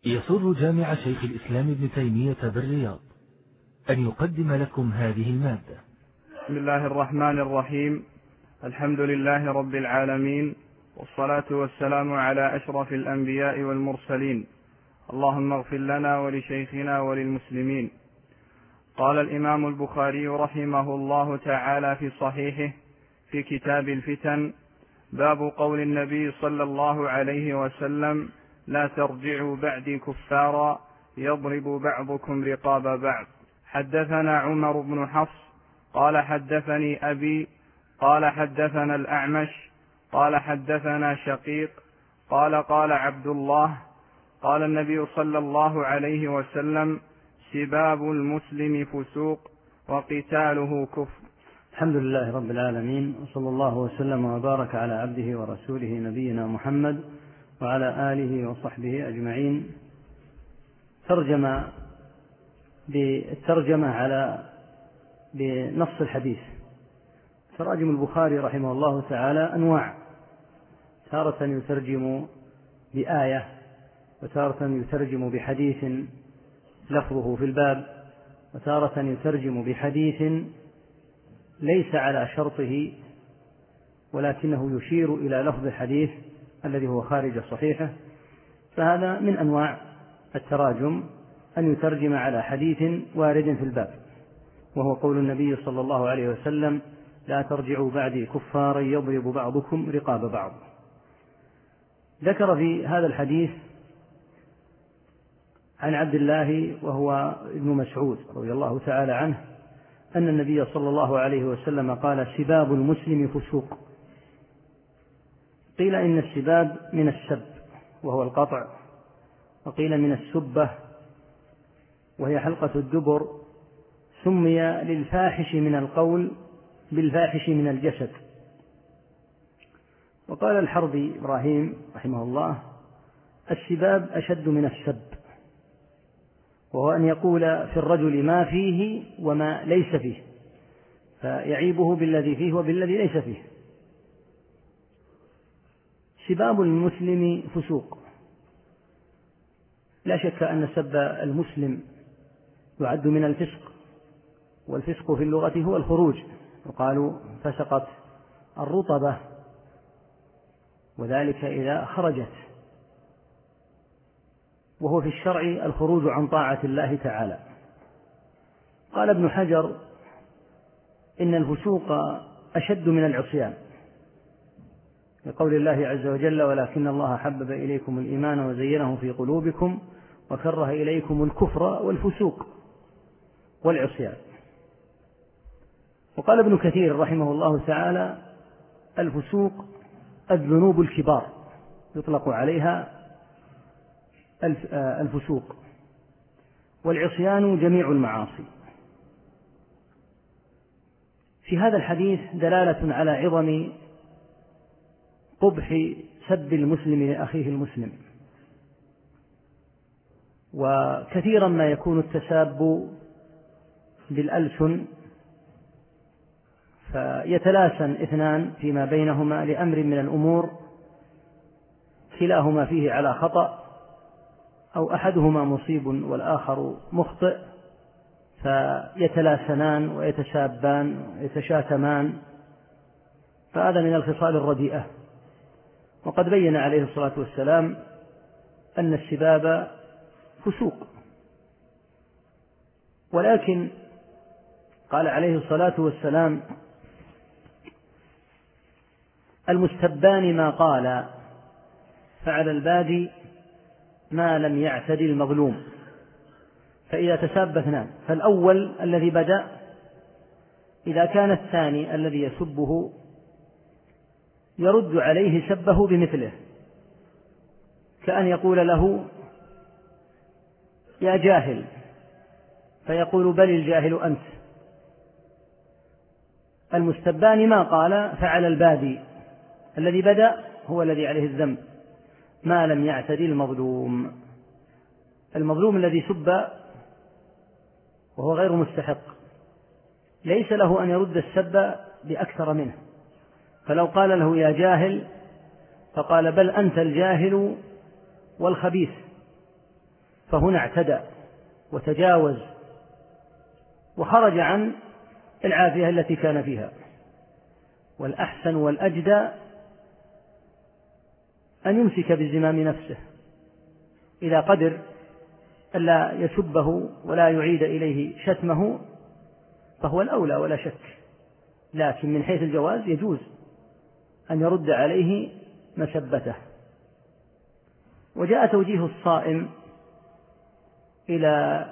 يسر جامع شيخ الإسلام ابن تيمية بالرياض أن يقدم لكم هذه المادة. بسم الله الرحمن الرحيم. الحمد لله رب العالمين، والصلاة والسلام على أشرف الأنبياء والمرسلين. اللهم اغفر لنا ولشيخنا وللمسلمين. قال الإمام البخاري رحمه الله تعالى في صحيحه في كتاب الفتن: باب قول النبي صلى الله عليه وسلم: لا ترجعوا بعدي كفارا يضرب بعضكم رقاب بعض. حدثنا عمر بن حفص قال حدثني أبي قال حدثنا الأعمش قال حدثنا شقيق قال قال عبد الله: قال النبي صلى الله عليه وسلم: سباب المسلم فسوق وقتاله كفر. الحمد لله رب العالمين، وصلى الله وسلم وبارك على عبده ورسوله نبينا محمد وعلى آله وصحبه أجمعين. بالترجمة على بنص الحديث. تراجم البخاري رحمه الله تعالى أنواع، تارة يترجم بآية، وتارة يترجم بحديث لفظه في الباب، وتارة يترجم بحديث ليس على شرطه ولكنه يشير إلى لفظ الحديث الذي هو خارج صحيحه. فهذا من أنواع التراجم، أن يترجم على حديث وارد في الباب، وهو قول النبي صلى الله عليه وسلم: لا ترجعوا بعدي كفارا يضرب بعضكم رقاب بعض. ذكر في هذا الحديث عن عبد الله وهو ابن مسعود رضي الله تعالى عنه أن النبي صلى الله عليه وسلم قال: سباب المسلم فسوق. قيل إن السباب من السب وهو القطع، وقيل من السبة وهي حلقة الدبر، سمي للفاحش من القول بالفاحش من الجسد. وقال الحربي إبراهيم رحمه الله: السباب أشد من السب، وهو أن يقول في الرجل ما فيه وما ليس فيه، فيعيبه بالذي فيه وبالذي ليس فيه. سباب المسلم فسوق. لا شك أن سب المسلم يعد من الفسق، والفسق في اللغة هو الخروج، وقالوا فسقت الرطبة، وذلك إذا خرجت، وهو في الشرع الخروج عن طاعة الله تعالى. قال ابن حجر: إن الفسوق أشد من العصيان، لقول الله عز وجل: ولكن الله حبب إليكم الإيمان وزينه في قلوبكم وكره إليكم الكفر والفسوق والعصيان. وقال ابن كثير رحمه الله تعالى: الفسوق الذنوب الكبار، يطلق عليها الفسوق، والعصيان جميع المعاصي. في هذا الحديث دلالة على عظم قبح سب المسلم لأخيه المسلم. وكثيرا ما يكون التساب بالألسن، فيتلاسن اثنان فيما بينهما لأمر من الأمور كلاهما فيه على خطأ، أو أحدهما مصيب والآخر مخطئ، فيتلاسنان ويتسابان ويتشاتمان، فهذا من الخصال الرديئة. وقد بين عليه الصلاة والسلام أن السباب فسوق، ولكن قال عليه الصلاة والسلام: المستبان ما قال، فعلى البادي ما لم يعتدي المظلوم. فإذا تساب اثنان، فالأول الذي بدأ إذا كان الثاني الذي يسبه يرد عليه سبه بمثله، كأن يقول له: يا جاهل، فيقول: بل الجاهل أنت. المستبان ما قال، فعلى البادي الذي بدأ هو الذي عليه الذنب، ما لم يعتدي المظلوم. المظلوم الذي سب وهو غير مستحق ليس له أن يرد السب بأكثر منه، فلو قال له: يا جاهل، فقال: بل أنت الجاهل والخبيث، فهنا اعتدى وتجاوز وخرج عن العافية التي كان فيها. والأحسن والأجدى أن يمسك بزمام نفسه إذا قدر ألا يسبه ولا يعيد إليه شتمه فهو الأولى ولا شك، لكن من حيث الجواز يجوز أن يرد عليه مسبته. وجاء توجيه الصائم إلى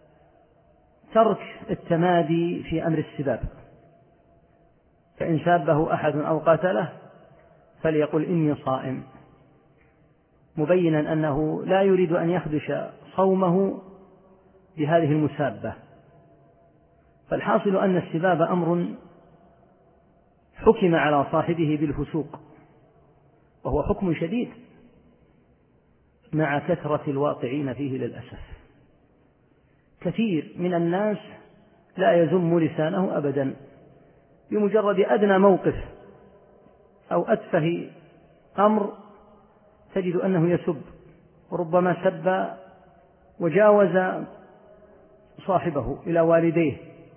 ترك التمادي في أمر السباب، فإن سابه أحد أو قاتله فليقل إني صائم، مبينا أنه لا يريد أن يخدش صومه بهذه المسابة. فالحاصل أن السباب أمر حكم على صاحبه بالفسوق، وهو حكم شديد مع كثرة الواقعين فيه للأسف. كثير من الناس لا يزم لسانه أبدا، بمجرد أدنى موقف أو أتفه أمر تجد أنه يسب، وربما سب وجاوز صاحبه إلى والديه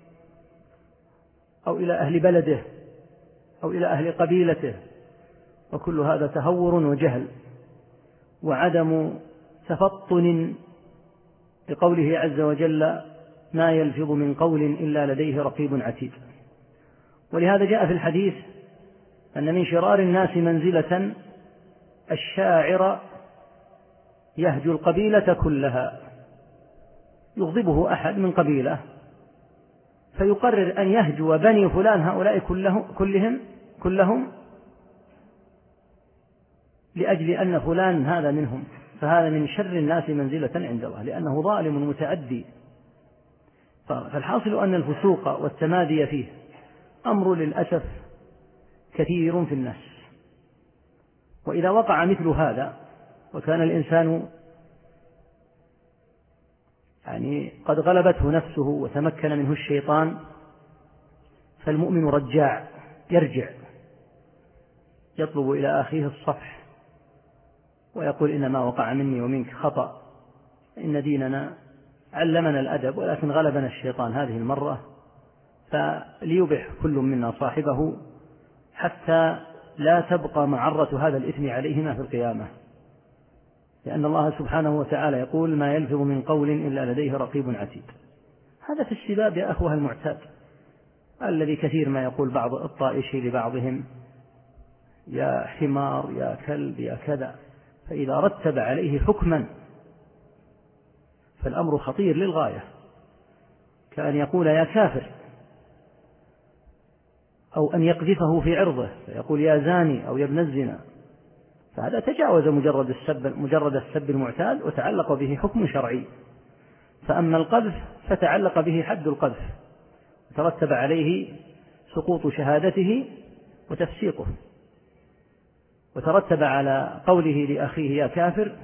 أو إلى أهل بلده أو إلى أهل قبيلته، وكل هذا تهور وجهل وعدم تفطن لقوله عز وجل: ما يلفظ من قول إلا لديه رقيب عتيد. ولهذا جاء في الحديث أن من شرار الناس منزلة الشاعر يهجو القبيلة كلها، يغضبه أحد من قبيلة فيقرر أن يهجو بني فلان هؤلاء كلهم لأجل أن فلان هذا منهم، فهذا من شر الناس منزلة عند الله، لأنه ظالم متعدي. فالحاصل أن الفسوق والتمادي فيه أمر للأسف كثير في الناس. وإذا وقع مثل هذا وكان الإنسان قد غلبته نفسه وتمكن منه الشيطان، فالمؤمن رجاع يرجع يطلب إلى أخيه الصفح ويقول: إنما وقع مني ومنك خطأ، إن ديننا علمنا الأدب ولكن غلبنا الشيطان هذه المرة، فليبح كل منا صاحبه حتى لا تبقى معرة هذا الإثم عليهما في القيامة، لأن الله سبحانه وتعالى يقول: ما يلفظ من قول إلا لديه رقيب عتيد. هذا في السباب يا أخوها المعتاد، الذي كثير ما يقول بعض الطائشي لبعضهم: يا حمار، يا كلب، يا كذا. فإذا رتب عليه حكما فالأمر خطير للغاية، كأن يقول يا كافر، أو أن يقذفه في عرضه فيقول يا زاني أو يا ابن الزنا، فهذا تجاوز مجرد السب المعتاد وتعلق به حكم شرعي. فأما القذف فتعلق به حد القذف، ترتب عليه سقوط شهادته وتفسيقه، وترتب على قوله لأخيه يا كافر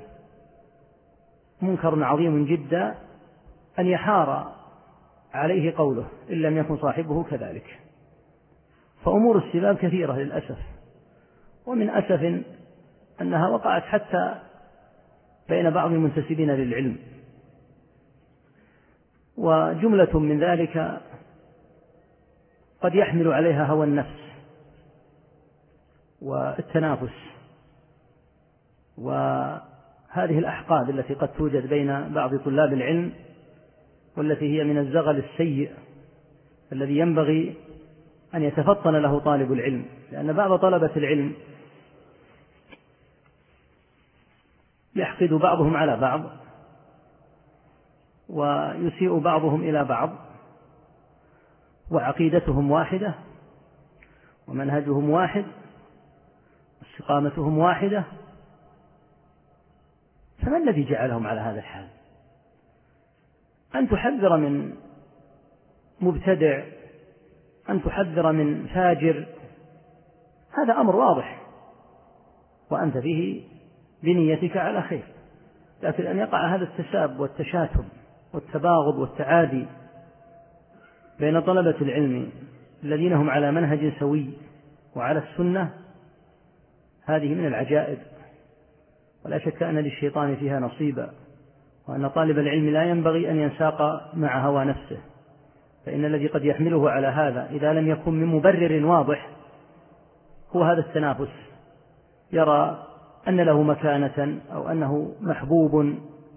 منكر عظيم جدا، أن يحار عليه قوله إن لم يكن صاحبه كذلك. فأمور السباب كثيرة للأسف، ومن أسف أنها وقعت حتى بين بعض المنتسبين للعلم، وجملة من ذلك قد يحمل عليها هوى النفس والتنافس وهذه الأحقاد التي قد توجد بين بعض طلاب العلم، والتي هي من الزغل السيء الذي ينبغي أن يتفطن له طالب العلم، لأن بعض طلبة العلم يحقد بعضهم على بعض ويسيء بعضهم إلى بعض، وعقيدتهم واحدة ومنهجهم واحد واستقامتهم واحدة، فما الذي جعلهم على هذا الحال؟ أن تحذر من مبتدع، أن تحذر من فاجر، هذا أمر واضح وأنت فيه بنيتك على خير، لكن أن يقع هذا التساب والتشاتم والتباغض والتعادي بين طلبة العلم الذين هم على منهج سوي وعلى السنة، هذه من العجائب، ولا شك أن للشيطان فيها نصيبا، وأن طالب العلم لا ينبغي أن ينساق مع هوى نفسه، فإن الذي قد يحمله على هذا إذا لم يكن من مبرر واضح هو هذا التنافس، يرى أن له مكانة أو أنه محبوب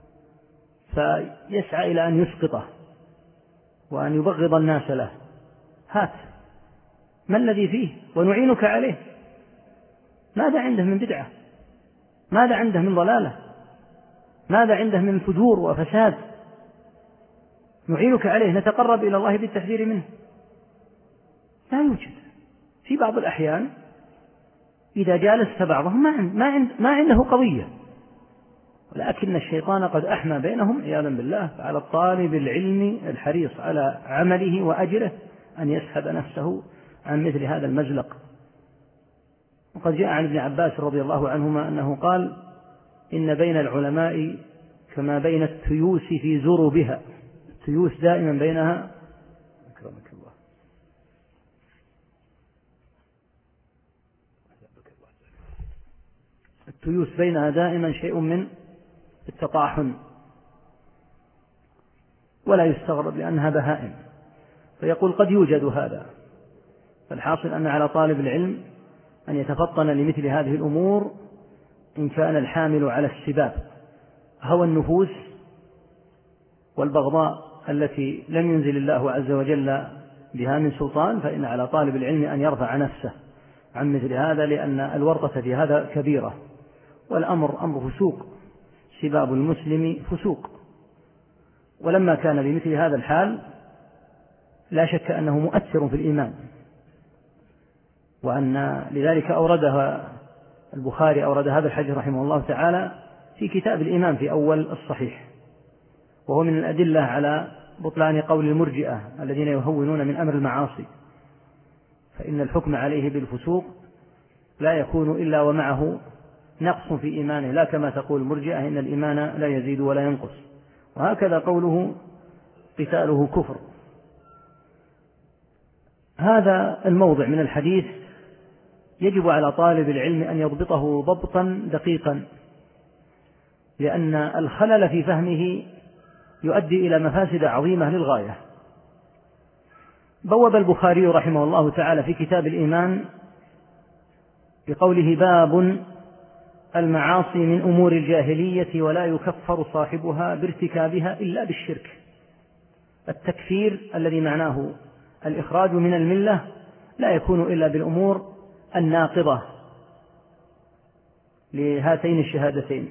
فيسعى إلى أن يسقطه وأن يبغض الناس له. هات ما الذي فيه ونعينك عليه، ماذا عنده من بدعة، ماذا عنده من ضلالة، ماذا عنده من فجور وفساد، نعينك عليه، نتقرب إلى الله بالتحذير منه. لا يوجد. في بعض الأحيان إذا جالست بعضهم ما عنده قضية، ولكن الشيطان قد أحمى بينهم عياذا بالله. فعلى الطالب العلم الحريص على عمله وأجره أن يسحب نفسه عن مثل هذا المزلق. وقد جاء عن ابن عباس رضي الله عنهما أنه قال: إن بين العلماء كما بين التيوس في زربها. التيوس دائما بينها أكرمك الله التيوس بينها دائما شيء من التطاحن، ولا يستغرب لأنها بهائم. فيقول قد يوجد هذا. فالحاصل أن على طالب العلم أن يتفطن لمثل هذه الأمور إن كان الحامل على السباب هوى النفوس والبغضاء التي لم ينزل الله عز وجل بها من سلطان، فإن على طالب العلم أن يرفع نفسه عن مثل هذا، لأن الورطة في هذا كبيرة، والأمر أمر فسوق، سباب المسلم فسوق. ولما كان بمثل هذا الحال لا شك أنه مؤثر في الإيمان، وأن لذلك أوردها البخاري أورد هذا الحديث رحمه الله تعالى في كتاب الإيمان في أول الصحيح، وهو من الأدلة على بطلان قول المرجئة الذين يهونون من أمر المعاصي، فإن الحكم عليه بالفسوق لا يكون إلا ومعه نقص في إيمانه، لا كما تقول المرجئة إن الإيمان لا يزيد ولا ينقص. وهكذا قوله قتاله كفر. هذا الموضع من الحديث يجب على طالب العلم أن يضبطه ضبطا دقيقا، لأن الخلل في فهمه يؤدي إلى مفاسد عظيمة للغاية. بوب البخاري رحمه الله تعالى في كتاب الإيمان بقوله: باب المعاصي من أمور الجاهلية ولا يكفر صاحبها بارتكابها إلا بالشرك. التكفير الذي معناه الإخراج من الملة لا يكون إلا بالأمور الناقضة لهاتين الشهادتين.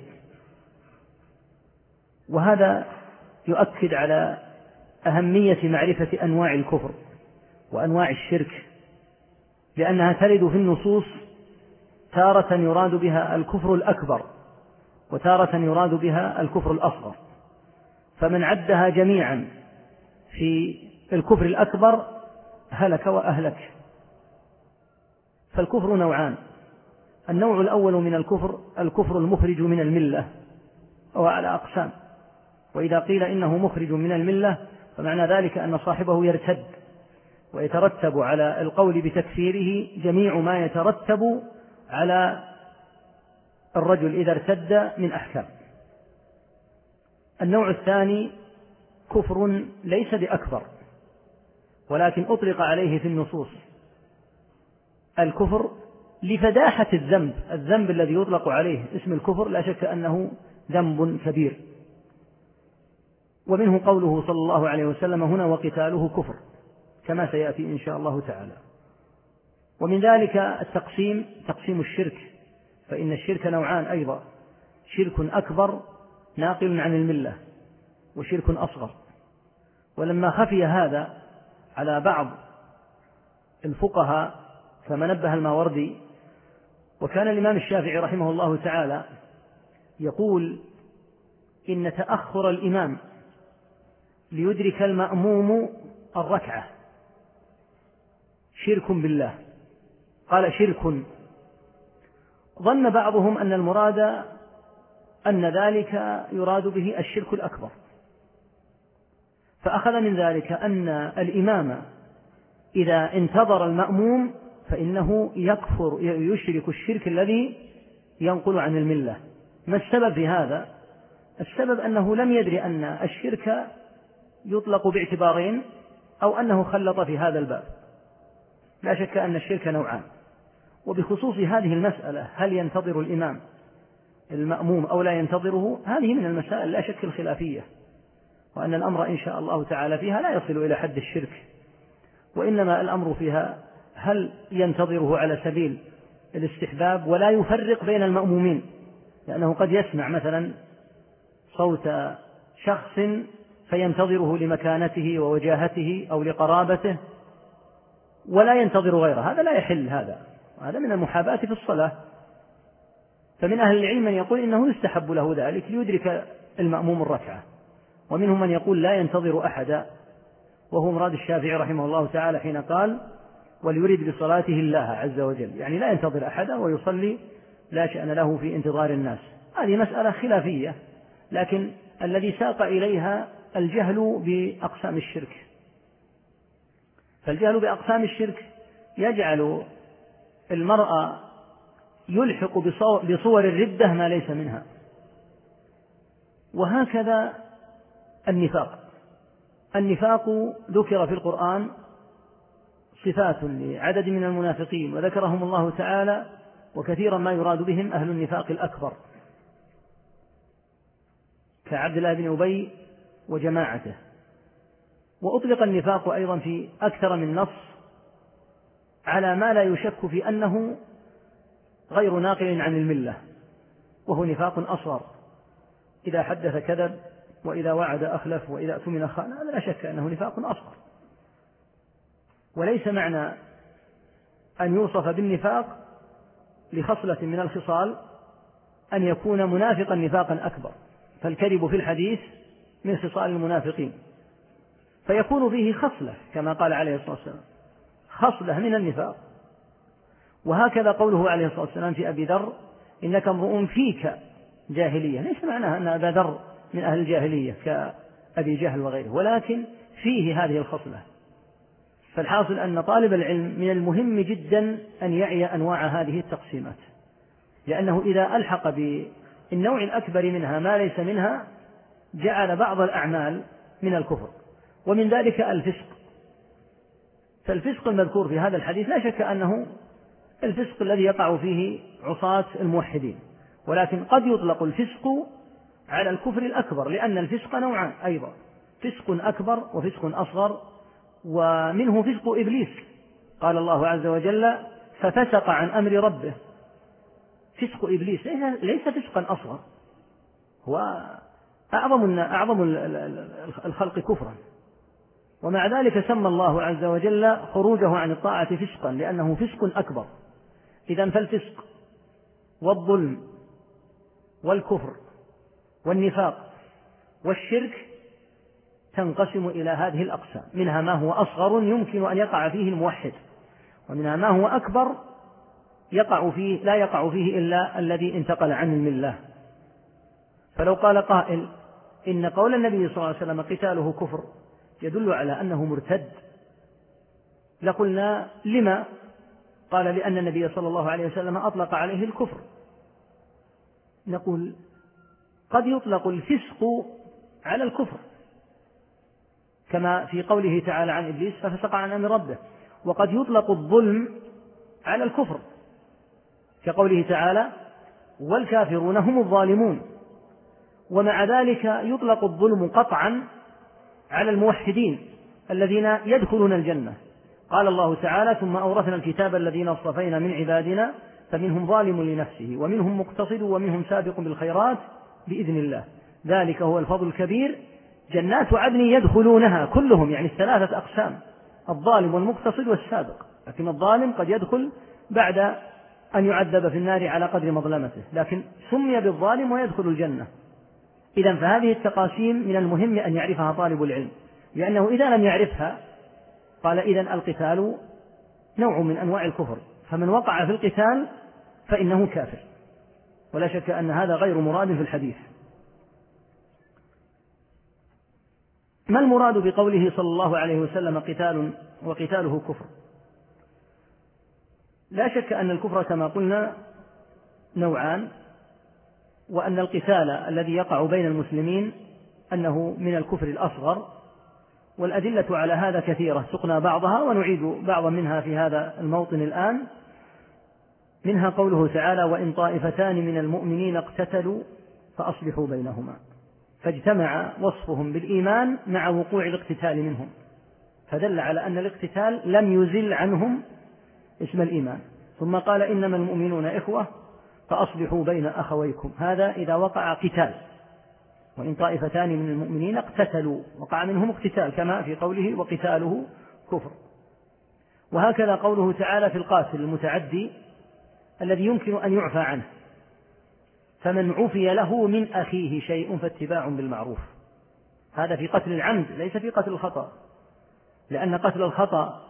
وهذا يؤكد على أهمية معرفة أنواع الكفر وأنواع الشرك، لأنها ترد في النصوص تارة يراد بها الكفر الأكبر وتارة يراد بها الكفر الأصغر، فمن عدها جميعا في الكفر الأكبر هلك وأهلك. فالكفر نوعان: النوع الأول من الكفر المخرج من الملة، وهو على أقسام. وإذا قيل إنه مخرج من الملة فمعنى ذلك أن صاحبه يرتد، ويترتب على القول بتكفيره جميع ما يترتب على الرجل إذا ارتد من أحكام. النوع الثاني كفر ليس بأكبر، ولكن أطلق عليه في النصوص الكفر لفداحة الذنب الذي يطلق عليه اسم الكفر لا شك أنه ذنب كبير. ومنه قوله صلى الله عليه وسلم هنا: وقتاله كفر، كما سيأتي إن شاء الله تعالى. ومن ذلك تقسيم الشرك، فإن الشرك نوعان أيضا: شرك أكبر ناقل عن الملة، وشرك أصغر. ولما خفي هذا على بعض الفقهاء كما نبه الماوردي، وكان الإمام الشافعي رحمه الله تعالى يقول إن تأخر الإمام ليدرك المأموم الركعة شرك بالله. قال شرك. ظن بعضهم أن المراد أن ذلك يراد به الشرك الأكبر، فأخذ من ذلك أن الإمام إذا انتظر المأموم فإنه يشرك الشرك الذي ينقل عن الملة. ما السبب في هذا؟ السبب أنه لم يدري أن الشرك يطلق باعتبارين، أو أنه خلط في هذا الباب. لا شك أن الشرك نوعان، وبخصوص هذه المسألة هل ينتظر الإمام المأموم أو لا ينتظره، هذه من المسائل لا شك الخلافية، وأن الأمر إن شاء الله تعالى فيها لا يصل إلى حد الشرك، وإنما الأمر فيها هل ينتظره على سبيل الاستحباب ولا يفرق بين المأمومين، لأنه قد يسمع مثلا صوت شخص فينتظره لمكانته ووجاهته أو لقرابته ولا ينتظر غيره، هذا لا يحل، هذا من المحاباة في الصلاة. فمن أهل العلم من يقول إنه يستحب له ذلك ليدرك المأموم الركعة، ومنهم من يقول لا ينتظر أحدا، وهو مراد الشافعي رحمه الله تعالى حين قال وليرد بصلاته الله عز وجل، يعني لا ينتظر أحدا ويصلي لا شأن له في انتظار الناس. هذه مسألة خلافية، لكن الذي ساق إليها الجهل بأقسام الشرك، فالجهل بأقسام الشرك يجعل المرأة يلحق بصور الردة ما ليس منها. وهكذا النفاق ذكر في القرآن صفات لعدد من المنافقين وذكرهم الله تعالى، وكثيرا ما يراد بهم أهل النفاق الأكبر كعبد الله بن أبي وجماعته. وأطلق النفاق أيضا في أكثر من نص على ما لا يشك في أنه غير ناقل عن الملة، وهو نفاق أصغر، إذا حدث كذب، وإذا وعد أخلف، وإذا اؤتمن خان، هذا لا شك أنه نفاق أصغر. وليس معنى أن يوصف بالنفاق لخصلة من الخصال أن يكون منافقا نفاقا أكبر، فالكذب في الحديث من خصال المنافقين، فيكون فيه خصلة كما قال عليه الصلاة والسلام، خصلة من النفاق. وهكذا قوله عليه الصلاة والسلام في أبي ذر إنك امرؤ فيك جاهلية، ليس معناها أن أبا ذر من أهل الجاهلية كأبي جهل وغيره، ولكن فيه هذه الخصلة. فالحاصل أن طالب العلم من المهم جدا أن يعي أنواع هذه التقسيمات، لأنه إذا ألحق بالنوع الأكبر منها ما ليس منها جعل بعض الأعمال من الكفر، ومن ذلك الفسق. فالفسق المذكور في هذا الحديث لا شك أنه الفسق الذي يقع فيه عصاة الموحدين، ولكن قد يطلق الفسق على الكفر الأكبر، لأن الفسق نوعان أيضا، فسق أكبر وفسق أصغر، ومنه فسق إبليس. قال الله عز وجل ففسق عن أمر ربه. فسق إبليس ليس فسقا أصغر، هو أعظم الخلق كفرا، ومع ذلك سمى الله عز وجل خروجه عن الطاعة فسقا لأنه فسق أكبر. إذن فالفسق والظلم والكفر والنفاق والشرك تنقسم إلى هذه الأقسام، منها ما هو أصغر يمكن أن يقع فيه الموحد، ومنها ما هو أكبر لا يقع فيه إلا الذي انتقل عن الملة. فلو قال قائل إن قول النبي صلى الله عليه وسلم قتاله كفر يدل على أنه مرتد، لقلنا لما؟ قال لأن النبي صلى الله عليه وسلم أطلق عليه الكفر. نقول قد يطلق الفسق على الكفر كما في قوله تعالى عن إبليس ففسق عن أمر ربه، وقد يطلق الظلم على الكفر كقوله تعالى والكافرون هم الظالمون. ومع ذلك يطلق الظلم قطعا على الموحدين الذين يدخلون الجنة. قال الله تعالى ثم أورثنا الكتاب الذين اصطفينا من عبادنا فمنهم ظالم لنفسه ومنهم مقتصد ومنهم سابق بالخيرات بإذن الله ذلك هو الفضل الكبير. جنات عدن يدخلونها كلهم، يعني الثلاثة أقسام، الظالم والمقتصد والسابق، لكن الظالم قد يدخل بعد أن يعذب في النار على قدر مظلمته، لكن سمي بالظالم ويدخل الجنة. إذن فهذه التقاسيم من المهم أن يعرفها طالب العلم، لأنه إذا لم يعرفها قال إذن القتال نوع من أنواع الكفر، فمن وقع في القتال فإنه كافر، ولا شك أن هذا غير مراد في الحديث. ما المراد بقوله صلى الله عليه وسلم قتال وقتاله كفر؟ لا شك أن الكفر كما قلنا نوعان، وأن القتال الذي يقع بين المسلمين أنه من الكفر الأصغر، والأدلة على هذا كثيرة سقنا بعضها ونعيد بعضا منها في هذا الموطن الآن. منها قوله تعالى: وإن طائفتان من المؤمنين اقتتلوا فأصلحوا بينهما، فاجتمع وصفهم بالإيمان مع وقوع الاقتتال منهم، فدل على أن الاقتتال لم يزل عنهم اسم الإيمان. ثم قال: إنما المؤمنون إخوة فأصلحوا بين أخويكم، هذا إذا وقع قتال. وإن طائفتان من المؤمنين اقتتلوا، وقع منهم اقتتال كما في قوله: وقتاله كفر. وهكذا قوله تعالى في القاتل المتعدي الذي يمكن أن يعفى عنه: فمن عفي له من أخيه شيء فاتباع بالمعروف. هذا في قتل العمد، ليس في قتل الخطأ، لأن قتل الخطأ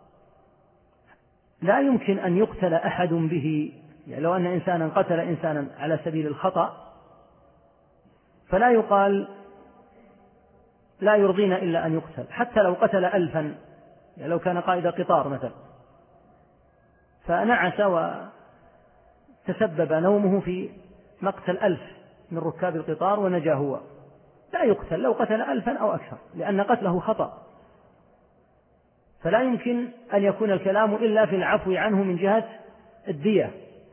لا يمكن أن يقتل أحد به. يعني لو أن إنسانا قتل إنسانا على سبيل الخطأ فلا يقال لا يرضينا إلا أن يقتل، حتى لو قتل 1000، يعني لو كان قائد قطار مثلا فنعس وتسبب نومه في مقتل 1000 من ركاب القطار ونجا هو، لا يقتل لو قتل 1000 أو أكثر، لأن قتله خطأ. فلا يمكن أن يكون الكلام إلا في العفو عنه من جهة الدية.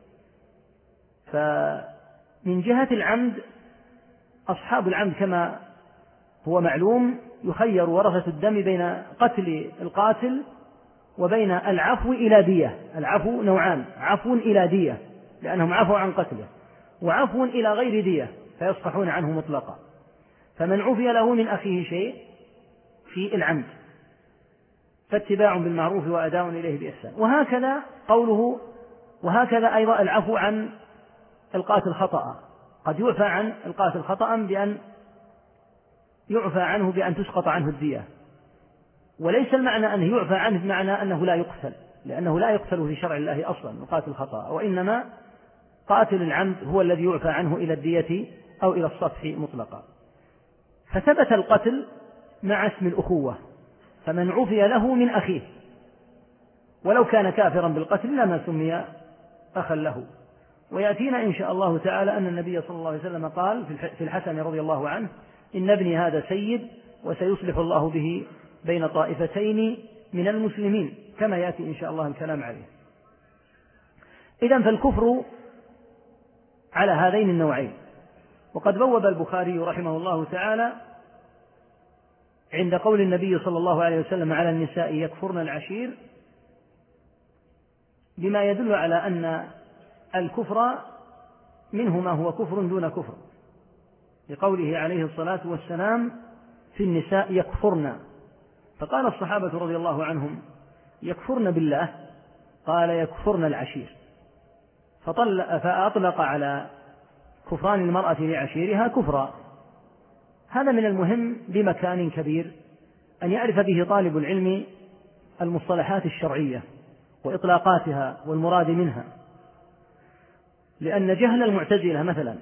فمن جهة العمد أصحاب العمد كما هو معلوم يخير ورثة الدم بين قتل القاتل وبين العفو إلى دية. العفو نوعان: عفو إلى دية لأنهم عفوا عن قتله، وعفو إلى غير دية فيصفحون عنه مطلقا. فمن عفي له من أخيه شيء في العمد فاتباع بالمعروف وأداء إليه بإحسان. وهكذا قوله: وهكذا أيضا العفو عن القاتل خطأ، قد يعفى عن القاتل خطأ بأن يعفى عنه بأن تسقط عنه الدية، وليس المعنى أنه يعفى عنه بمعنى أنه لا يقتل، لأنه لا يقتل في شرع الله أصلا القاتل خطأ، وإنما قاتل العمد هو الذي يعفى عنه إلى الدية أو إلى الصفح مطلقا. فثبت القتل مع اسم الأخوة، فمن عفي له من أخيه ولو كان كافرا بالقتل لما سمي أخا له. ويأتينا إن شاء الله تعالى أن النبي صلى الله عليه وسلم قال في الحسن رضي الله عنه: إن ابني هذا سيد وسيصلح الله به بين طائفتين من المسلمين، كما يأتي إن شاء الله الكلام عليه. إذن فالكفر على هذين النوعين. وقد بوب البخاري رحمه الله تعالى عند قول النبي صلى الله عليه وسلم على النساء يكفرن العشير بما يدل على أن الكفر منه ما هو كفر دون كفر، لقوله عليه الصلاة والسلام في النساء يكفرن، فقال الصحابة رضي الله عنهم: يكفرن بالله؟ قال: يكفرن العشير، فأطلق على كفران المرأة لعشيرها كفرا. هذا من المهم بمكان كبير أن يعرف به طالب العلم المصطلحات الشرعية وإطلاقاتها والمراد منها، لأن جهل المعتزلة مثلا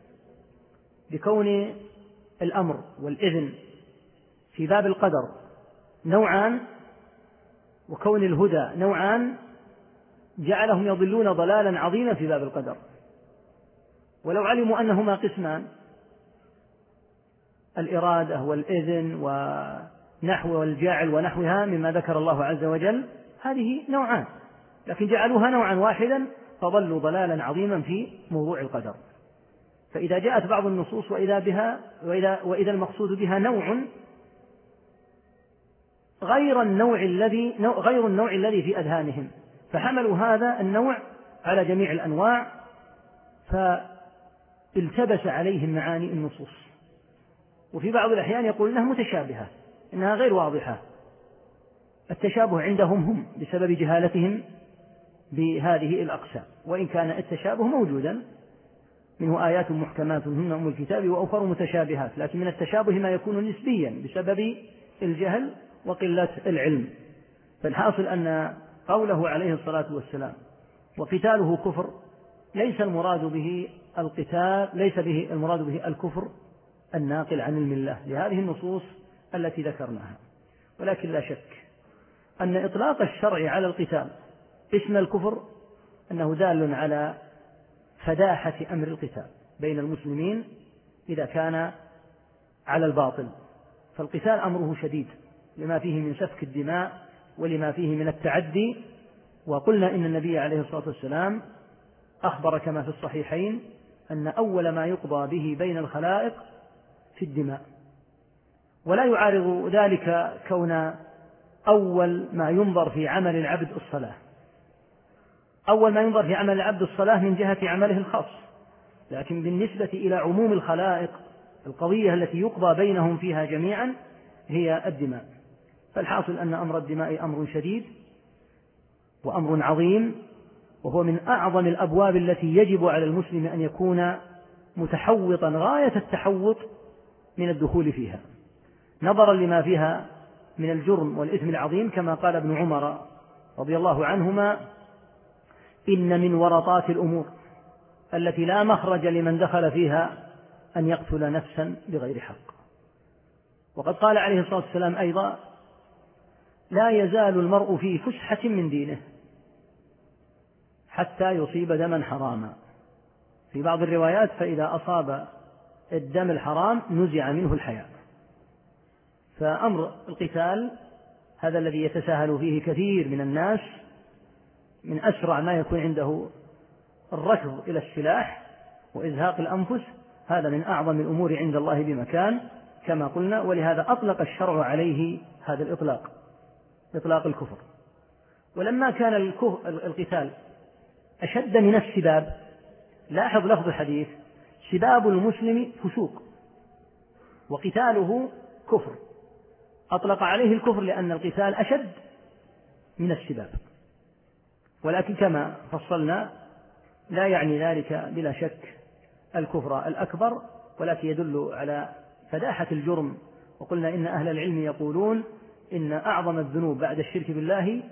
بكون الأمر والإذن في باب القدر نوعان وكون الهدى نوعان جعلهم يضلون ضلالا عظيما في باب القدر. ولو علموا أنهما قسمان، الإرادة والإذن ونحو والجاعل ونحوها مما ذكر الله عز وجل، هذه نوعان، لكن جعلوها نوعا واحدا فضلوا ضلالا عظيما في موضوع القدر. فإذا جاءت بعض النصوص وإذا المقصود بها نوع غير النوع الذي في أذهانهم، فحملوا هذا النوع على جميع الأنواع، فالتبس عليهم معاني النصوص. وفي بعض الأحيان يقول إنها متشابهة، إنها غير واضحة. التشابه عندهم هم بسبب جهالتهم بهذه الأقسام، وإن كان التشابه موجودا، منه آيات محكمات هن أم الكتاب وأخر متشابهات، لكن من التشابه ما يكون نسبيا بسبب الجهل وقلة العلم. فالحاصل أن قوله عليه الصلاة والسلام وقتاله كفر ليس المراد به القتال، ليس به المراد به الكفر الناقل عن الملة لهذه النصوص التي ذكرناها. ولكن لا شك أن إطلاق الشرع على القتال اسم الكفر أنه دال على فداحة أمر القتال، بين المسلمين إذا كان على الباطل. فالقتال أمره شديد لما فيه من سفك الدماء ولما فيه من التعدي. وقلنا إن النبي عليه الصلاة والسلام أخبر كما في الصحيحين أن أول ما يقضى به بين الخلائق في الدماء، ولا يعارض ذلك كون أول ما ينظر في عمل العبد الصلاة. أول ما ينظر في عمل العبد الصلاة من جهة عمله الخاص، لكن بالنسبة إلى عموم الخلائق القضية التي يقضى بينهم فيها جميعا هي الدماء. فالحاصل أن أمر الدماء أمر شديد وأمر عظيم، وهو من أعظم الأبواب التي يجب على المسلم أن يكون متحوطا غاية التحوط من الدخول فيها، نظرا لما فيها من الجرم والإثم العظيم، كما قال ابن عمر رضي الله عنهما: إن من ورطات الأمور التي لا مخرج لمن دخل فيها أن يقتل نفسا بغير حق. وقد قال عليه الصلاة والسلام أيضا: لا يزال المرء في فسحة من دينه حتى يصيب دما حراما. في بعض الروايات: فإذا أصاب الدم الحرام نزع منه الحياء. فأمر القتال هذا الذي يتساهل فيه كثير من الناس، من أسرع ما يكون عنده الركض إلى السلاح وإزهاق الأنفس، هذا من أعظم الأمور عند الله بمكان كما قلنا. ولهذا أطلق الشرع عليه هذا الإطلاق، إطلاق الكفر. ولما كان القتال أشد من السباب، لاحظ لفظ الحديث: سباب المسلم فسوق وقتاله كفر. أطلق عليه الكفر لأن القتال أشد من السباب، ولكن كما فصلنا لا يعني ذلك بلا شك الكفر الأكبر، ولكن يدل على فداحة الجرم. وقلنا إن أهل العلم يقولون إن أعظم الذنوب بعد الشرك بالله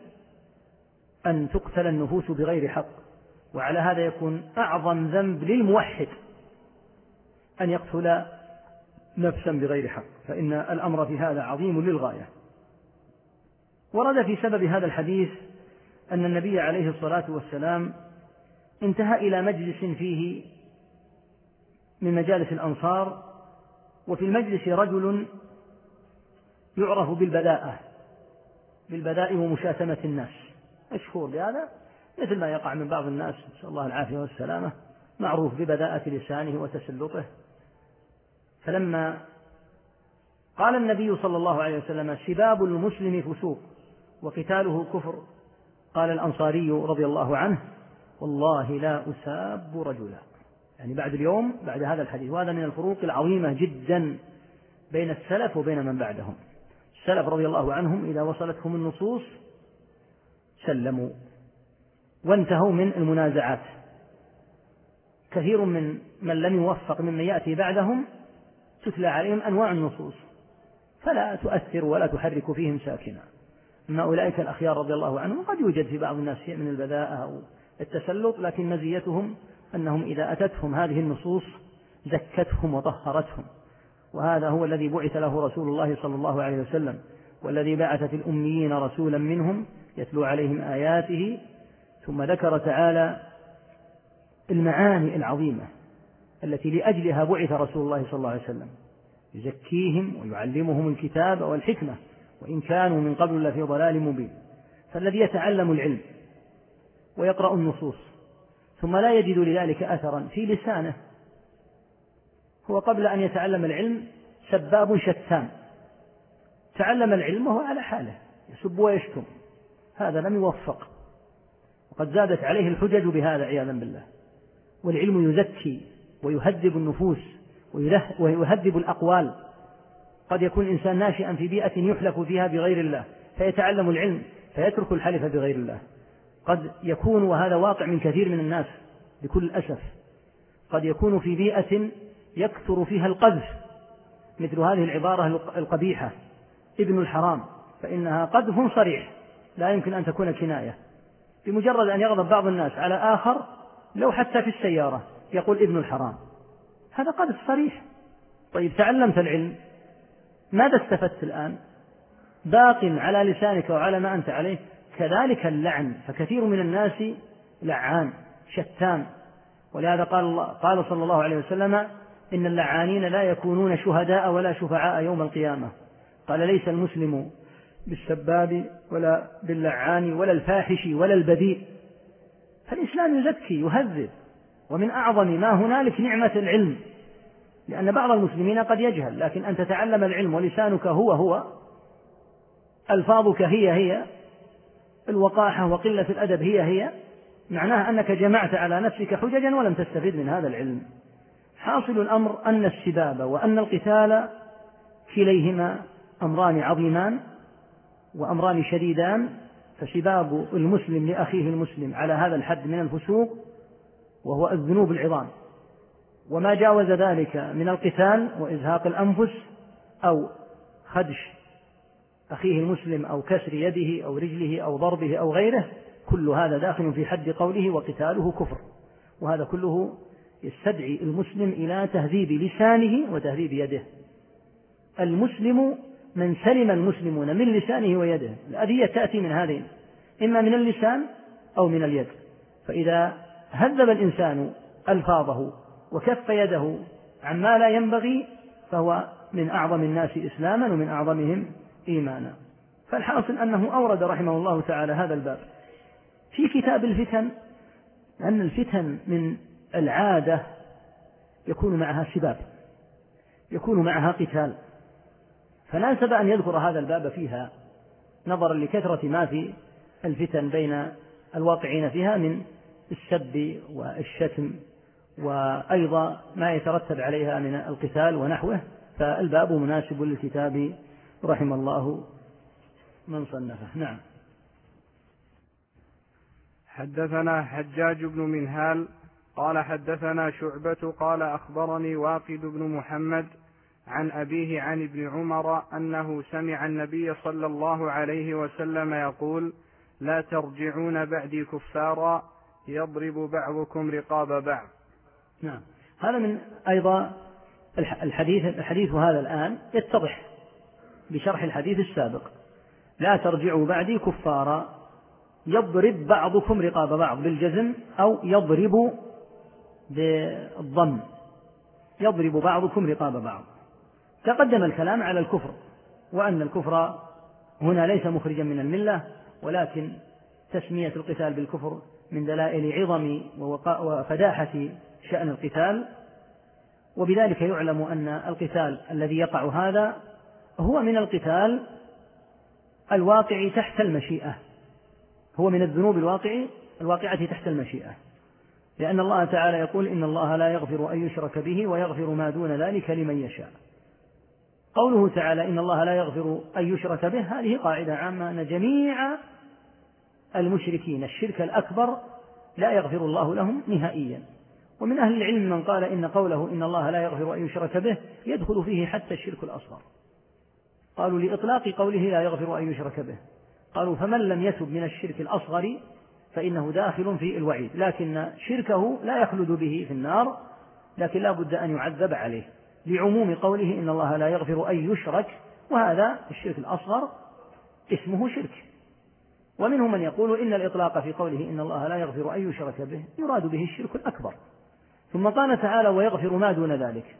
أن تقتل النفوس بغير حق، وعلى هذا يكون أعظم ذنب للموحد أن يقتل نفسا بغير حق، فإن الأمر في هذا عظيم للغاية. ورد في سبب هذا الحديث أن النبي عليه الصلاة والسلام انتهى إلى مجلس فيه من مجالس الأنصار، وفي المجلس رجل يعرف بالبذاء ومشاتمة الناس، مشهور بهذا، مثل ما يقع من بعض الناس، نسأل الله العافية والسلامة، معروف ببذاءة لسانه وتسلطه. فلما قال النبي صلى الله عليه وسلم: سباب المسلم فسوق وقتاله كفر، قال الأنصاري رضي الله عنه: والله لا أساب رجلا. يعني بعد اليوم، بعد هذا الحديث. وهذا من الفروق العظيمة جدا بين السلف وبين من بعدهم. السلف رضي الله عنهم إذا وصلتهم النصوص سلموا وانتهوا من المنازعات. كثير من لم يوفق ممن يأتي بعدهم تتلى عليهم أنواع النصوص فلا تؤثر ولا تحرك فيهم ساكنا. أما أولئك الأخيار رضي الله عنهم قد يوجد في بعض الناس شيء من البذاءة أو التسلط، لكن مزيتهم أنهم إذا أتتهم هذه النصوص زكتهم وطهرتهم. وهذا هو الذي بعث له رسول الله صلى الله عليه وسلم: والذي بعث في الأميين رسولا منهم يتلو عليهم آياته. ثم ذكر تعالى المعاني العظيمة التي لأجلها بعث رسول الله صلى الله عليه وسلم: يزكيهم ويعلمهم الكتاب والحكمة وإن كانوا من قبل لفي ضلال مبين. فالذي يتعلم العلم ويقرأ النصوص ثم لا يجد لذلك أثرا في لسانه، هو قبل أن يتعلم العلم سباب شتام، تعلم العلم وهو على حاله يسب ويشتم، هذا لم يوفق، وقد زادت عليه الحجج بهذا عياذا بالله. والعلم يزكي ويهذب النفوس ويهذب الأقوال. قد يكون إنسان ناشئا في بيئة يحلف فيها بغير الله فيتعلم العلم فيترك الحلف بغير الله. قد يكون، وهذا واقع من كثير من الناس بكل أسف، قد يكون في بيئة يكثر فيها القذف، مثل هذه العبارة القبيحة: ابن الحرام، فإنها قذف صريح لا يمكن أن تكون كناية. بمجرد أن يغضب بعض الناس على آخر لو حتى في السيارة يقول ابن الحرام، هذا قذف صريح. طيب تعلمت العلم، ماذا استفدت الآن؟ باق على لسانك وعلى ما أنت عليه. كذلك اللعن، فكثير من الناس لعان شتام، ولهذا قال صلى الله عليه وسلم: إن اللعانين لا يكونون شهداء ولا شفعاء يوم القيامة. قال: ليس المسلم بالسباب ولا باللعان ولا الفاحش ولا البذيء. فالإسلام يزكي يهذب، ومن أعظم ما هنالك نعمة العلم، لأن بعض المسلمين قد يجهل، لكن أن تتعلم العلم ولسانك هو ألفاظك هي الوقاحة وقلة الأدب هي معناها أنك جمعت على نفسك حججا ولم تستفد من هذا العلم. حاصل الأمر أن السباب وأن القتال كليهما أمران عظيمان وأمران شديدان، فسباب المسلم لأخيه المسلم على هذا الحد من الفسوق وهو الذنوب العظام، وما جاوز ذلك من القتال وإزهاق الأنفس أو خدش أخيه المسلم أو كسر يده أو رجله أو ضربه أو غيره، كل هذا داخل في حد قوله وقتاله كفر. وهذا كله يستدعي المسلم إلى تهذيب لسانه وتهذيب يده. المسلم من سلم المسلمون من لسانه ويده. الأذية تأتي من هذين، إما من اللسان أو من اليد. فإذا هذب الإنسان ألفاظه وكف يده عما لا ينبغي فهو من أعظم الناس إسلاما ومن أعظمهم إيمانا. فالحاصل أنه أورد رحمه الله تعالى هذا الباب في كتاب الفتن، أن الفتن من العادة يكون معها سباب، يكون معها قتال، فناسب أن يذكر هذا الباب فيها نظرا لكثرة ما في الفتن بين الواقعين فيها من السب والشتم، وأيضا ما يترتب عليها من القتال ونحوه. فالباب مناسب للكتاب رحم الله من صنفه. نعم. حدثنا حجاج بن منهال قال حدثنا شعبة قال أخبرني واقد بن محمد عن أبيه عن ابن عمر أنه سمع النبي صلى الله عليه وسلم يقول: لا ترجعون بعدي كفارا يضرب بعضكم رقاب بعض. نعم. هذا من أيضا الحديث هذا الآن يتضح بشرح الحديث السابق: لا ترجعوا بعدي كفارا يضرب بعضكم رقاب بعض بالجزم، أو يضرب بالضم، يضرب بعضكم رقاب بعض. تقدم الكلام على الكفر، وأن الكفر هنا ليس مخرجا من الملة، ولكن تسمية القتال بالكفر من دلائل عظم وفداحة شأن القتال. وبذلك يعلم أن القتال الذي يقع هذا هو من القتال الواقع تحت المشيئة، هو من الذنوب الواقعة تحت المشيئة، لأن الله تعالى يقول: إن الله لا يغفر أن يشرك به ويغفر ما دون ذلك لمن يشاء. قوله تعالى إن الله لا يغفر أن يشرك به، هذه قاعدة عامة أن جميع المشركين الشرك الأكبر لا يغفر الله لهم نهائيا. ومن أهل العلم من قال إن قوله إن الله لا يغفر أن يشرك به يدخل فيه حتى الشرك الأصغر، قالوا لإطلاق قوله لا يغفر أن يشرك به، قالوا فمن لم يتب من الشرك الأصغر فإنه داخل في الوعيد، لكن شركه لا يخلد به في النار، لكن لا بد أن يعذب عليه، لعموم قوله إن الله لا يغفر أن يشرك، وهذا الشرك الأصغر اسمه شرك. ومنهم من يقول إن الإطلاق في قوله إن الله لا يغفر أن يشرك به يراد به الشرك الأكبر. ثم قال تعالى ويغفر ما دون ذلك،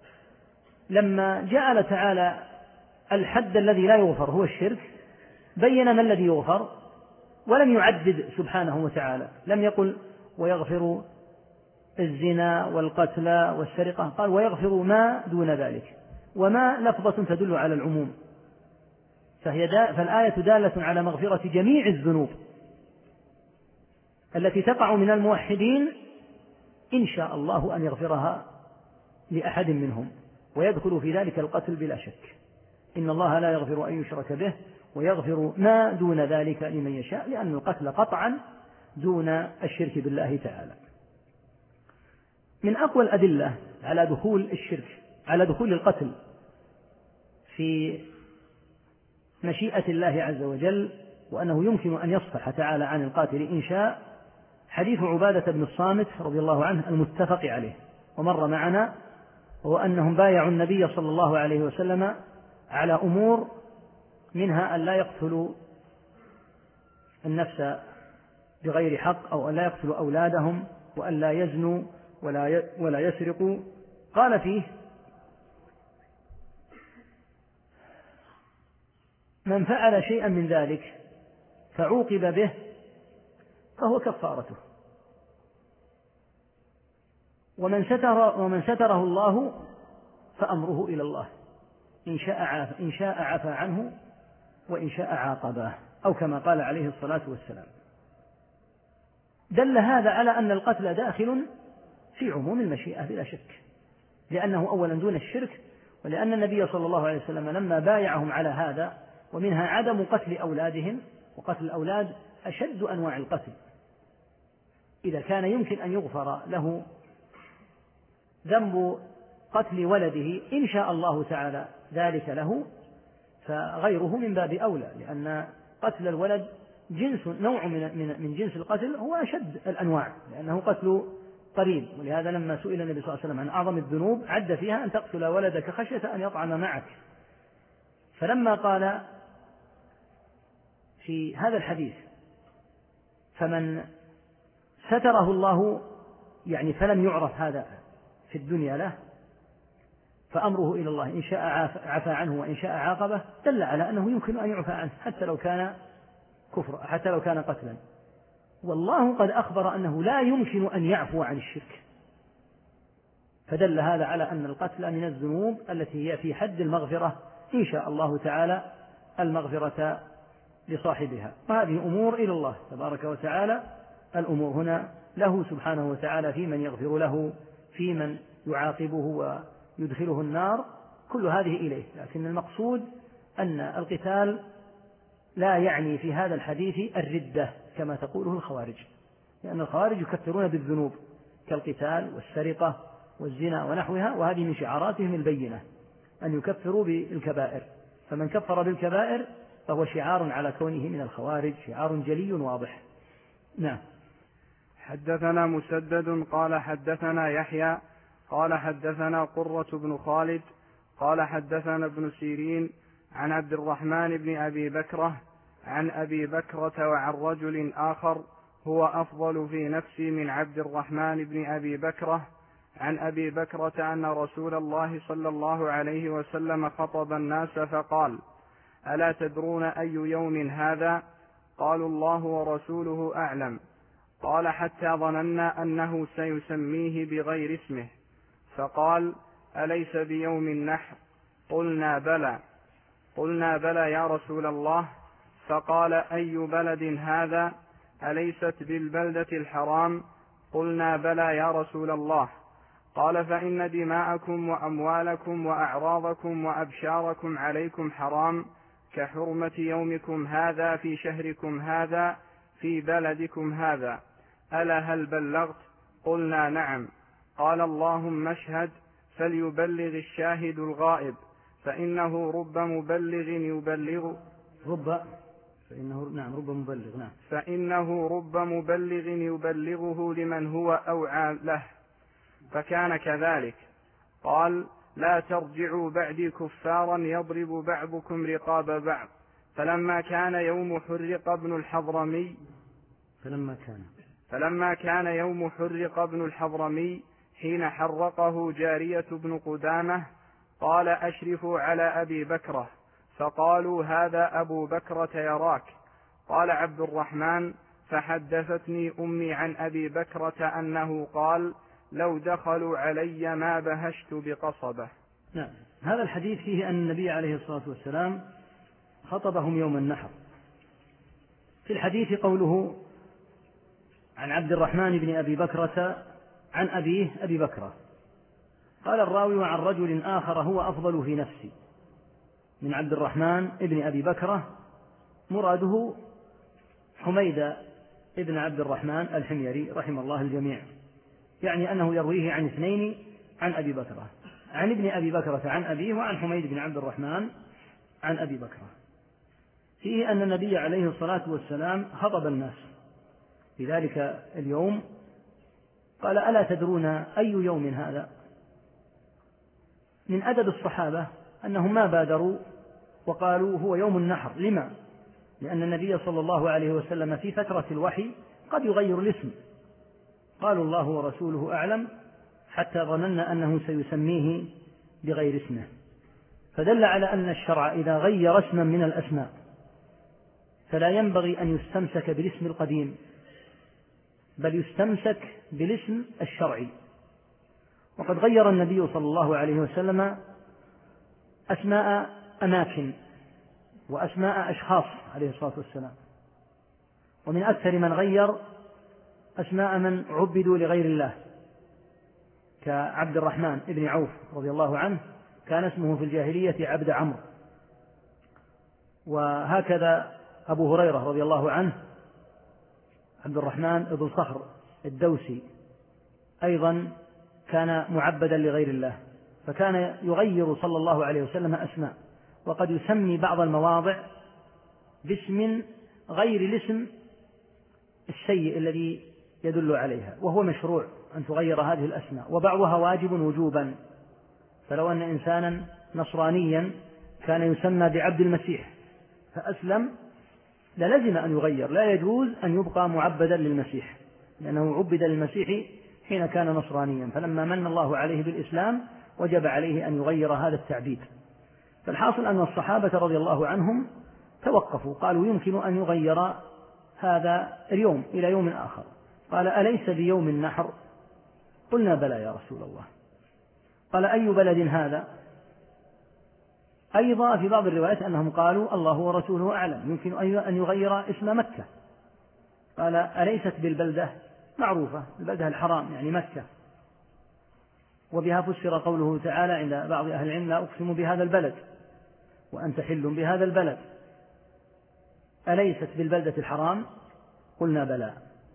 لما جعل تعالى الحد الذي لا يغفر هو الشرك بين ما الذي يغفر، ولم يعدد سبحانه وتعالى، لم يقل ويغفر الزنا والقتل والسرقة، قال ويغفر ما دون ذلك، وما لفظة تدل على العموم، فالآية دالة على مغفرة جميع الذنوب التي تقع من الموحدين إن شاء الله أن يغفرها لأحد منهم، ويدخل في ذلك القتل بلا شك. إن الله لا يغفر أن يشرك به ويغفر ما دون ذلك لمن يشاء، لأن القتل قطعا دون الشرك بالله تعالى. من أقوى الأدلة على دخول الشرك، على دخول القتل في مشيئة الله عز وجل، وأنه يمكن أن يصفح تعالى عن القاتل إن شاء، حديث عبادة بن الصامت رضي الله عنه المتفق عليه ومر معنا، وهو أنهم بايعوا النبي صلى الله عليه وسلم على أمور، منها أن لا يقتلوا النفس بغير حق، أو أن لا يقتلوا أولادهم، وأن لا يزنوا، ولا يسرق. قال فيه: من فعل شيئا من ذلك فعوقب به فهو كفارته، ومن ستره الله فأمره إلى الله، إن شاء عفى عنه وإن شاء عاقبه، أو كما قال عليه الصلاة والسلام. دل هذا على أن القتل داخل في عموم المشيئة بلا شك، لأنه أولا دون الشرك، ولأن النبي صلى الله عليه وسلم لما بايعهم على هذا، ومنها عدم قتل أولادهم، وقتل الأولاد أشد أنواع القتل. إذا كان يمكن أن يغفر له ذنب قتل ولده إن شاء الله تعالى ذلك له، فغيره من باب أولى، لأن قتل الولد نوع من جنس القتل هو أشد الأنواع، لأنه قتل قريب. ولهذا لما سئل النبي صلى الله عليه وسلم عن أعظم الذنوب عد فيها أن تقتل ولدك خشية أن يطعم معك. فلما قال في هذا الحديث: فمن ستره الله، يعني فلم يعرف هذا في الدنيا له، فأمره إلى الله، إن شاء عفى عنه وإن شاء عاقبه، دل على أنه يمكن أن يعفى عنه حتى لو كان كفر، حتى لو كان قتلا. والله قد أخبر أنه لا يمكن أن يعفو عن الشرك، فدل هذا على أن القتل من الذنوب التي هي في حد المغفرة إن شاء الله تعالى المغفرة لصاحبها. وهذه أمور إلى الله تبارك وتعالى، الأمور هنا له سبحانه وتعالى، في من يغفر له، في من يعاقبه ويدخله النار، كل هذه إليه. لكن المقصود أن القتال لا يعني في هذا الحديث الردة كما تقوله الخوارج، لأن الخوارج يكفرون بالذنوب كالقتال والسرقة والزنا ونحوها، وهذه من شعاراتهم البينة أن يكفروا بالكبائر. فمن كفر بالكبائر فهو شعار على كونه من الخوارج، شعار جلي واضح. نعم. حدثنا مسدد قال حدثنا يحيى قال حدثنا قرة بن خالد قال حدثنا ابن سيرين عن عبد الرحمن بن أبي بكرة عن أبي بكرة وعن رجل آخر هو أفضل في نفسي من عبد الرحمن بن أبي بكرة عن أبي بكرة أن رسول الله صلى الله عليه وسلم خطب الناس فقال: ألا تدرون أي يوم هذا؟ قالوا: الله ورسوله أعلم. قال: حتى ظننا أنه سيسميه بغير اسمه، فقال: أليس بيوم النحر؟ قلنا بلى يا رسول الله. فقال: أي بلد هذا؟ أليست بالبلدة الحرام؟ قلنا بلى يا رسول الله. قال: فإن دماءكم وأموالكم وأعراضكم وأبشاركم عليكم حرام كحرمة يومكم هذا في شهركم هذا في بلدكم هذا. ألا هل بلغت؟ قلنا: نعم. قال: اللهم اشهد، فليبلغ الشاهد الغائب، فإنه رب مبلغ يبلغه لمن هو أوعى له. فكان كذلك. قال: لا ترجعوا بعدي كفارا يضرب بعضكم رقاب بعض. فلما كان يوم حرق ابن الحضرمي حين حرقه جارية بن قدامة، قال: أشرفوا على أبي بكرة، فقالوا: هذا أبو بكرة يراك. قال عبد الرحمن: فحدثتني أمي عن أبي بكرة أنه قال: لو دخلوا علي ما بهشت بقصبة. نعم. هذا الحديث فيه أن النبي عليه الصلاة والسلام خطبهم يوم النحر. في الحديث قوله: عن عبد الرحمن بن أبي بكرة عن أبيه أبي بكرة. قال الراوي: وعن رجل آخر هو أفضل في نفسي من عبد الرحمن بن أبي بكرة، مراده حميد ابن عبد الرحمن الحميري رحمه الله الجميع، يعني أنه يرويه عن اثنين عن أبي بكرة، عن ابن أبي بكرة عن أبيه، وعن حميد بن عبد الرحمن عن أبي بكرة. فيه أن النبي عليه الصلاة والسلام خطب الناس في ذلك اليوم، قال: ألا تدرون أي يوم هذا؟ من أدب الصحابة أنهم ما بادروا وقالوا هو يوم النحر. لما؟ لأن النبي صلى الله عليه وسلم في فترة الوحي قد يغير الاسم، قالوا: الله ورسوله أعلم، حتى ظننا أنه سيسميه بغير اسمه، فدل على أن الشرع إذا غير اسما من الأسماء فلا ينبغي أن يستمسك بالاسم القديم، بل يستمسك بالاسم الشرعي. وقد غير النبي صلى الله عليه وسلم أسماء أماكن وأسماء أشخاص عليه الصلاة والسلام، ومن أكثر من غير أسماء من عبدوا لغير الله كعبد الرحمن بن عوف رضي الله عنه، كان اسمه في الجاهلية عبد عمرو. وهكذا أبو هريرة رضي الله عنه عبد الرحمن بن صخر الدوسي أيضا كان معبدا لغير الله، فكان يغير صلى الله عليه وسلم أسماء، وقد يسمي بعض المواضع باسم غير الاسم السيء الذي يدل عليها، وهو مشروع أن تغير هذه الأسماء، وبعضها واجب وجوبا. فلو أن إنسانا نصرانيا كان يسمى بعبد المسيح فأسلم للزم أن يغير، لا يجوز أن يبقى معبدا للمسيح، لأنه عبد للمسيح حين كان نصرانيا، فلما من الله عليه بالإسلام وجب عليه أن يغير هذا التعبيد. فالحاصل أن الصحابة رضي الله عنهم توقفوا، قالوا يمكن أن يغير هذا اليوم إلى يوم آخر. قال أليس بيوم النحر؟ قلنا بلى يا رسول الله. قال أي بلد هذا؟ أيضا في بعض الروايات أنهم قالوا الله ورسوله أعلم، يمكن أن يغير اسم مكة. قال أليست بالبلدة؟ معروفة البلدة الحرام يعني مكة، وبها فسر قوله تعالى عند بعض أهل العلم لا أقسم بهذا البلد وأنت حل بهذا البلد، أليست بالبلدة الحرام؟ قلنا بلى.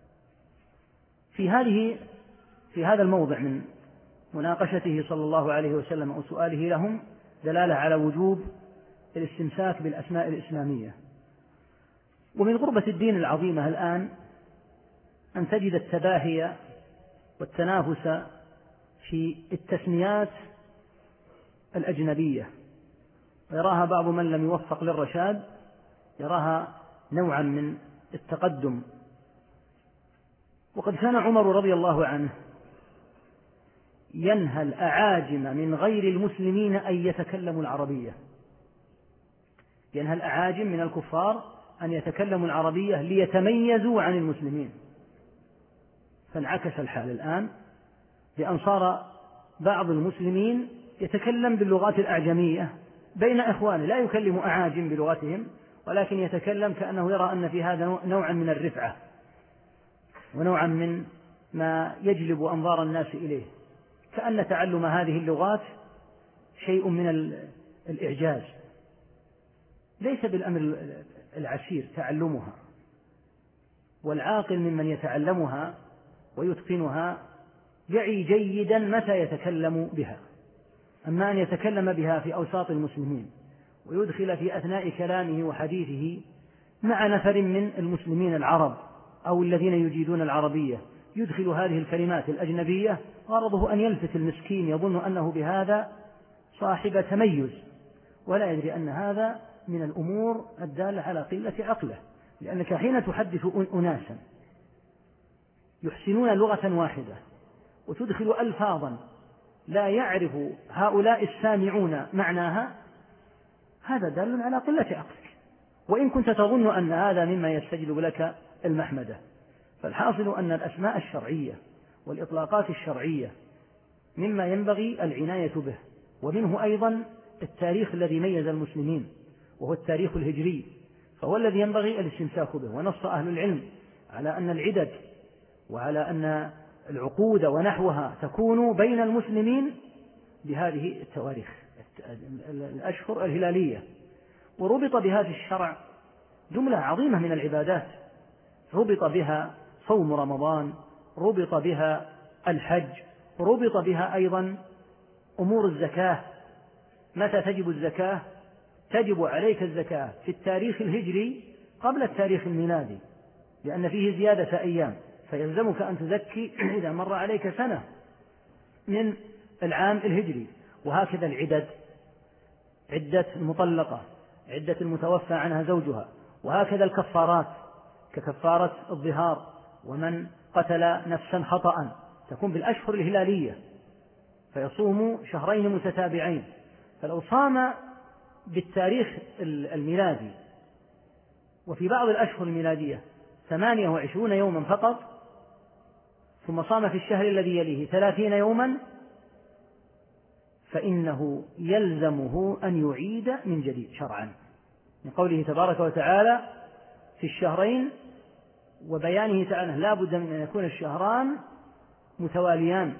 في هذا الموضع من مناقشته صلى الله عليه وسلم أو سؤاله لهم دلالة على وجوب الاستمساك بالأسماء الإسلامية. ومن غربة الدين العظيمة الآن أن تجد التباهي والتنافس في التسميات الأجنبية، ويراها بعض من لم يوفق للرشاد يراها نوعا من التقدم. وقد كان عمر رضي الله عنه ينهى الأعاجم من غير المسلمين أن يتكلموا العربية، ينهى الأعاجم من الكفار أن يتكلموا العربية ليتميزوا عن المسلمين. فانعكس الحال الآن بأن صار بعض المسلمين يتكلم باللغات الأعجمية بين إخوانه، لا يكلم أعاجم بلغتهم، ولكن يتكلم كأنه يرى أن في هذا نوعا من الرفعة ونوعا من ما يجلب أنظار الناس إليه، كأن تعلم هذه اللغات شيء من الإعجاز. ليس بالأمر العسير تعلمها، والعاقل ممن يتعلمها ويتقنها يعي جيدا متى يتكلم بها. أما أن يتكلم بها في أوساط المسلمين ويدخل في أثناء كلامه وحديثه مع نفر من المسلمين العرب أو الذين يجيدون العربية، يدخل هذه الكلمات الأجنبية غرضه أن يلفت المسكين، يظن أنه بهذا صاحب تميز، ولا يدري أن هذا من الأمور الدالة على قلة عقله. لأنك حين تحدث أناسا يحسنون لغة واحدة وتدخل ألفاظا لا يعرف هؤلاء السامعون معناها، هذا دال على قلة عقلك، وإن كنت تظن أن هذا مما يستجلب لك المحمدة. فالحاصل أن الأسماء الشرعية والإطلاقات الشرعية مما ينبغي العناية به، ومنه أيضا التاريخ الذي ميز المسلمين وهو التاريخ الهجري، فهو الذي ينبغي الاستمساك به. ونص أهل العلم على أن العدد وعلى أن العقود ونحوها تكون بين المسلمين بهذه التواريخ الأشهر الهلالية. وربط بها في الشرع جملة عظيمة من العبادات، ربط بها صوم رمضان، ربط بها الحج، ربط بها أيضا أمور الزكاة. متى تجب الزكاة؟ تجب عليك الزكاة في التاريخ الهجري قبل التاريخ الميلادي، لأن فيه زيادة أيام، فيلزمك أن تزكي إذا مر عليك سنة من العام الهجري. وهكذا العدد، عدة المطلقة، عدة المتوفى عنها زوجها، وهكذا الكفارات ككفارة الظهار، ومن قتل نفسا خطأ تكون بالأشهر الهلالية. فيصوم شهرين متتابعين. فلو صام بالتاريخ الميلادي وفي بعض الأشهر الميلادية 28 يوما فقط، ثم صام في الشهر الذي يليه 30 يوما، فإنه يلزمه أن يعيد من جديد شرعا، من قوله تبارك وتعالى في الشهرين، وبيانه تعالى لا بد من أن يكون الشهران متواليان.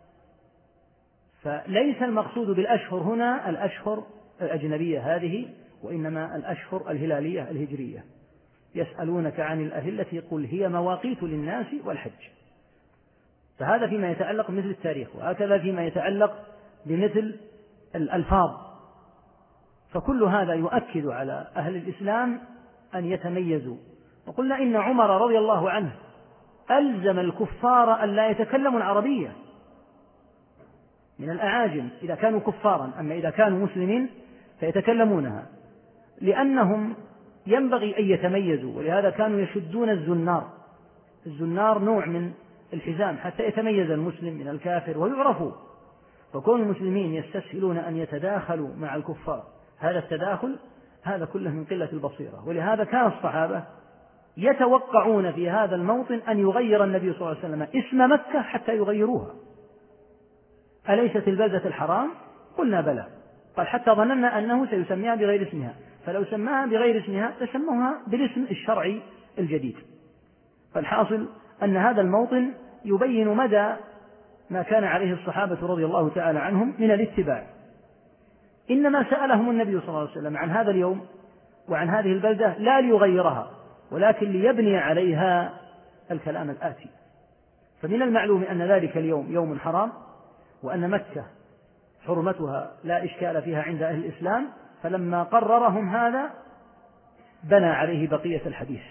فليس المقصود بالأشهر هنا الأشهر الأجنبية هذه، وإنما الأشهر الهلالية الهجرية. يسألونك عن الأهلة قل هي مواقيت للناس والحج. فهذا فيما يتعلق بمثل التاريخ، وهكذا فيما يتعلق بمثل الألفاظ. فكل هذا يؤكد على أهل الإسلام أن يتميزوا. وقلنا إن عمر رضي الله عنه ألزم الكفار أن لا يتكلموا العربية من الأعاجم إذا كانوا كفارا، أما إذا كانوا مسلمين فيتكلمونها، لأنهم ينبغي أن يتميزوا. ولهذا كانوا يشدون الزنار. الزنار نوع من الحزام حتى يتميز المسلم من الكافر ويعرفوا. فكون المسلمين يستسهلون أن يتداخلوا مع الكفار، هذا التداخل هذا كله من قلة البصيرة. ولهذا كان الصحابة يتوقعون في هذا الموطن أن يغير النبي صلى الله عليه وسلم اسم مكة حتى يغيروها. أليست البلدة الحرام؟ قلنا بلى. قال حتى ظننا أنه سيسميها بغير اسمها، فلو سماها بغير اسمها لسموها بالاسم الشرعي الجديد. فالحاصل أن هذا الموطن يبين مدى ما كان عليه الصحابة رضي الله تعالى عنهم من الاتباع. إنما سألهم النبي صلى الله عليه وسلم عن هذا اليوم وعن هذه البلدة لا ليغيرها، ولكن ليبني عليها الكلام الآتي. فمن المعلوم أن ذلك اليوم يوم حرام، وأن مكة حرمتها لا إشكال فيها عند أهل الإسلام. فلما قررهم هذا بنى عليه بقية الحديث.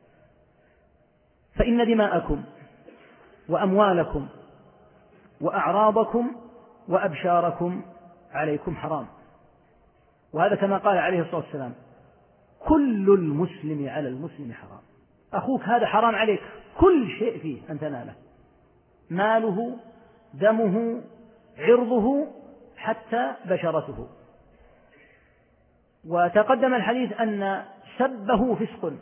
فإن دماءكم وأموالكم وأعراضكم وأبشاركم عليكم حرام. وهذا كما قال عليه الصلاة والسلام كل المسلم على المسلم حرام. أخوك هذا حرام عليك، كل شيء فيه أن تناله، ماله، دمه، عرضه، حتى بشرته. وتقدم الحديث أن سبه فسق،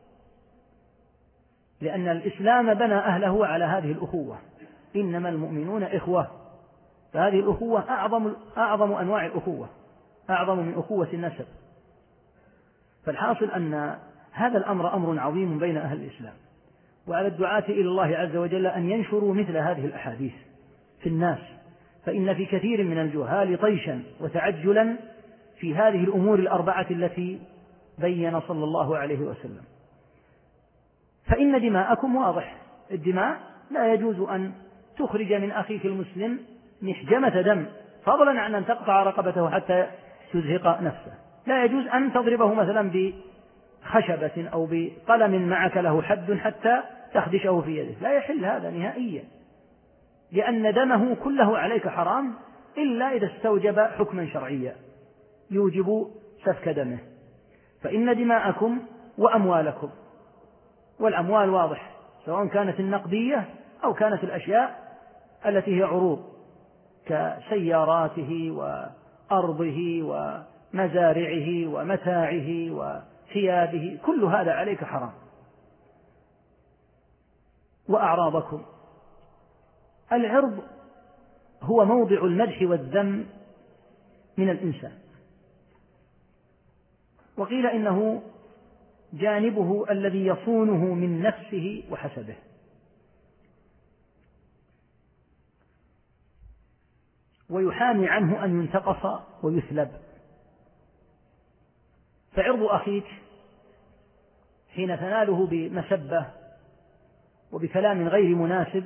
لأن الإسلام بنى أهله على هذه الأخوة، إنما المؤمنون إخوة. فهذه الأخوة أعظم أنواع الأخوة، أعظم من أخوة النسب. فالحاصل أن هذا الأمر أمر عظيم بين أهل الإسلام، وعلى الدعاة إلى الله عز وجل أن ينشروا مثل هذه الأحاديث في الناس، فإن في كثير من الجهال طيشا وتعجلا في هذه الأمور الأربعة التي بين صلى الله عليه وسلم. فإن دماءكم واضح، الدماء لا يجوز أن تخرج من أخيك المسلم محجمة دم، فضلا عن أن تقطع رقبته حتى تزهق نفسه. لا يجوز أن تضربه مثلا بخشبة أو بقلم معك له حد حتى تخدشه في يده، لا يحل هذا نهائيا، لأن دمه كله عليك حرام إلا إذا استوجب حكما شرعيا يوجب سفك دمه. فإن دماءكم وأموالكم، والأموال واضح سواء كانت النقدية أو كانت الأشياء التي هي عروض كسياراته وأرضه ومزارعه ومتاعه وثيابه، كل هذا عليك حرام. وأعراضكم، العرض هو موضع المدح والذم من الإنسان، وقيل إنه جانبه الذي يصونه من نفسه وحسبه. ويحامي عنه أن ينتقص ويثلب. فعرض أخيك حين تناله بمسبة وبكلام غير مناسب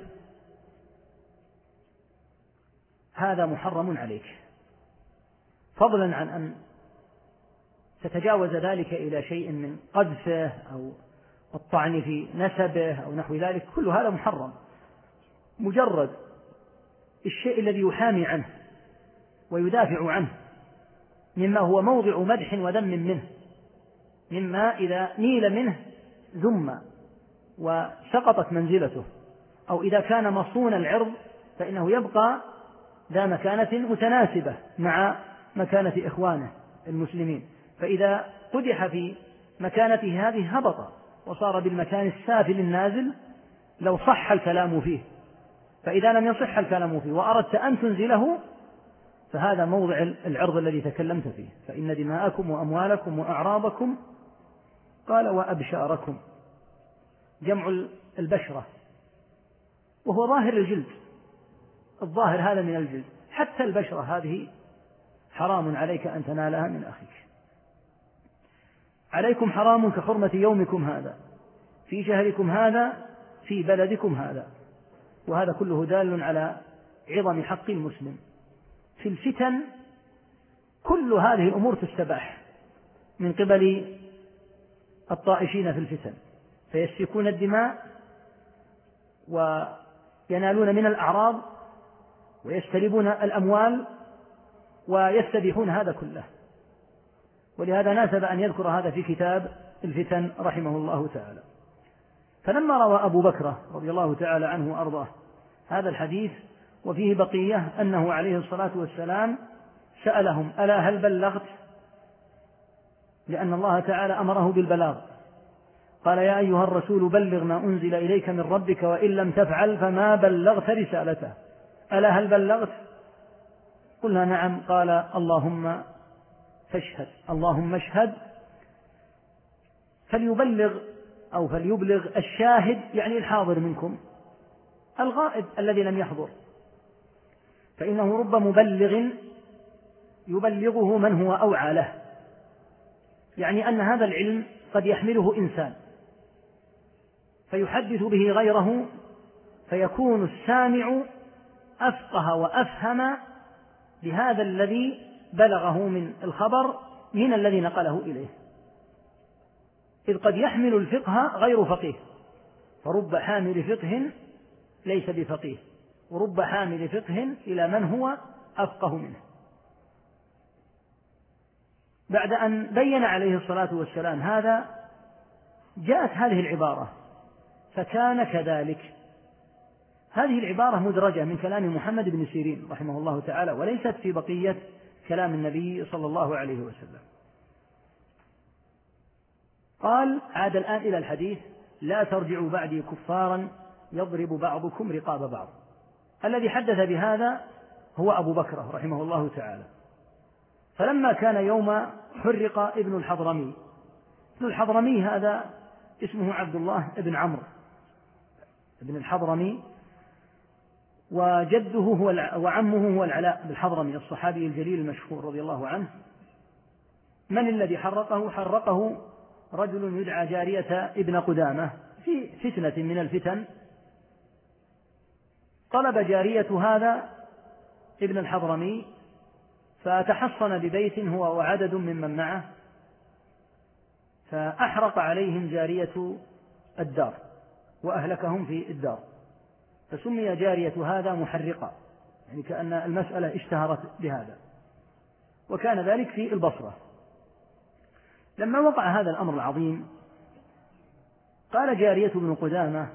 هذا محرم عليك، فضلا عن أن تتجاوز ذلك إلى شيء من قذفه أو الطعن في نسبه أو نحو ذلك، كل هذا محرم. مجرد الشيء الذي يحامي عنه ويدافع عنه مما هو موضع مدح وذم منه، مما إذا نيل منه ذم وسقطت منزلته، أو إذا كان مصون العرض فإنه يبقى ذا مكانة متناسبة مع مكانة إخوانه المسلمين، فإذا قدح في مكانته هذه هبط وصار بالمكان السافل النازل لو صح الكلام فيه. فإذا لم يصح الكلام فيه وأردت أن تنزله فهذا موضع العرض الذي تكلمت فيه، فإن دماءكم وأموالكم وأعراضكم قال وأبشاركم جمع البشرة، وهو ظاهر الجلد، الظاهر هذا من الجلد، حتى البشرة هذه حرام عليك أن تنالها من أخيك. عليكم حرام كحرمة يومكم هذا في شهركم هذا في بلدكم هذا. وهذا كله دال على عظم حق المسلم. في الفتن كل هذه الأمور تستباح من قبل الطائشين في الفتن، فيسفكون الدماء وينالون من الأعراض ويستلبون الأموال ويستبيحون هذا كله. ولهذا ناسب أن يذكر هذا في كتاب الفتن رحمه الله تعالى. فلما روى أبو بكر رضي الله تعالى عنه وأرضاه هذا الحديث وفيه بقية أنه عليه الصلاة والسلام سألهم ألا هل بلغت، لأن الله تعالى أمره بالبلاغ، قال يا أيها الرسول بلغ ما أنزل إليك من ربك وإن لم تفعل فما بلغت رسالته، ألا هل بلغت؟ قلنا نعم. قال اللهم فاشهد، اللهم اشهد. فليبلغ أو فليبلغ الشاهد يعني الحاضر منكم، الغائب الذي لم يحضر، فإنه رب مبلغ يبلغه من هو أوعى له، يعني أن هذا العلم قد يحمله إنسان فيحدث به غيره فيكون السامع أفقه وأفهم بهذا الذي بلغه من الخبر من الذي نقله إليه، إذ قد يحمل الفقه غير فقيه، فرب حامل فقه ليس بفقيه، ورب حامل فقه إلى من هو أفقه منه. بعد أن بين عليه الصلاة والسلام هذا جاءت هذه العبارة فكان كذلك. هذه العبارة مدرجة من كلام محمد بن سيرين رحمه الله تعالى، وليست في بقية كلام النبي صلى الله عليه وسلم. قال عاد الآن إلى الحديث لا ترجعوا بعدي كفارا يضرب بعضكم رقاب بعض. الذي حدث بهذا هو أبو بكر رحمه الله تعالى. فلما كان يوم حرق ابن الحضرمي، ابن الحضرمي هذا اسمه عبد الله بن عمرو ابن الحضرمي، وجده وعمه هو العلاء بالحضرمي الصحابي الجليل المشهور رضي الله عنه. من الذي حرقه؟ حرقه رجل يدعى جارية ابن قدامة في فتنة من الفتن. طلب جارية هذا ابن الحضرمي فتحصن ببيت هو وعدد ممن معه، فأحرق عليهم جارية الدار وأهلكهم في الدار، فسمي جارية هذا محرقة، يعني كأن المسألة اشتهرت بهذا، وكان ذلك في البصرة. لما وقع هذا الأمر العظيم قال جارية بن قدامة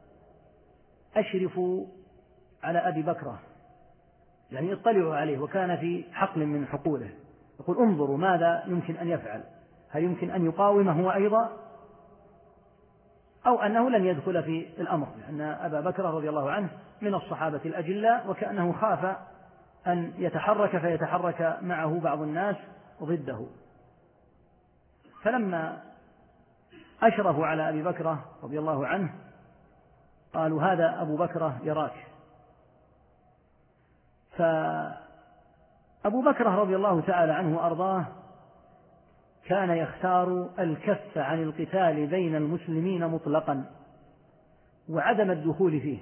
أشرفوا على أبي بكر، يعني اطلعوا عليه، وكان في حقل من حقوله، يقول انظروا ماذا يمكن أن يفعل، هل يمكن أن يقاوم هو أيضا أو أنه لن يدخل في الأمر، لأن أبا بكر رضي الله عنه من الصحابة الأجلاء، وكأنه خاف أن يتحرك فيتحرك معه بعض الناس ضده. فلما أشرفوا على أبي بكر رضي الله عنه قالوا هذا أبو بكر يراك. فأبو بكر رضي الله تعالى عنه وأرضاه كان يختار الكف عن القتال بين المسلمين مطلقا وعدم الدخول فيه،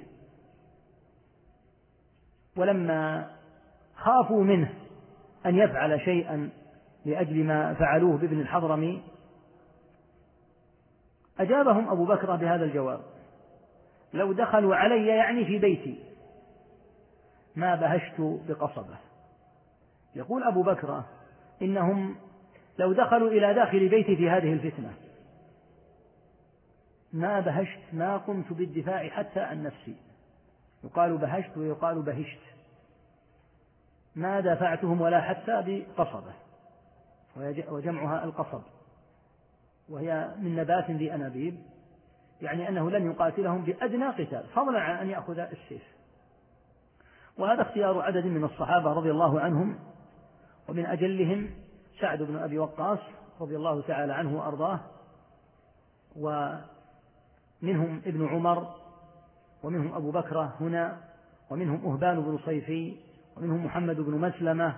ولما خافوا منه أن يفعل شيئا لأجل ما فعلوه بابن الحضرمي أجابهم أبو بكر بهذا الجواب: لو دخلوا علي يعني في بيتي ما بهشت بقصبة. يقول أبو بكر إنهم لو دخلوا إلى داخل بيتي في هذه الفتنة ما بهشت، ما قمت بالدفاع حتى عن نفسي. يقال بهشت ويقال بهشت، ما دافعتهم ولا حتى بقصبة، وجمعها القصب، وهي من نبات ذي أنابيب، يعني أنه لن يقاتلهم بأدنى قتال فضلا عن أن يأخذ السيف. وهذا اختيار عدد من الصحابة رضي الله عنهم، ومن أجلهم سعد بن أبي وقاص رضي الله تعالى عنه وأرضاه، ومنهم ابن عمر، ومنهم أبو بكر هنا، ومنهم أهبان بن صيفي، ومنهم محمد بن مسلمة،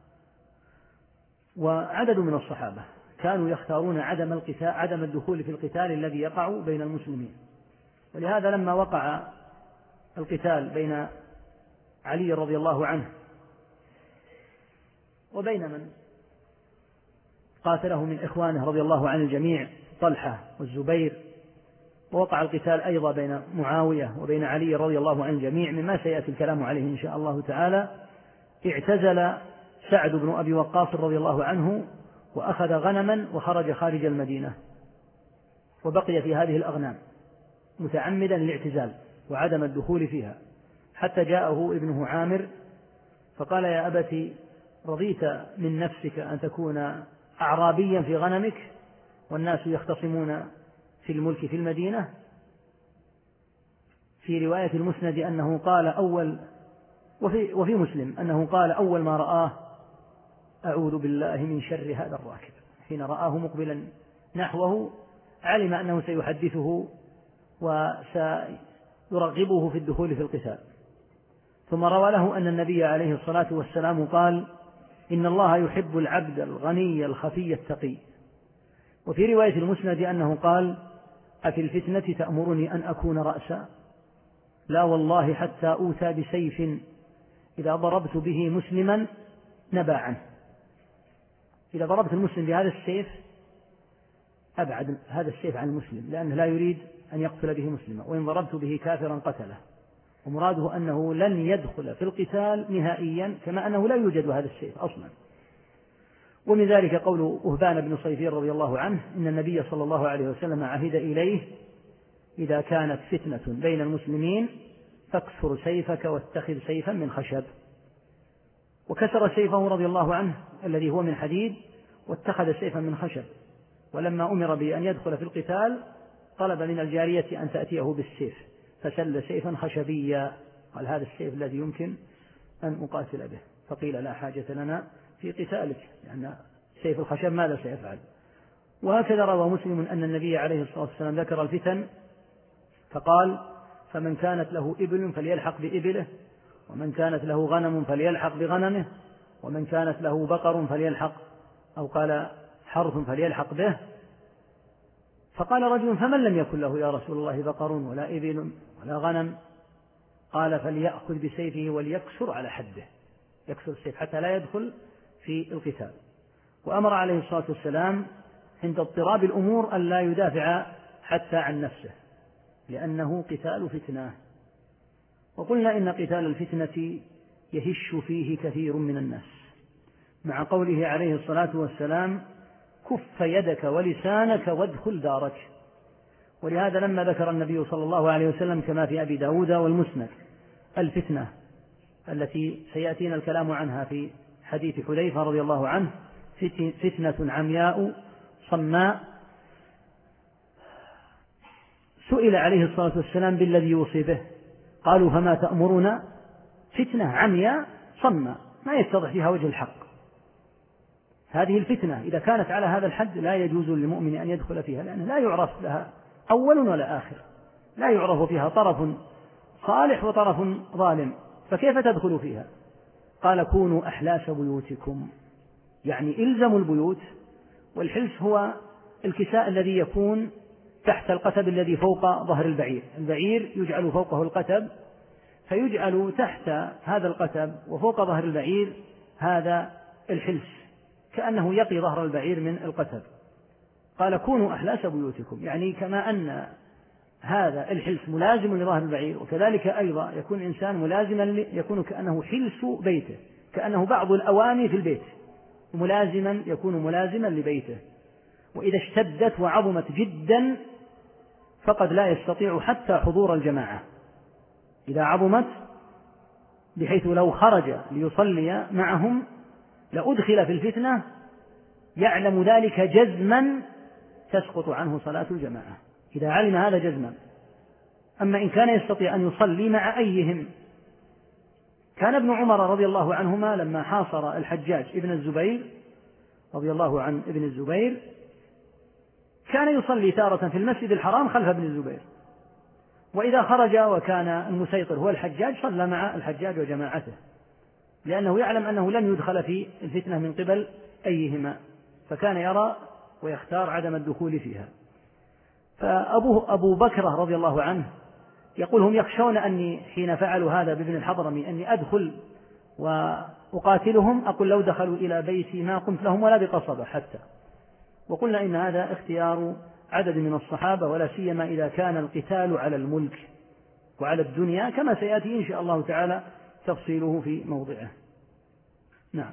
وعدد من الصحابة كانوا يختارون عدم الدخول في القتال الذي يقع بين المسلمين. ولهذا لما وقع القتال بين علي رضي الله عنه وبين من قاتله من إخوانه رضي الله عن الجميع طلحة والزبير، ووقع القتال أيضا بين معاوية وبين علي رضي الله عن الجميع مما سيأتي الكلام عليه إن شاء الله تعالى، اعتزل سعد بن أبي وقاص رضي الله عنه وأخذ غنما وخرج خارج المدينة، وبقي في هذه الأغنام متعمدا الاعتزال وعدم الدخول فيها، حتى جاءه ابنه عامر فقال: يا أبت، رضيت من نفسك أن تكون أعرابيا في غنمك والناس يختصمون في الملك في المدينة؟ في رواية المسند أنه قال وفي مسلم أنه قال: أول ما رآه أعوذ بالله من شر هذا الراكب. حين رآه مقبلا نحوه علم أنه سيحدثه وسيرغبه في الدخول في القتال. ثم روى له أن النبي عليه الصلاة والسلام قال: إن الله يحب العبد الغني الخفي التقي. وفي رواية المسند أنه قال: أفي الفتنة تأمرني أن أكون رأسا؟ لا والله، حتى أوتى بسيف إذا ضربت به مسلما نبى عنه. إذا ضربت المسلم بهذا السيف أبعد هذا السيف عن المسلم، لأنه لا يريد أن يقتل به مسلما، وإن ضربت به كافرا قتله. ومراده أنه لن يدخل في القتال نهائيا، كما أنه لا يوجد هذا السيف أصلا. ومن ذلك قول أهبان بن صيفي رضي الله عنه: إن النبي صلى الله عليه وسلم عهد إليه: إذا كانت فتنة بين المسلمين فاكسر سيفك واتخذ سيفا من خشب. وكسر سيفه رضي الله عنه الذي هو من حديد واتخذ سيفا من خشب. ولما أمر بأن يدخل في القتال طلب من الجارية أن تأتيه بالسيف، فسل سيفا خشبيا، قال: هذا السيف الذي يمكن أن أقاتل به. فقيل: لا حاجة لنا في قتالك، لأن سيف الخشب ماذا سيفعل؟ وهكذا روى مسلم أن النبي عليه الصلاة والسلام ذكر الفتن فقال: فمن كانت له إبل فليلحق بإبله، ومن كانت له غنم فليلحق بغنمه، ومن كانت له بقر فليلحق، أو قال حرث فليلحق به. فقال رجل: فمن لم يكن له يا رسول الله بقر ولا إبل ولا غنم؟ قال: فليأخذ بسيفه وليكسر على حده، يكسر السيف حتى لا يدخل في القتال. وأمر عليه الصلاة والسلام عند اضطراب الأمور أن لا يدافع حتى عن نفسه، لأنه قتال فتنة. وقلنا إن قتال الفتنة يهش فيه كثير من الناس، مع قوله عليه الصلاة والسلام: كف يدك ولسانك وادخل دارك. ولهذا لما ذكر النبي صلى الله عليه وسلم كما في أبي داود والمسند الفتنة التي سيأتينا الكلام عنها في حديث حذيفة رضي الله عنه: فتنة عمياء صماء، سئل عليه الصلاة والسلام بالذي يوصي به، قالوا: فما تأمرنا؟ فتنة عمياء صماء ما يتضح فيها وجه الحق. هذه الفتنة إذا كانت على هذا الحد لا يجوز للمؤمن أن يدخل فيها، لأنه لا يعرف لها أول ولا آخر، لا يعرف فيها طرف صالح وطرف ظالم، فكيف تدخل فيها؟ قال: كونوا أحلاس بيوتكم، يعني إلزموا البيوت. والحلس هو الكساء الذي يكون تحت القتب الذي فوق ظهر البعير. البعير يجعل فوقه القتب، فيجعل تحت هذا القتب وفوق ظهر البعير هذا الحلس، كأنه يقي ظهر البعير من القتب. قال: كونوا أحلاس بيوتكم، يعني كما أن هذا الحلس ملازم لظهر البعير، وكذلك أيضا يكون إنسان ملازما، يكون كأنه حلس بيته، كأنه بعض الأواني في البيت ملازما، يكون ملازما لبيته. وإذا اشتدت وعظمت جدا فقد لا يستطيع حتى حضور الجماعة. إذا عظمت بحيث لو خرج ليصلي معهم لأدخل في الفتنة، يعلم ذلك جزما تسقط عنه صلاة الجماعة إذا علم هذا جزما. أما إن كان يستطيع أن يصلي مع أيهم، كان ابن عمر رضي الله عنهما لما حاصر الحجاج ابن الزبير رضي الله عن ابن الزبير كان يصلي تارة في المسجد الحرام خلف ابن الزبير، وإذا خرج وكان المسيطر هو الحجاج صلى مع الحجاج وجماعته، لأنه يعلم أنه لن يدخل في الفتنة من قبل أيهما، فكان يرى ويختار عدم الدخول فيها. فأبو بكر رضي الله عنه يقول هم يخشون أني حين فعلوا هذا بابن الحضرمي أني أدخل وأقاتلهم، أقول لو دخلوا إلى بيتي ما قمت لهم ولا بقصبة حتى. وقلنا إن هذا اختيار عدد من الصحابة، ولا سيما إذا كان القتال على الملك وعلى الدنيا، كما سيأتي إن شاء الله تعالى تفصيله في موضعه. نعم.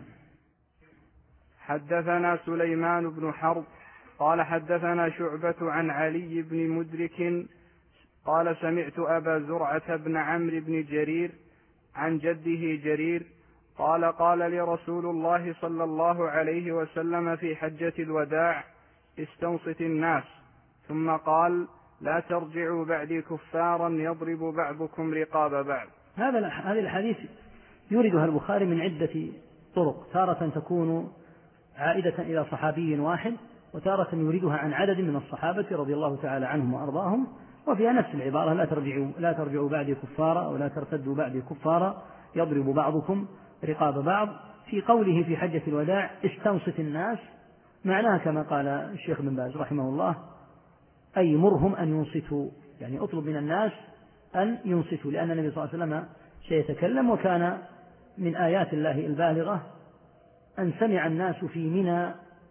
حدثنا سليمان بن حرب قال حدثنا شعبة عن علي بن مدرك قال سمعت أبا زرعة بن عمرو بن جرير عن جده جرير قال قال لي رسول الله صلى الله عليه وسلم في حجة الوداع استنصت الناس، ثم قال لا ترجعوا بعدي كفارا يضرب بعضكم رقاب بعض. هذه الحديث يوردها البخاري من عدة طرق، تارة تكون عائدة إلى صحابي واحد، وتارة يوردها عن عدد من الصحابة رضي الله تعالى عنهم وأرضاهم، وفيها نفس العبارة لا ترجعوا بعدي كفارا أو لا ترتدوا بعدي كفارا يضرب بعضكم رقاب بعض. في قوله في حجة الوداع استنصت الناس، معناها كما قال الشيخ بن باز رحمه الله أي مرهم أن ينصتوا، يعني أطلب من الناس أن ينصتوا، لأن النبي صلى الله عليه وسلم سيتكلم، وكان من آيات الله البالغة أن سمع الناس في منى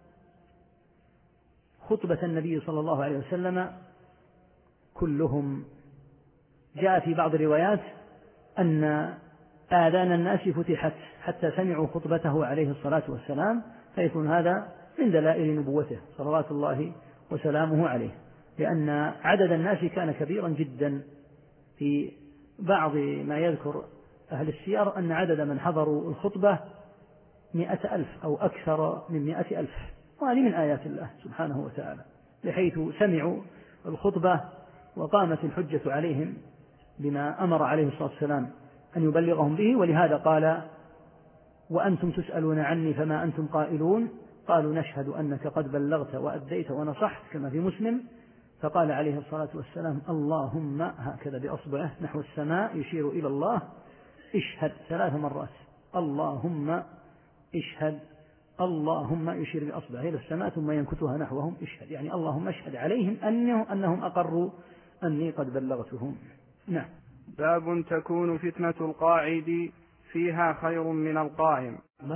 خطبة النبي صلى الله عليه وسلم كلهم. جاء في بعض الروايات أن آذان الناس فتحت حتى سمعوا خطبته عليه الصلاة والسلام، فيكون هذا من دلائل نبوته صلوات الله وسلامه عليه، لأن عدد الناس كان كبيرا جدا. في بعض ما يذكر أهل السير أن عدد من حضروا الخطبة 100,000 أو أكثر من 100,000، وهذه من آيات الله سبحانه وتعالى، بحيث سمعوا الخطبة وقامت الحجة عليهم بما أمر عليه الصلاة والسلام أن يبلغهم به. ولهذا قال وأنتم تسألون عني فما أنتم قائلون، قالوا نشهد أنك قد بلغت وأديت ونصحت كما في مسلم. فقال عليه الصلاة والسلام اللهم، هكذا بأصبعه نحو السماء يشير إلى الله، اشهد 3 مرات، اللهم اشهد، اللهم يشير بأصبعه إلى السماء ثم ينكتها نحوهم اشهد، يعني اللهم اشهد عليهم أنهم أقروا أني قد بلغتهم. نعم. باب تكون فتنة القاعد فيها خير من القائم.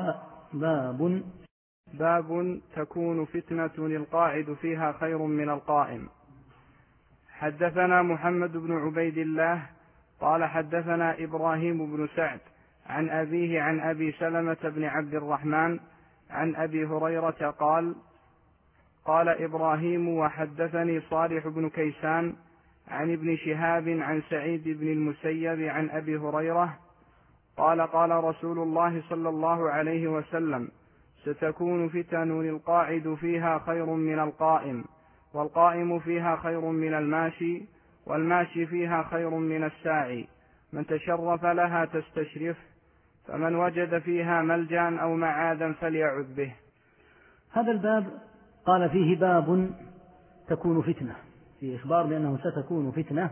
باب تكون فتنة القاعد فيها خير من القائم. حدثنا محمد بن عبيد الله قال حدثنا إبراهيم بن سعد عن أبيه عن أبي سلمة بن عبد الرحمن عن أبي هريرة قال قال إبراهيم وحدثني صالح بن كيسان عن ابن شهاب عن سعيد بن المسيب عن أبي هريرة قال قال رسول الله صلى الله عليه وسلم ستكون فتن القاعد فيها خير من القائم، والقائم فيها خير من الماشي، والماشي فيها خير من الساعي، من تشرف لها تستشرف، فمن وجد فيها ملجأ أو معاذا فليعذ به. هذا الباب قال فيه باب تكون فتنة، في إخبار بأنه ستكون فتنة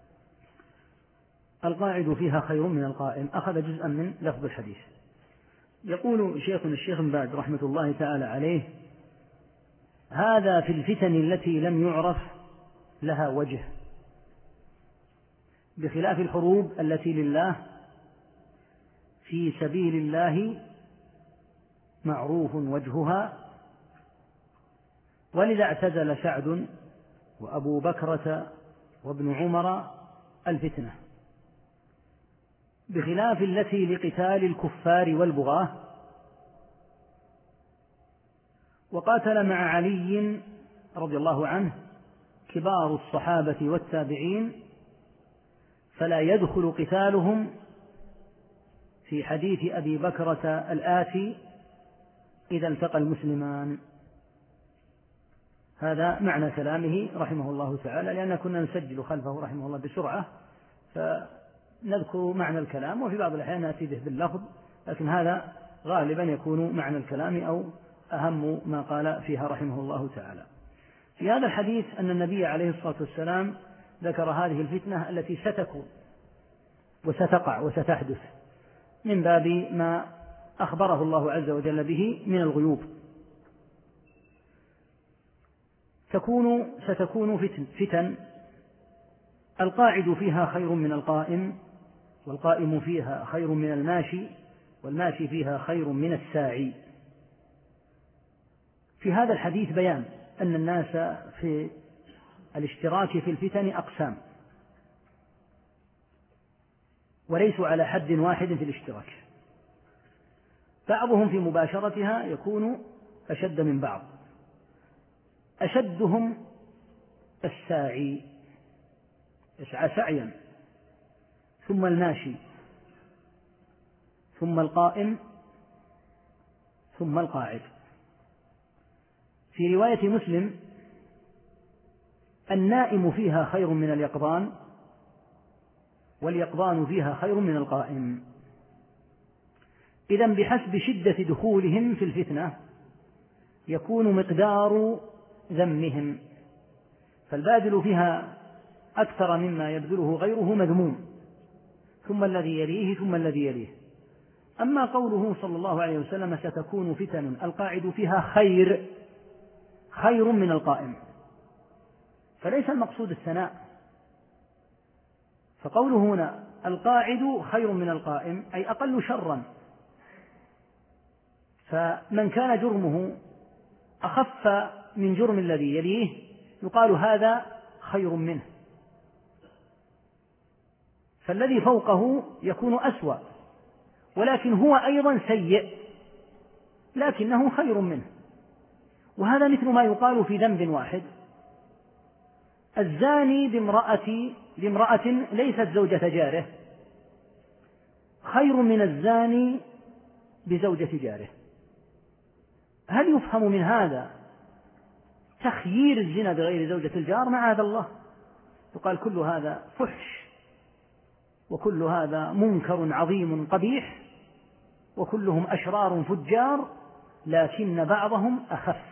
القاعد فيها خير من القائم. أخذ جزءا من لفظ الحديث. يقول شيخنا الشيخ بن باز رحمة الله تعالى عليه هذا في الفتن التي لم يعرف لها وجه، بخلاف الحروب التي لله في سبيل الله معروف وجهها، ولذا اعتزل سعد وأبو بكرة وابن عمر الفتنة، بخلاف التي لقتال الكفار والبغاة. وقاتل مع علي رضي الله عنه كبار الصحابة والتابعين، فلا يدخل قتالهم في حديث أبي بكرة الآتي: إذا التقى المسلمان. هذا معنى كلامه رحمه الله تعالى، لأن كنا نسجل خلفه رحمه الله بسرعة فنذكر معنى الكلام، وفي بعض الأحيان نأتي به باللفظ، لكن هذا غالبا يكون معنى الكلام أو أهم ما قال فيها رحمه الله تعالى. في هذا الحديث أن النبي عليه الصلاة والسلام ذكر هذه الفتنة التي ستكون وستقع وستحدث من باب ما أخبره الله عز وجل به من الغيوب. ستكون فتن القاعد فيها خير من القائم، والقائم فيها خير من الماشي، والماشي فيها خير من الساعي. في هذا الحديث بيان أن الناس في الاشتراك في الفتن أقسام، وليسوا على حد واحد في الاشتراك. بعضهم في مباشرتها يكون أشد من بعض، أشدهم الساعي يسعى سعيا، ثم الماشي، ثم القائم، ثم القاعد. في رواية مسلم: النائم فيها خير من اليقظان، واليقظان فيها خير من القائم. إذن بحسب شدة دخولهم في الفتنة يكون مقدار ذمهم، فالباذل فيها أكثر مما يبذله غيره مذموم، ثم الذي يليه، ثم الذي يليه. أما قوله صلى الله عليه وسلم: ستكون فتن القاعد فيها خير من القائم، فليس المقصود الثناء، فقوله هنا القاعد خير من القائم أي أقل شرا، فمن كان جرمه أخف من جرم الذي يليه يقال هذا خير منه، فالذي فوقه يكون أسوأ، ولكن هو أيضا سيء لكنه خير منه. وهذا مثل ما يقال في ذنب واحد: الزاني بامرأة ليست زوجة جاره خير من الزاني بزوجة جاره. هل يفهم من هذا تخيير الزنا بغير زوجة الجار؟ معاذ الله، يقال كل هذا فحش، وكل هذا منكر عظيم قبيح، وكلهم أشرار فجار، لكن بعضهم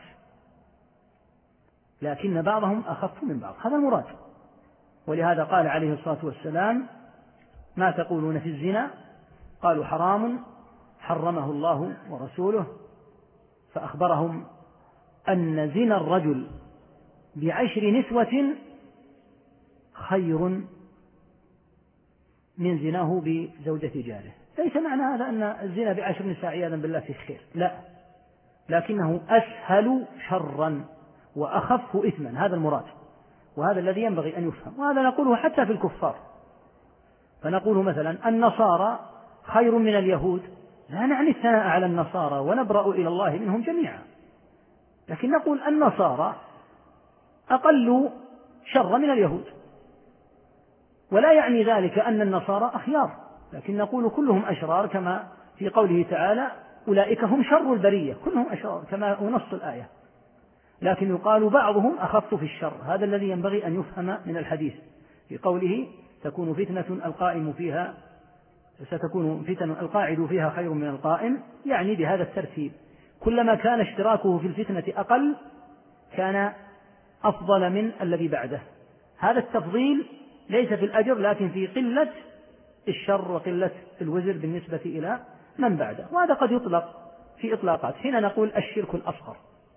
أخف من بعض. هذا المراد. ولهذا قال عليه الصلاة والسلام: ما تقولون في الزنا؟ قالوا: حرام حرمه الله ورسوله. فأخبرهم أن زنا الرجل ب10 نسوة خير من زناه بزوجة جاره. ليس معنى هذا أن الزنا ب10 نساء عياذا بالله في خير، لا، لكنه أسهل شرا وأخف إثما، هذا المراد، وهذا الذي ينبغي أن يفهم. وهذا نقوله حتى في الكفار، فنقول مثلا النصارى خير من اليهود، لا نعني الثناء على النصارى ونبرأ إلى الله منهم جميعا، لكن نقول النصارى أقل شر من اليهود، ولا يعني ذلك أن النصارى أخيار، لكن نقول كلهم أشرار، كما في قوله تعالى: أولئك هم شر البرية، كلهم أشرار كما هو نص الآية، لكن يقال بعضهم أخف في الشر. هذا الذي ينبغي أن يفهم من الحديث في قوله: ستكون فتن القاعد فيها خير من القائم، يعني بهذا الترتيب، كلما كان اشتراكه في الفتنة أقل كان أفضل من الذي بعده. هذا التفضيل ليس في الأجر، لكن في قلة الشر وقلة الوزر بالنسبة إلى من بعده. وهذا قد يطلق في إطلاقات. حين نقول الشرك الأصغر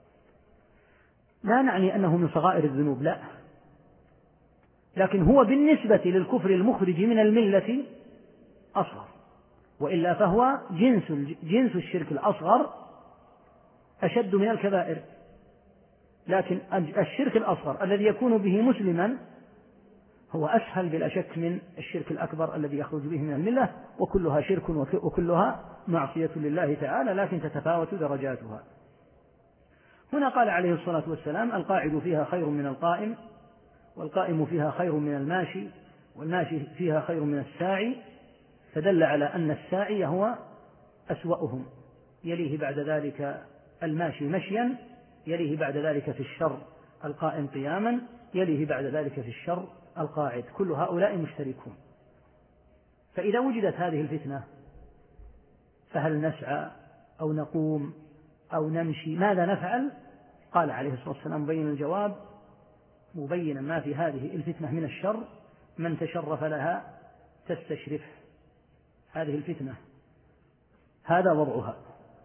لا نعني أنه من صغائر الذنوب، لا، لكن هو بالنسبة للكفر المخرج من الملة أصغر، وإلا فهو جنس الشرك الأصغر أشد من الكبائر. لكن الشرك الأصغر الذي يكون به مسلما هو أسهل بلا شك من الشرك الأكبر الذي يخرج به من الملة، وكلها شرك وكلها معصية لله تعالى، لكن تتفاوت درجاتها. هنا قال عليه الصلاة والسلام: القاعد فيها خير من القائم، والقائم فيها خير من الماشي، والماشي فيها خير من الساعي. فدل على أن الساعي هو أسوأهم، يليه بعد ذلك الماشي مشيا، يليه بعد ذلك في الشر القائم قياما، يليه بعد ذلك في الشر القاعد، كل هؤلاء مشتركون. فإذا وجدت هذه الفتنة فهل نسعى أو نقوم أو نمشي؟ ماذا نفعل؟ قال عليه الصلاة والسلام مبين الجواب، مبينا ما في هذه الفتنة من الشر: من تشرف لها تستشرف. هذه الفتنة هذا وضعها،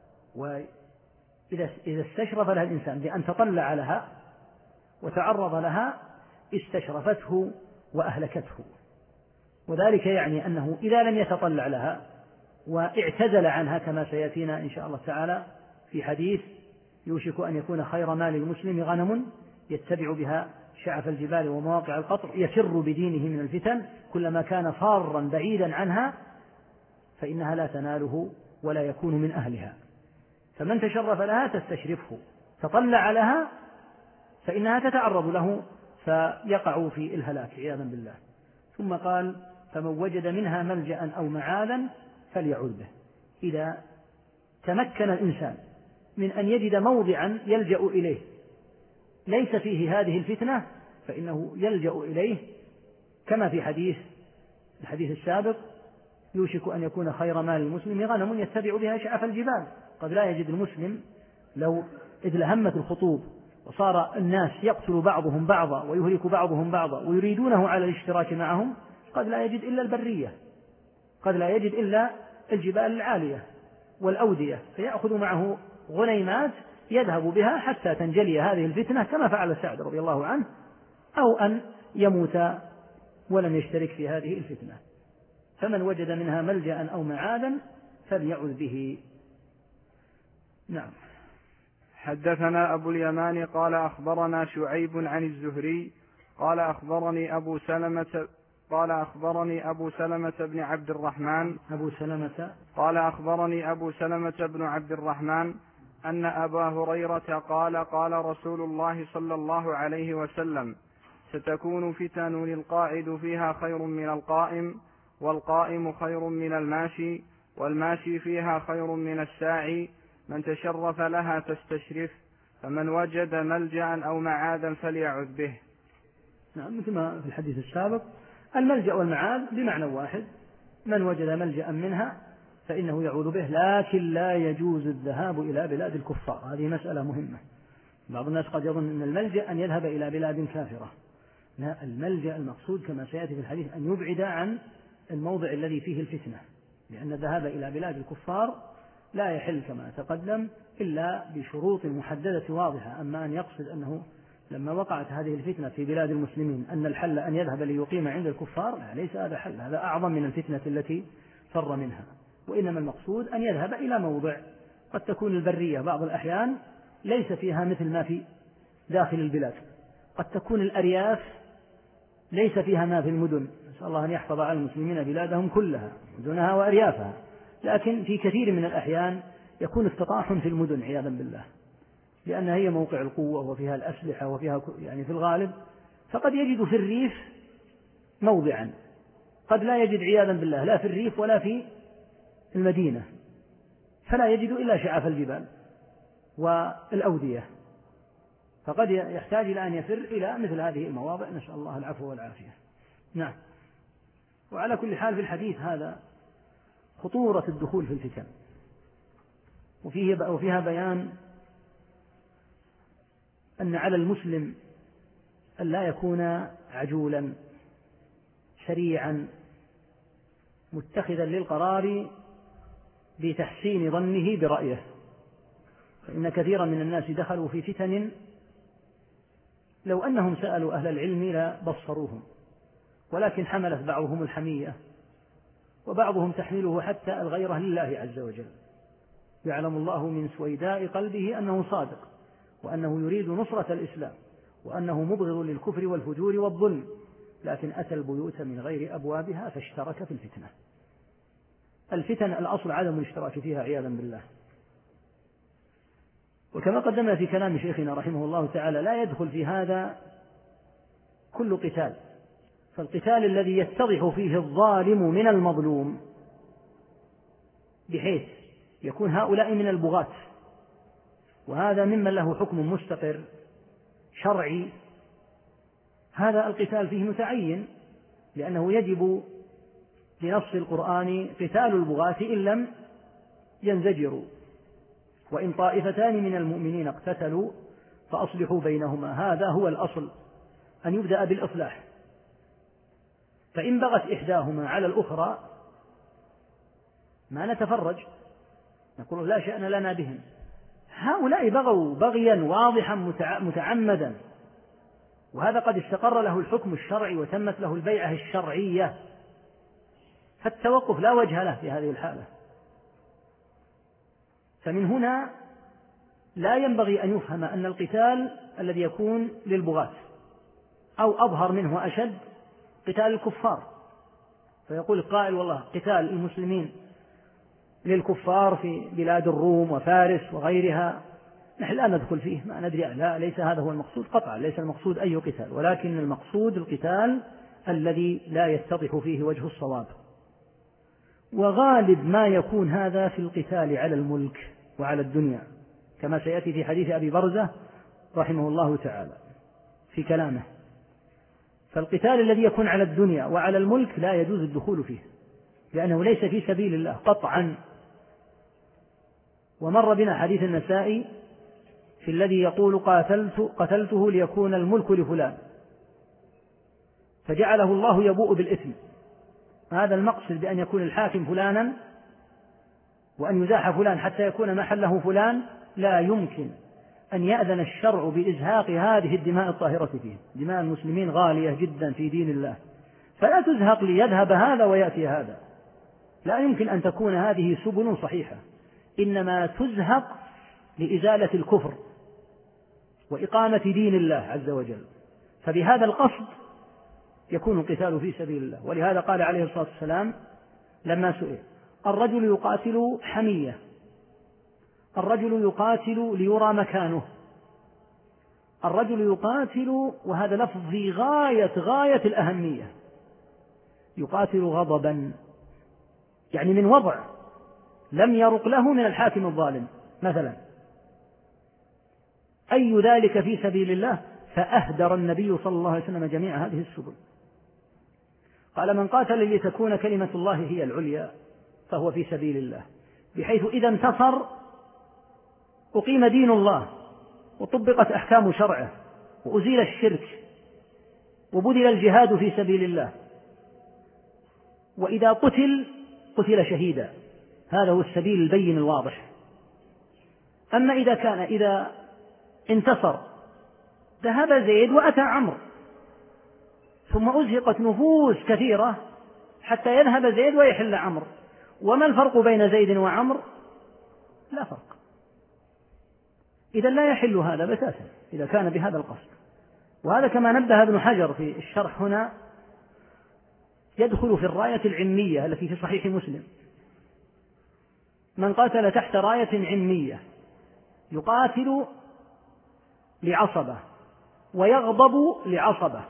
وإذا استشرف لها الإنسان بأن تطلع لها وتعرض لها استشرفته وأهلكته. وذلك يعني أنه إذا لم يتطلع لها واعتزل عنها، كما سيأتينا إن شاء الله تعالى في حديث يوشك أن يكون خير مال المسلم غنم يتبع بها شعف الجبال ومواقع القطر، يفر بدينه من الفتن، كلما كان فارا بعيدا عنها فإنها لا تناله ولا يكون من أهلها. فمن تشرف لها تستشرفه، تطلع لها فإنها تتعرض له فيقع في الهلاك عياذا بالله. ثم قال: فمن وجد منها ملجأ أو معاذا فليعوذ به. إذا تمكن الإنسان من أن يجد موضعا يلجأ إليه ليس فيه هذه الفتنة فإنه يلجأ إليه، كما في الحديث السابق: يوشك أن يكون خير مال المسلم غنم يتبع بها شعف الجبال. قد لا يجد المسلم لو إذ لهمت الخطوب وصار الناس يقتل بعضهم بعضا ويهلك بعضهم بعضا ويريدونه على الاشتراك معهم، قد لا يجد إلا البرية، قد لا يجد إلا الجبال العالية والأودية، فيأخذ معه غنيمات يذهب بها حتى تنجلي هذه الفتنة، كما فعل سعد رضي الله عنه، أو أن يموت ولم يشترك في هذه الفتنة. فمن وجد منها ملجأ أو معاذا فليعذ به. نعم. حدثنا أبو اليمان قال أخبرنا شعيب عن الزهري قال أخبرني أبو سلمة بن عبد الرحمن قال أخبرني أبو سلمة بن عبد الرحمن أن أبا هريرة قال: قال رسول الله صلى الله عليه وسلم: ستكون فتن للقاعد فيها خير من القائم، والقائم خير من الماشي، والماشي فيها خير من الساعي، من تشرف لها تستشرف، فمن وجد ملجأ أو معاذا فليعذ به. نعم، مثل ما في الحديث السابق، الملجأ والمعاذ بمعنى واحد: من وجد ملجأ منها فإنه يعوذ به، لكن لا يجوز الذهاب إلى بلاد الكفار. هذه مسألة مهمة. بعض الناس قد يظن أن الملجأ أن يذهب إلى بلاد كافرة. لا، الملجأ المقصود كما سيأتي في الحديث أن يبعد عن الموضع الذي فيه الفتنة، لأن الذهاب إلى بلاد الكفار لا يحل كما تقدم إلا بشروط محددة واضحة. أما أن يقصد أنه لما وقعت هذه الفتنة في بلاد المسلمين أن الحل أن يذهب ليقيم عند الكفار، لا، ليس هذا حل، هذا أعظم من الفتنة التي فر منها. وإنما المقصود أن يذهب إلى موضع قد تكون البرية بعض الأحيان ليس فيها مثل ما في داخل البلاد، قد تكون الأرياف ليس فيها ما في المدن، نسأل الله أن يحفظ على المسلمين بلادهم كلها مدنها وأريافها، لكن في كثير من الأحيان يكون التطاحن في المدن عياذا بالله، لأنها هي موقع القوة وفيها الأسلحة وفيها يعني في الغالب، فقد يجد في الريف موضعا قد لا يجد عياذا بالله لا في الريف ولا في المدينة، فلا يجد إلا شعف الجبال والأودية، فقد يحتاج إلى أن يفر إلى مثل هذه المواضع، نسأل الله العفو والعافية. نعم. وعلى كل حال في الحديث هذا خطورة الدخول في الفتن، وفيها بيان أن على المسلم أن لا يكون عجولا سريعا متخذا للقرار بتحسين ظنه برأيه، فإن كثيرا من الناس دخلوا في فتن لو أنهم سألوا أهل العلم لبصروهم، ولكن حملت بعضهم الحمية وبعضهم تحمله حتى الغيرة لله عز وجل، يعلم الله من سويداء قلبه أنه صادق، وأنه يريد نصرة الإسلام، وأنه مبغض للكفر والفجور والظلم، لكن أتى البيوت من غير أبوابها فاشترك في الفتنة. الفتن الأصل عدم الاشتراك فيها عياذا بالله. وكما قدمنا في كلام شيخنا رحمه الله تعالى لا يدخل في هذا كل قتال، فالقتال الذي يتضح فيه الظالم من المظلوم بحيث يكون هؤلاء من البغاة، وهذا ممن له حكم مستقر شرعي، هذا القتال فيه متعين، لأنه يجب بنص القرآن قتال البغاة إن لم ينزجروا، وإن طائفتان من المؤمنين اقتتلوا فأصلحوا بينهما، هذا هو الأصل، أن يبدأ بالإصلاح. فإن بغت إحداهما على الأخرى ما نتفرج، نقول لا شأن لنا بهم، هؤلاء بغوا بغيا واضحا متعمدا، وهذا قد استقر له الحكم الشرعي وتمت له البيعة الشرعية، فالتوقف لا وجه له في هذه الحالة. فمن هنا لا ينبغي أن يفهم أن القتال الذي يكون للبغاة أو أظهر منه وأشد قتال الكفار، فيقول القائل والله قتال المسلمين للكفار في بلاد الروم وفارس وغيرها نحن لا ندخل فيه، ما ندري، لا، ليس هذا هو المقصود قطعا، ليس المقصود أي قتال، ولكن المقصود القتال الذي لا يتضح فيه وجه الصواب. وغالب ما يكون هذا في القتال على الملك وعلى الدنيا، كما سيأتي في حديث أبي برزة رحمه الله تعالى في كلامه. فالقتال الذي يكون على الدنيا وعلى الملك لا يجوز الدخول فيه، لأنه ليس في سبيل الله قطعا. ومر بنا حديث النسائي في الذي يقول قتلته ليكون الملك لفلان، فجعله الله يبوء بالإثم. هذا المقصد بأن يكون الحاكم فلانا وأن يزاح فلان حتى يكون محله فلان، لا يمكن أن يأذن الشرع بإزهاق هذه الدماء الطاهرة فيه. دماء المسلمين غالية جدا في دين الله، فلا تزهق ليذهب هذا ويأتي هذا، لا يمكن أن تكون هذه سبل صحيحة، إنما تزهق لإزالة الكفر وإقامة دين الله عز وجل. فبهذا القصد يكون القتال في سبيل الله. ولهذا قال عليه الصلاة والسلام لما سئل: الرجل يقاتل حمية، الرجل يقاتل ليرى مكانه، الرجل يقاتل، وهذا لفظ في غاية الأهمية، يقاتل غضبا، يعني من وضع لم يرق له من الحاكم الظالم مثلا، أي ذلك في سبيل الله، فأهدر النبي صلى الله عليه وسلم جميع هذه السبل. قال: من قاتل لتكون كلمة الله هي العليا فهو في سبيل الله، بحيث إذا انتصر أقيم دين الله وطبقت أحكام شرعه وأزيل الشرك وبذل الجهاد في سبيل الله، وإذا قتل شهيدا، هذا هو السبيل البين الواضح. أما إذا انتصر ذهب زيد وأتى عمرو، ثم أزهقت نفوس كثيرة حتى يذهب زيد ويحل عمرو، وما الفرق بين زيد وعمرو؟ لا فرق. إذا لا يحل هذا بتاتا إذا كان بهذا القصد. وهذا كما نبه ابن حجر في الشرح هنا يدخل في الراية العلمية التي في صحيح مسلم: من قاتل تحت راية علمية يقاتل لعصبة ويغضب لعصبة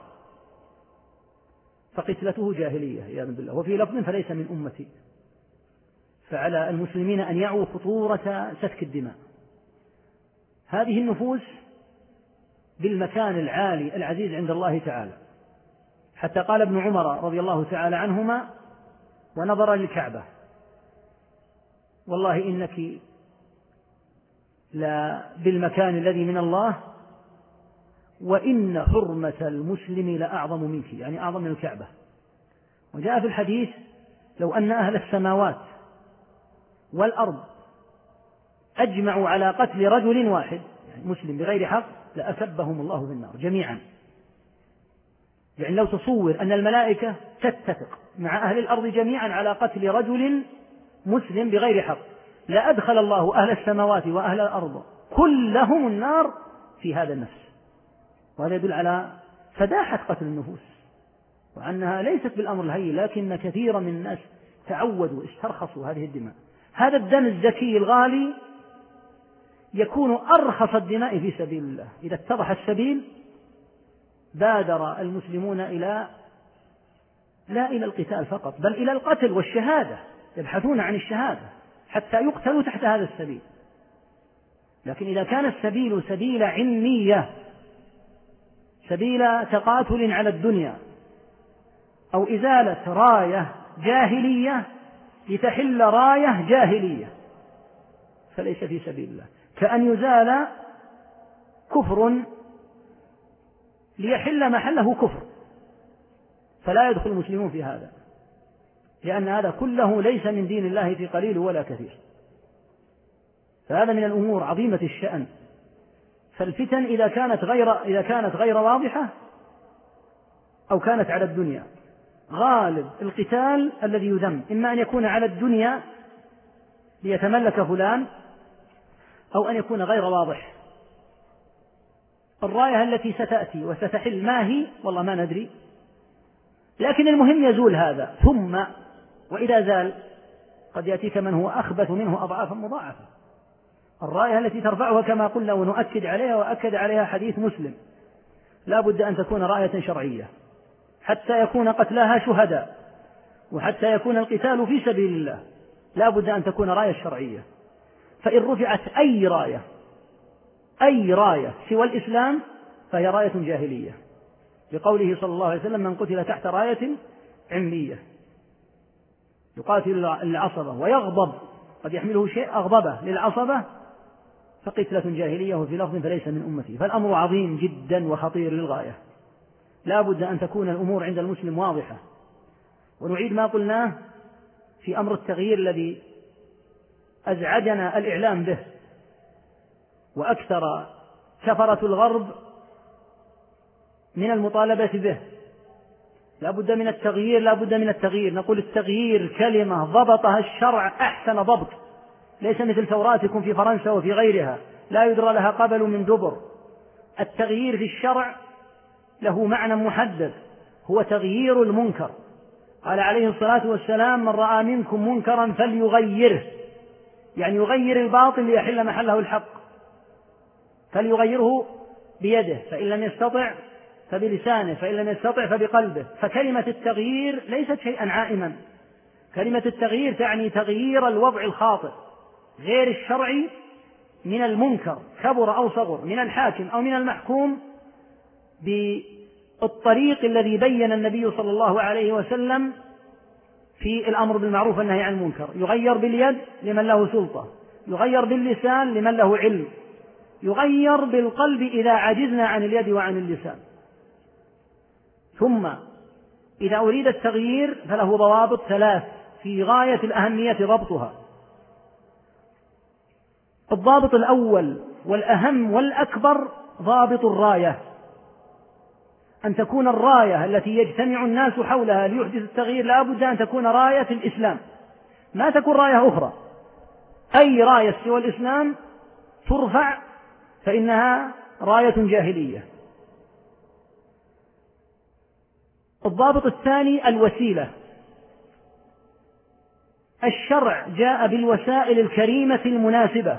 فقتلته جاهلية عياذا بالله. وفي لفظ: فليس من أمتي. فعلى المسلمين أن يعوا خطورة سفك الدماء. هذه النفوس بالمكان العالي العزيز عند الله تعالى، حتى قال ابن عمر رضي الله تعالى عنهما ونظر للكعبة: والله إنك لا بالمكان الذي من الله، وإن حرمة المسلم لأعظم منك، يعني أعظم من الكعبة. وجاء في الحديث: لو أن أهل السماوات والأرض أجمعوا على قتل رجل واحد، يعني مسلم بغير حق، لأكبهم الله في النار جميعا. يعني لو تصور أن الملائكة تتفق مع أهل الأرض جميعا على قتل رجل مسلم بغير حق، لأدخل الله أهل السماوات وأهل الأرض كلهم النار في هذا النفس. وهذا يدل على فداحة قتل النفوس، وأنها ليست بالأمر الهين، لكن كثيرا من الناس تعودوا استرخصوا هذه الدماء. هذا الدم الزكي الغالي يكون أرخص الدماء في سبيل الله. إذا اتضح السبيل بادر المسلمون لا إلى القتال فقط، بل إلى القتل والشهادة، يبحثون عن الشهادة. حتى يقتلوا تحت هذا السبيل. لكن إذا كان السبيل سبيل علمية، سبيل تقاتل على الدنيا، أو إزالة راية جاهلية لتحل راية جاهلية، فليس في سبيل الله. كأن يزال كفر ليحل محله كفر، فلا يدخل المسلمون في هذا، لأن هذا كله ليس من دين الله في قليل ولا كثير. فهذا من الأمور عظيمة الشأن. فالفتن إذا كانت غير واضحة أو كانت على الدنيا، غالب القتال الذي يذم إما أن يكون على الدنيا ليتملك فلان، أو أن يكون غير واضح. الراية التي ستأتي وستحل ما هي والله ما ندري، لكن المهم يزول هذا. ثم وإذا زال قد يأتيك من هو أخبث منه أضعافا مضاعفة. الراية التي ترفعها كما قلنا ونؤكد عليها وأكد عليها حديث مسلم، لا بد أن تكون راية شرعية حتى يكون قتلاها شهداء، وحتى يكون القتال في سبيل الله لا بد أن تكون راية شرعية. فإن رفعت أي راية سوى الإسلام فهي راية جاهلية، لقوله صلى الله عليه وسلم: من قتل تحت راية علمية يقاتل العصبة ويغضب، قد يحمله شيء أغضبه للعصبة، فقتلة جاهلية، وفي لفظ فليس من أمتي. فالأمر عظيم جدا وخطير للغاية، لا بد أن تكون الأمور عند المسلم واضحة. ونعيد ما قلناه في أمر التغيير الذي أزعجنا الإعلام به، وأكثر كفرة الغرب من المطالبة به. لا بد من التغيير. نقول التغيير كلمة ضبطها الشرع أحسن ضبط، ليس مثل توراتكم في فرنسا وفي غيرها لا يدرى لها قبل من دبر. التغيير في الشرع له معنى محدد، هو تغيير المنكر. قال عليه الصلاة والسلام: من رأى منكم منكرا فليغيره، يعني يغير الباطل ليحل محله الحق، فليغيره بيده، فإن لم يستطع فبلسانه، فإن لم يستطع فبقلبه. فكلمة التغيير ليست شيئا عائما، كلمة التغيير تعني تغيير الوضع الخاطئ غير الشرعي من المنكر كبر أو صغر، من الحاكم أو من المحكوم، بالطريق الذي بين النبي صلى الله عليه وسلم في الأمر بالمعروف والنهي عن المنكر. يغير باليد لمن له سلطة، يغير باللسان لمن له علم، يغير بالقلب إذا عجزنا عن اليد وعن اللسان. ثم إذا أريد التغيير فله ضوابط 3 في غاية الأهمية ضبطها. الضابط الأول والأهم والأكبر ضابط الراية، أن تكون الراية التي يجتمع الناس حولها ليحدث التغيير لا بد أن تكون راية الإسلام، ما تكون راية أخرى. أي راية سوى الإسلام ترفع فإنها راية جاهلية. الضابط الثاني الوسيلة. الشرع جاء بالوسائل الكريمة المناسبة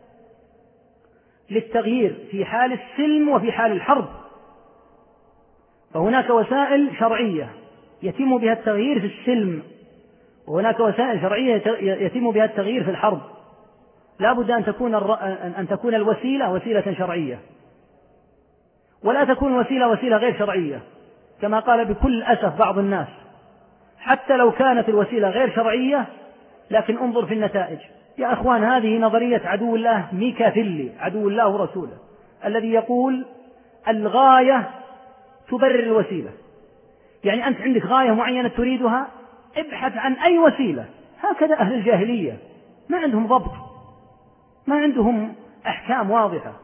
للتغيير في حال السلم وفي حال الحرب. فهناك وسائل شرعية يتم بها التغيير في السلم، وهناك وسائل شرعية يتم بها التغيير في الحرب. لا بد أن تكون الوسيلة وسيلة شرعية، ولا تكون وسيلة غير شرعية، كما قال بكل أسف بعض الناس. حتى لو كانت الوسيلة غير شرعية لكن انظر في النتائج. يا أخوان، هذه نظرية عدو الله ميكافيلي، عدو الله ورسوله، الذي يقول الغاية تبرر الوسيلة. يعني أنت عندك غاية معينة تريدها، ابحث عن أي وسيلة. هكذا أهل الجاهلية، ما عندهم ضبط، ما عندهم أحكام واضحة،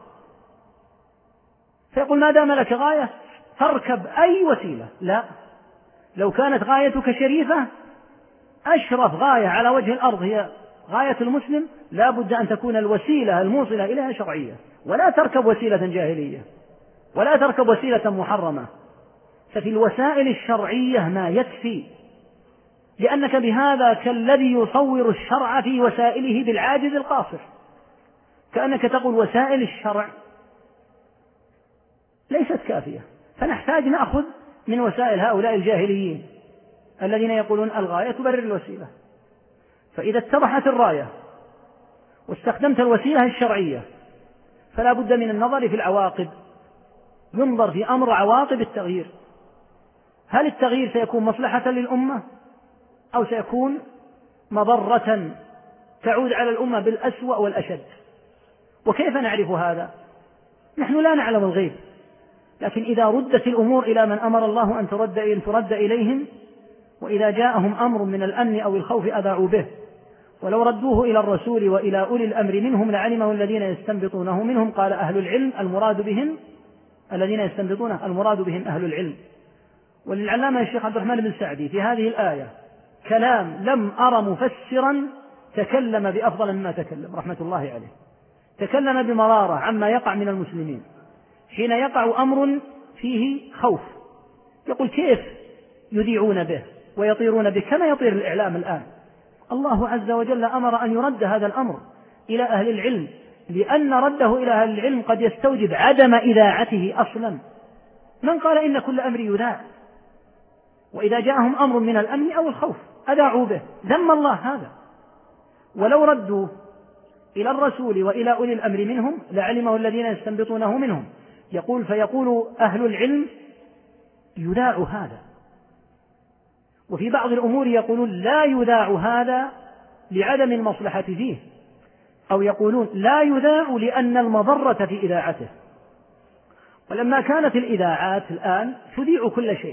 فيقول ما دام لك غاية تركب أي وسيلة. لا، لو كانت غايتك شريفة، أشرف غاية على وجه الأرض هي غاية المسلم، لا بد أن تكون الوسيلة الموصلة إليها شرعية، ولا تركب وسيلة جاهلية، ولا تركب وسيلة محرمة. ففي الوسائل الشرعية ما يكفي، لأنك بهذا كالذي يصور الشرع في وسائله بالعاجز القاصر، كأنك تقول وسائل الشرع ليست كافية، فنحتاج نأخذ من وسائل هؤلاء الجاهليين الذين يقولون الغاية تبرر الوسيلة. فإذا اتضحت الراية واستخدمت الوسيلة الشرعية، فلا بد من النظر في العواقب، ينظر في أمر عواقب التغيير، هل التغيير سيكون مصلحة للأمة أو سيكون مضرة تعود على الأمة بالأسوأ والأشد؟ وكيف نعرف هذا؟ نحن لا نعلم الغيب، لكن إذا ردت الأمور إلى من أمر الله أن ترد إليهم، وإذا جاءهم أمر من الأمن أو الخوف أذاعوا به، ولو ردوه إلى الرسول وإلى أولي الأمر منهم لعلمه الذين يستنبطونه منهم. قال أهل العلم المراد بهم الذين يستنبطونه المراد بهم أهل العلم. وللعلامة الشيخ عبد الرحمن بن سعدي في هذه الآية كلام لم أر مفسرا تكلم بأفضل مما تكلم رحمة الله عليه. تكلم بمرارة عما يقع من المسلمين حين يقع أمر فيه خوف، يقول كيف يذيعون به ويطيرون به كما يطير الإعلام الآن؟ الله عز وجل أمر أن يرد هذا الأمر إلى أهل العلم، لأن رده إلى أهل العلم قد يستوجب عدم إذاعته أصلا. من قال إن كل أمر يذاع؟ وإذا جاءهم أمر من الأمن أو الخوف أذاعوا به، ذم الله هذا. ولو ردوا إلى الرسول وإلى أولي الأمر منهم لعلمه الذين يستنبطونه منهم. يقول فيقول أهل العلم يذاع هذا، وفي بعض الأمور يقولون لا يذاع هذا لعدم المصلحة فيه، أو يقولون لا يذاع لأن المضرة في إذاعته. ولما كانت الإذاعات الآن تذيع كل شيء،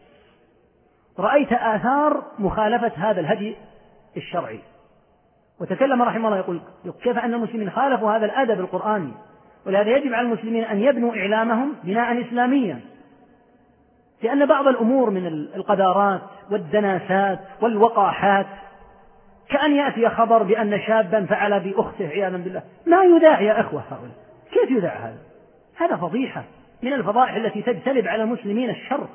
رأيت آثار مخالفة هذا الهدي الشرعي. وتكلم رحمه الله يقول كيف أن المسلمين خالفوا هذا الأدب القرآني، ولهذا يجب على المسلمين أن يبنوا إعلامهم بناء إسلاميا، لأن بعض الأمور من القذارات والدناسات والوقاحات كأن يأتي خبر بأن شابا فعل بأخته عياذا بالله، ما يذاع يا أخوة هؤلاء، كيف يذاع هذا؟ هذا فضيحة من الفضائح التي تجتلب على المسلمين الشر.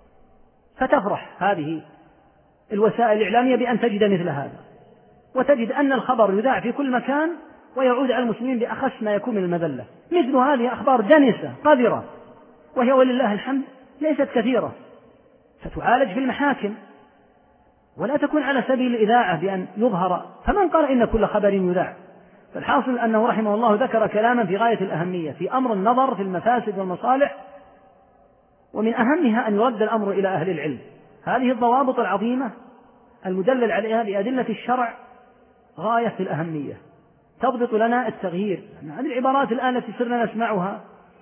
فتفرح هذه الوسائل الإعلامية بأن تجد مثل هذا، وتجد أن الخبر يذاع في كل مكان ويعود على المسلمين بأخس ما يكون من المذلة. مثل هذه أخبار دنسة قذرة، وهي ولله الحمد ليست كثيرة، فتعالج في المحاكم ولا تكون على سبيل الإذاعة بأن يظهر. فمن قال إن كل خبر يذاع؟ فالحاصل أنه رحمه الله ذكر كلاما في غاية الأهمية في أمر النظر في المفاسد والمصالح، ومن أهمها أن يرد الأمر إلى أهل العلم. هذه الضوابط العظيمة المدلل عليها بأدلة الشرع غاية في الأهمية، تضبط لنا التغيير. هذه العبارات الآن التي صرنا نسمعها،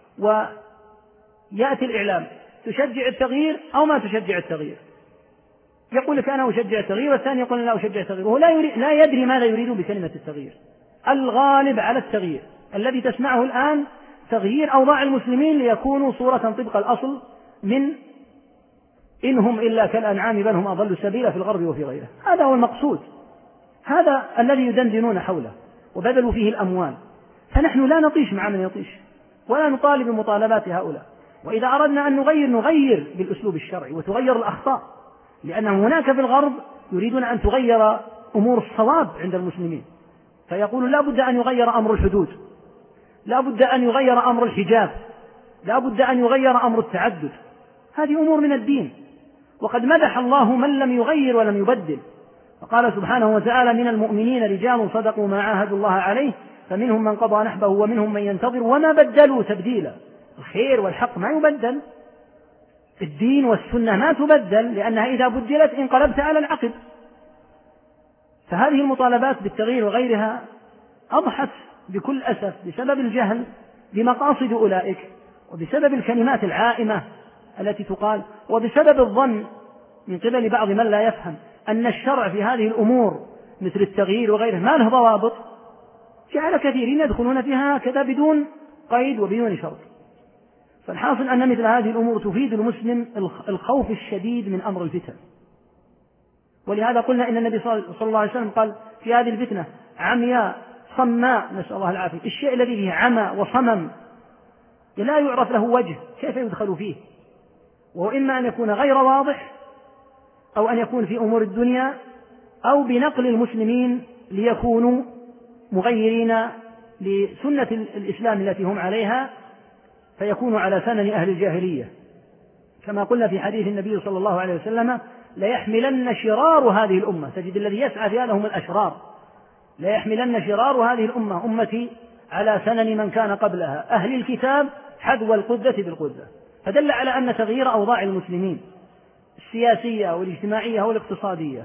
ويأتي الإعلام تشجع التغيير أو ما تشجع التغيير، يقول لك أنا أشجع التغيير، والثاني يقول لا أشجع التغيير، وهو لا يدري ماذا يريد بكلمة التغيير. الغالب على التغيير الذي تسمعه الآن تغيير أوضاع المسلمين ليكونوا صورة طبق الأصل من إنهم إلا كالأنعام بل هم أضل سبيلا في الغرب وفي غيره. هذا هو المقصود، هذا الذي يدندنون حوله وبذلوا فيه الأموال. فنحن لا نطيش مع من يطيش ولا نطالب بمطالبات هؤلاء. وإذا أردنا أن نغير بالأسلوب الشرعي وتغير الأخطاء، لأن هناك في الغرب يريدون أن تغير أمور الصواب عند المسلمين، فيقول لا بد أن يغير أمر الحدود، لا بد أن يغير أمر الحجاب، لا بد أن يغير أمر التعدد. هذه أمور من الدين، وقد مدح الله من لم يغير ولم يبدل، فقال سبحانه وتعالى من المؤمنين رجال صدقوا ما عاهدوا الله عليه فمنهم من قضى نحبه ومنهم من ينتظر وما بدلوا تبديلا. الخير والحق ما يبدل، الدين والسنة ما تبدل، لأنها إذا بدلت انقلبت على العقب. فهذه المطالبات بالتغيير وغيرها أضحت بكل أسف بسبب الجهل بمقاصد أولئك، وبسبب الكلمات العائمة التي تقال، وبسبب الظن من قبل بعض من لا يفهم أن الشرع في هذه الأمور مثل التغيير وغيره ما له ضوابط، جعل كثيرين يدخلون فيها هكذا بدون قيد وبدون شرط. فالحاصل أن مثل هذه الأمور تفيد المسلم الخوف الشديد من أمر الفتن. ولهذا قلنا إن النبي صلى الله عليه وسلم قال في هذه الفتنة عمياء صماء، نسأل الله العافية. الشيء الذي فيه عمى وصمم لا يعرف له وجه كيف يدخل فيه، وهو إما أن يكون غير واضح أو أن يكون في أمور الدنيا أو بنقل المسلمين ليكونوا مغيرين لسنة الإسلام التي هم عليها، فيكونوا على سنن أهل الجاهلية. كما قلنا في حديث النبي صلى الله عليه وسلم ليحملن شرار هذه الأمة، تجد الذي يسعى فيها لهم الأشرار، لا يحملن شرار هذه الأمة أمتي على سنن من كان قبلها أهل الكتاب حذو القذة بالقذة. فدل على أن تغيير أوضاع المسلمين السياسية والاجتماعية والاقتصادية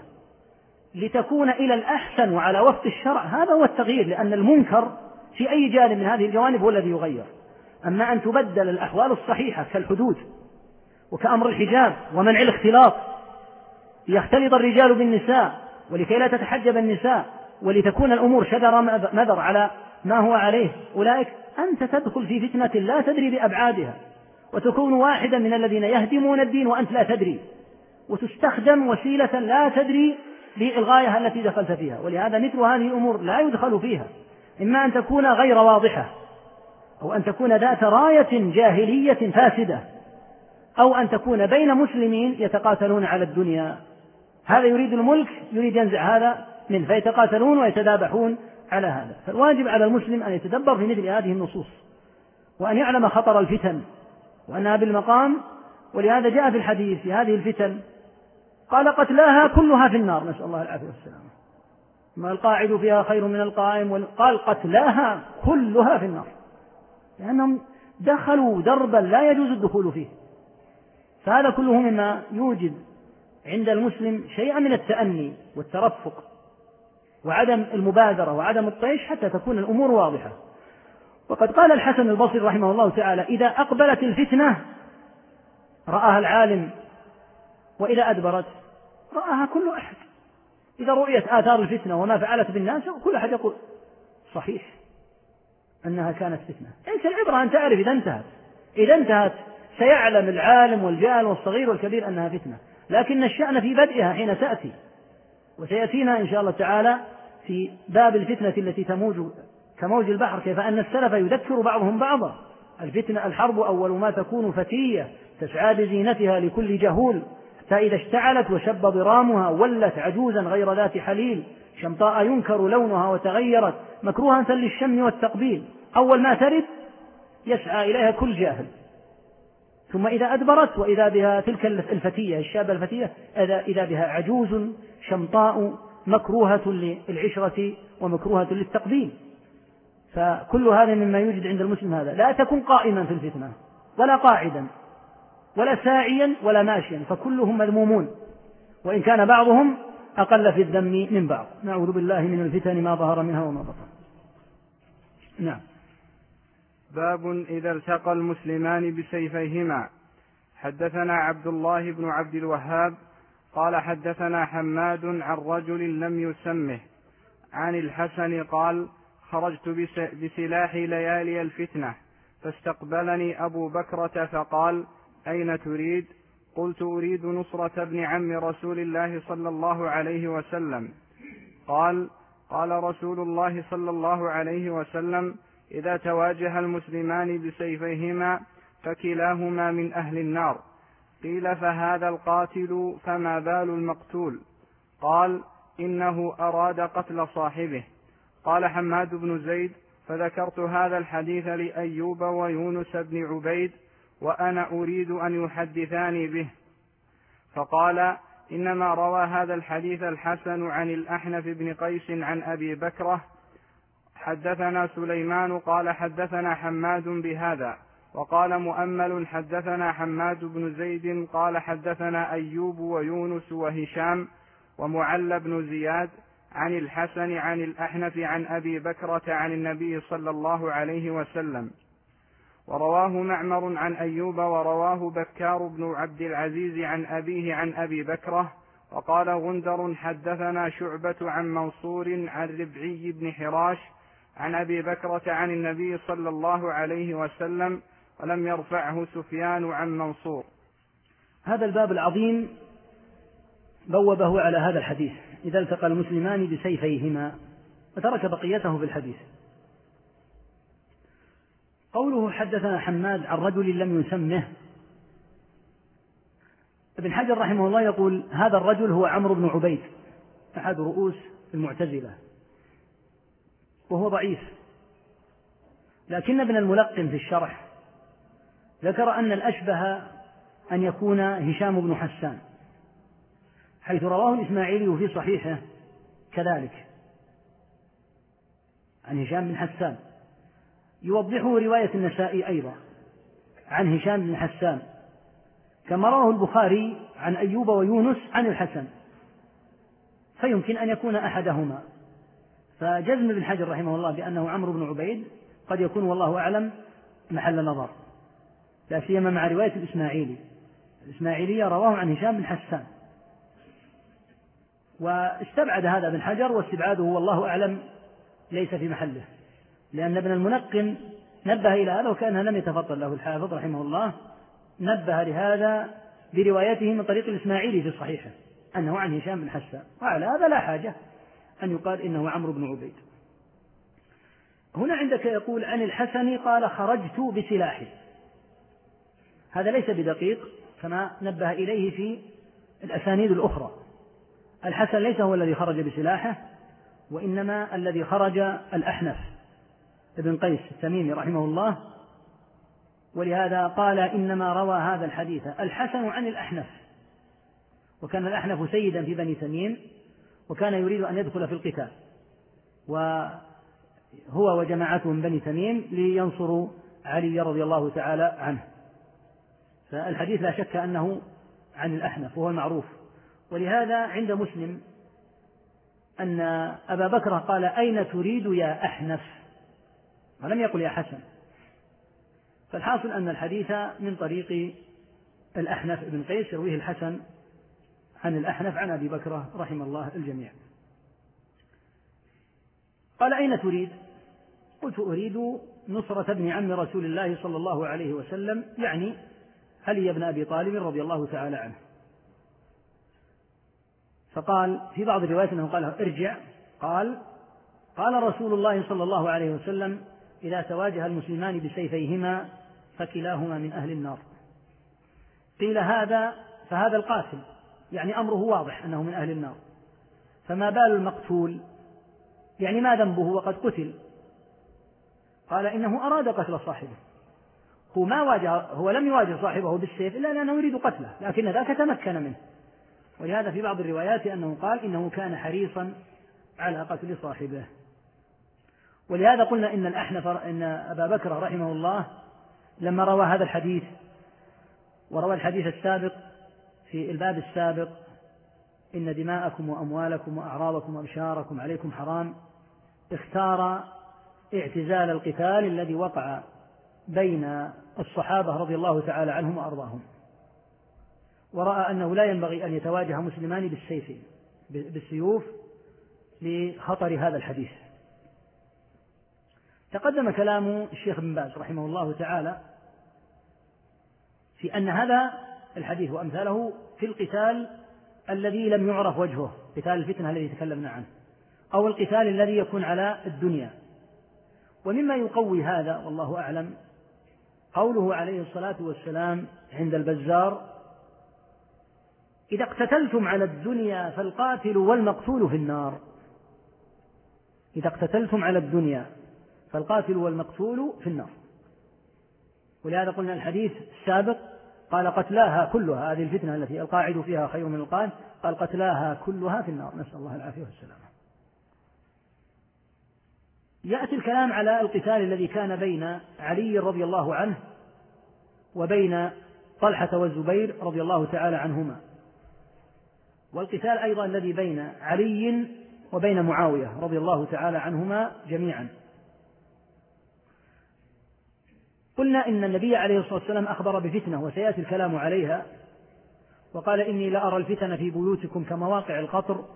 لتكون إلى الأحسن وعلى وفق الشرع هذا هو التغيير، لأن المنكر في أي جانب من هذه الجوانب هو الذي يغير. أما أن تبدل الأحوال الصحيحة كالحدود وكأمر الحجاب ومنع الاختلاط ليختلط الرجال بالنساء ولكي لا تتحجب النساء ولتكون الأمور شذر مذر على ما هو عليه أولئك، أنت تدخل في فتنة لا تدري بأبعادها وتكون واحدا من الذين يهدمون الدين وأنت لا تدري، وتستخدم وسيلة لا تدري بالغاية التي دخلت فيها. ولهذا مثل هذه الأمور لا يدخل فيها، إما أن تكون غير واضحة أو أن تكون ذات راية جاهلية فاسدة أو أن تكون بين مسلمين يتقاتلون على الدنيا، هذا يريد الملك يريد ينزع هذا منه فيتقاتلون ويتذابحون على هذا. فالواجب على المسلم أن يتدبر في مثل هذه النصوص وأن يعلم خطر الفتن وأنها بالمقام. ولهذا جاء في الحديث في هذه الفتن قال قتلاها كلها في النار، نسأل الله العافية والسلامة، ما القاعد فيها خير من القائم، قال قتلاها كلها في النار، لأنهم دخلوا دربا لا يجوز الدخول فيه. فهذا كله مما يوجد عند المسلم شيئا من التأني والترفق وعدم المبادرة وعدم الطيش حتى تكون الأمور واضحة. وقد قال الحسن البصري رحمه الله تعالى إذا أقبلت الفتنة رآها العالم وإذا أدبرت رآها كل أحد. إذا رؤيت آثار الفتنة وما فعلت بالناس كل أحد يقول صحيح أنها كانت فتنة. أنت العبرة أن تعرف إذا انتهت سيعلم العالم والجاهل والصغير والكبير أنها فتنة، لكن الشأن في بدئها حين تأتي. وسيأتينا إن شاء الله تعالى في باب الفتنة التي تموج كموج البحر كيف أن السلف يذكر بعضهم بعضا. الفتنة الحرب أول ما تكون فتية تسعى بزينتها لكل جهول حتى إذا اشتعلت وشب ضرامها ولت عجوزا غير ذات حليل شمطاء ينكر لونها وتغيرت مكروهة للشم والتقبيل. أول ما ترد يسعى إليها كل جاهل، ثم إذا أدبرت وإذا بها تلك الفتية الشابة الفتية إذا بها عجوز شمطاء مكروهة للعشرة ومكروهة للتقبيل. فكل هذا مما يوجد عند المسلم هذا. لا تكن قائما في الفتنة ولا قاعدا ولا ساعيا ولا ماشيا، فكلهم مذمومون وإن كان بعضهم أقل في الذم من بعض. نعوذ بالله من الفتن ما ظهر منها وما بطن. نعم. باب إذا التقى المسلمان بسيفيهما. حدثنا عبد الله بن عبد الوهاب قال حدثنا حماد عن رجل لم يسمه عن الحسن قال خرجت بسلاح ليالي الفتنة فاستقبلني أبو بكرة فقال أين تريد؟ قلت أريد نصرة ابن عم رسول الله صلى الله عليه وسلم. قال رسول الله صلى الله عليه وسلم إذا تواجه المسلمان بسيفيهما فكلاهما من أهل النار. قيل فهذا القاتل فما بال المقتول؟ قال إنه أراد قتل صاحبه. قال حماد بن زيد فذكرت هذا الحديث لأيوب ويونس بن عبيد وأنا أريد أن يحدثاني به، فقال إنما روى هذا الحديث الحسن عن الأحنف بن قيس عن أبي بكرة. حدثنا سليمان قال حدثنا حماد بهذا، وقال مؤمل حدثنا حماد بن زيد قال حدثنا أيوب ويونس وهشام ومعل بن زياد عن الحسن عن الأحنف عن أبي بكرة عن النبي صلى الله عليه وسلم. ورواه معمر عن أيوب ورواه بكار بن عبد العزيز عن أبيه عن أبي بكرة. وقال غندر حدثنا شعبة عن منصور عن ربعي بن حراش عن أبي بكرة عن النبي صلى الله عليه وسلم، ولم يرفعه سفيان عن منصور. هذا الباب العظيم بوبه على هذا الحديث إذا التقى المسلمان بسيفيهما، وترك بقيته في الحديث. قوله حدثنا حماد عن رجل لم يسمه، ابن حجر رحمه الله يقول هذا الرجل هو عمرو بن عبيد أحد رؤوس المعتزلة، وهو ضعيف، لكن ابن الملقن في الشرح ذكر أن الأشبه أن يكون هشام بن حسان، حيث رواه الإسماعيلي في صحيحه كذلك. عن هشام بن حسان. يوضحه رواية النسائي أيضا عن هشام بن حسان، كما رواه البخاري عن أيوب ويونس عن الحسن، فيمكن أن يكون أحدهما. فجزم بن حجر رحمه الله بأنه عمرو بن عبيد قد يكون والله أعلم محل نظر، لا سيما مع رواية الإسماعيلية رواه عن هشام بن حسان. واستبعد هذا ابن حجر، واستبعاده والله أعلم ليس في محله، لأن ابن المنقم نبه إلى هذا وكأنها لم يتفضل له الحافظ رحمه الله، نبه لهذا بروايته من طريق الإسماعيلي في صحيحه أنه عن هشام بن حسان، وعلى هذا لا حاجة أن يقال إنه عمرو بن عبيد. هنا عندك يقول عن الحسن قال خرجت بسلاحي، هذا ليس بدقيق كما نبه إليه في الأسانيد الأخرى. الحسن ليس هو الذي خرج بسلاحه، وإنما الذي خرج الأحنف ابن قيس التميمي رحمه الله، ولهذا قال إنما روى هذا الحديث الحسن عن الأحنف، وكان الأحنف سيدا في بني تميم، وكان يريد أن يدخل في القتال، وهو وجماعته من بني تميم لينصروا علي رضي الله تعالى عنه. فالحديث لا شك أنه عن الأحنف وهو المعروف. ولهذا عند مسلم أن أبا بكر قال أين تريد يا أحنف، ولم يقل يا حسن. فالحاصل أن الحديث من طريق الأحنف بن قيس يرويه الحسن عن الأحنف عن أبي بكر رحم الله الجميع. قال أين تريد؟ قلت أريد نصرة ابن عم رسول الله صلى الله عليه وسلم، يعني علي بن أبي طالب رضي الله تعالى عنه. فقال في بعض الروايات أنه قال ارجع، قال رسول الله صلى الله عليه وسلم إذا تواجه المسلمان بسيفيهما فكلاهما من أهل النار. قيل هذا فهذا القاتل، يعني أمره واضح أنه من أهل النار، فما بال المقتول، يعني ما ذنبه وقد قتل؟ قال إنه أراد قتل صاحبه، هو لم يواجه صاحبه بالسيف إلا لأنه يريد قتله، لكن ذاك تمكن منه. ولهذا في بعض الروايات أنه قال إنه كان حريصا على قتل صاحبه. ولهذا قلنا إن أبا بكر رحمه الله لما روى هذا الحديث وروى الحديث السابق في الباب السابق إن دماءكم وأموالكم وأعراضكم وأبشاركم عليكم حرام، اختار اعتزال القتال الذي وقع بين الصحابة رضي الله تعالى عنهم وأرضاهم، ورأى أنه لا ينبغي أن يتواجه مسلمان بالسيوف لخطر هذا الحديث. تقدم كلام الشيخ بن باز رحمه الله تعالى في أن هذا الحديث وأمثاله في القتال الذي لم يعرف وجهه، قتال الفتنة الذي تكلمنا عنه، أو القتال الذي يكون على الدنيا. ومما يقوي هذا والله أعلم قوله عليه الصلاة والسلام عند البزار إذا اقتتلتم على الدنيا فالقاتل والمقتول في النار. إذا اقتتلتم على الدنيا فالقاتل والمقتول في النار. ولهذا قلنا الحديث السابق قال قتلاها كلها، هذه الفتنة التي القاعد فيها خير من القائد، قال قتلاها كلها في النار، نسأل الله العافية والسلامة. يأتي الكلام على القتال الذي كان بين علي رضي الله عنه وبين طلحة والزبير رضي الله تعالى عنهما، والقتال أيضا الذي بين علي وبين معاوية رضي الله تعالى عنهما جميعا. قلنا إن النبي عليه الصلاة والسلام أخبر بفتنة وسيأتي الكلام عليها، وقال إني لأرى الفتن في بيوتكم كمواقع القطر،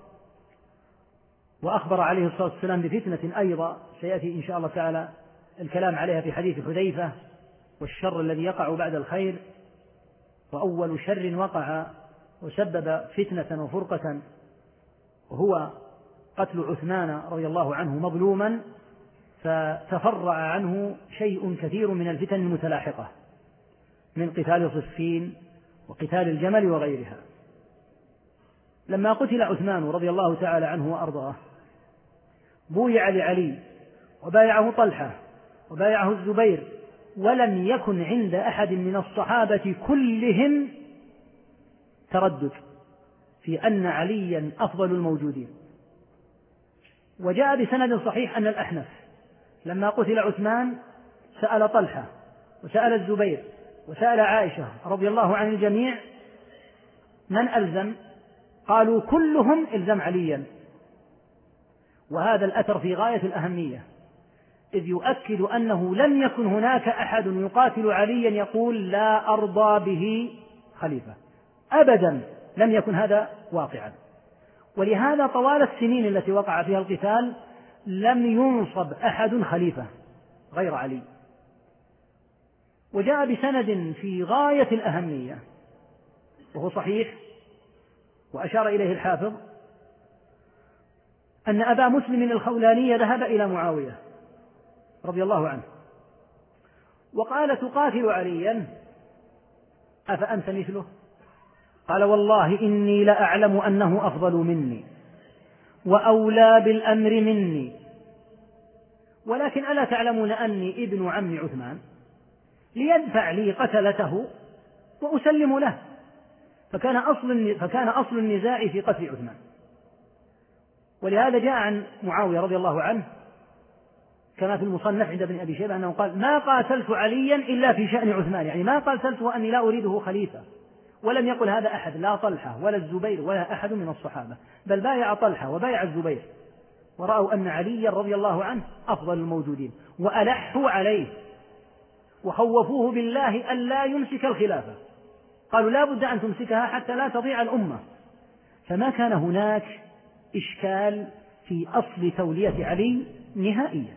وأخبر عليه الصلاة والسلام بفتنة أيضا سيأتي إن شاء الله تعالى الكلام عليها في حديث حذيفة، والشر الذي يقع بعد الخير، وأول شر وقع وسبب فتنة وفرقة وهو قتل عثمان رضي الله عنه مظلوما، فتفرع عنه شيء كثير من الفتن المتلاحقة من قتال صفين وقتال الجمل وغيرها. لما قتل عثمان رضي الله تعالى عنه وأرضاه بويع لعلي وبايعه طلحة وبايعه الزبير، ولم يكن عند أحد من الصحابة كلهم تردد في أن عليا أفضل الموجودين. وجاء بسند صحيح أن الأحنف لما قتل عثمان سأل طلحة وسأل الزبير وسأل عائشة رضي الله عن الجميع من ألزم؟ قالوا كلهم إلزم عليا. وهذا الأثر في غاية الأهمية، إذ يؤكد أنه لم يكن هناك أحد يقاتل عليا يقول لا أرضى به خليفة، أبدا لم يكن هذا واقعا. ولهذا طوال السنين التي وقع فيها القتال لم ينصب أحد خليفة غير علي. وجاء بسند في غاية الأهمية وهو صحيح وأشار إليه الحافظ أن أبا مسلم الخولاني ذهب إلى معاوية رضي الله عنه وقال تقاتل عليا أفأنت مثله؟ قال والله إني لأعلم أنه أفضل مني وأولى بالأمر مني، ولكن ألا تعلمون أني ابن عم عثمان ليدفع لي قتلته وأسلم له؟ فكان أصل النزاع في قتل عثمان. ولهذا جاء عن معاوية رضي الله عنه كما في المصنف عند ابن أبي شيبة أنه قال ما قاتلت عليا إلا في شأن عثمان، يعني ما قاتلته أني لا أريده خليفة. ولم يقل هذا أحد، لا طلحة ولا الزبير ولا أحد من الصحابة، بل بايع طلحة وبايع الزبير ورأوا أن عليا رضي الله عنه أفضل الموجودين وألحوا عليه وخوفوه بالله ألا يمسك الخلافة، قالوا لا بد أن تمسكها حتى لا تضيع الأمة. فما كان هناك إشكال في أصل تولية علي نهائيا.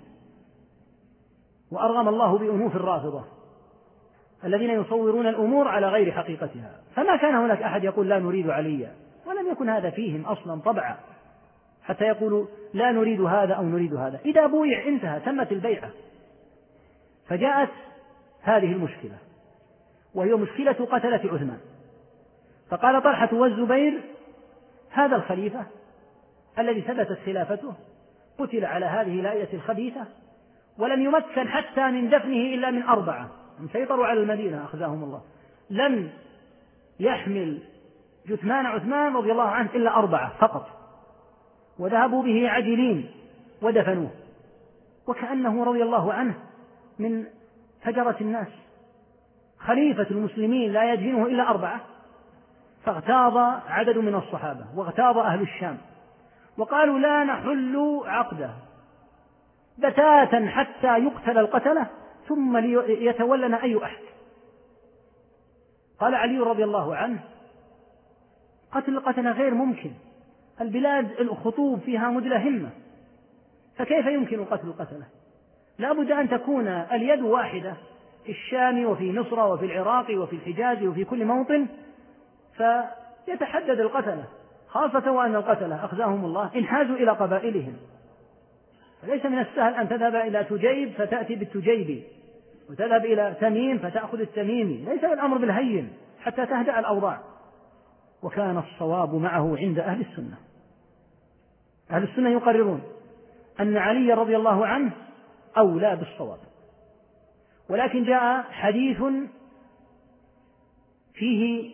وأرغم الله بأنوف الرافضة الذين يصورون الأمور على غير حقيقتها، فما كان هناك أحد يقول لا نريد عليا، ولم يكن هذا فيهم أصلا طبعا حتى يقولوا لا نريد هذا أو نريد هذا. إذا بويع انتهى، تمت البيعة. فجاءت هذه المشكلة وهي مشكلة قتلة عثمان. فقال طلحة والزبير هذا الخليفة الذي ثبتت خلافته قتل على هذه الآية الخبيثة ولم يمكن حتى من دفنه إلا من 4 سيطروا على المدينة أخزاهم الله، لم يحمل جثمان عثمان رضي الله عنه إلا 4 فقط، وذهبوا به عجلين ودفنوه، وكأنه رضي الله عنه من فجرة الناس، خليفة المسلمين لا يدفنه إلا 4. فاغتاظ عدد من الصحابة واغتاظ أهل الشام وقالوا لا نحل عقده بتاتا حتى يقتل القتلة ثم يتولنا أي أحد. قال علي رضي الله عنه قتل القتلة غير ممكن، البلاد الخطوب فيها مدلهمة، فكيف يمكن قتل القتلة؟ لا بد أن تكون اليد واحدة في الشام وفي مصر وفي العراق وفي الحجاز وفي كل موطن فيتحدد القتلة، خاصة وأن القتلة أخزاهم الله انحازوا إلى قبائلهم، فليس من السهل أن تذهب إلى تجيب فتأتي بالتجيبي وتذهب إلى تميم فتأخذ التميمي، ليس الأمر بالهين حتى تهدأ الأوضاع. وكان الصواب معه عند أهل السنة. أهل السنة يقررون أن علي رضي الله عنه أولى بالصواب، ولكن جاء حديث فيه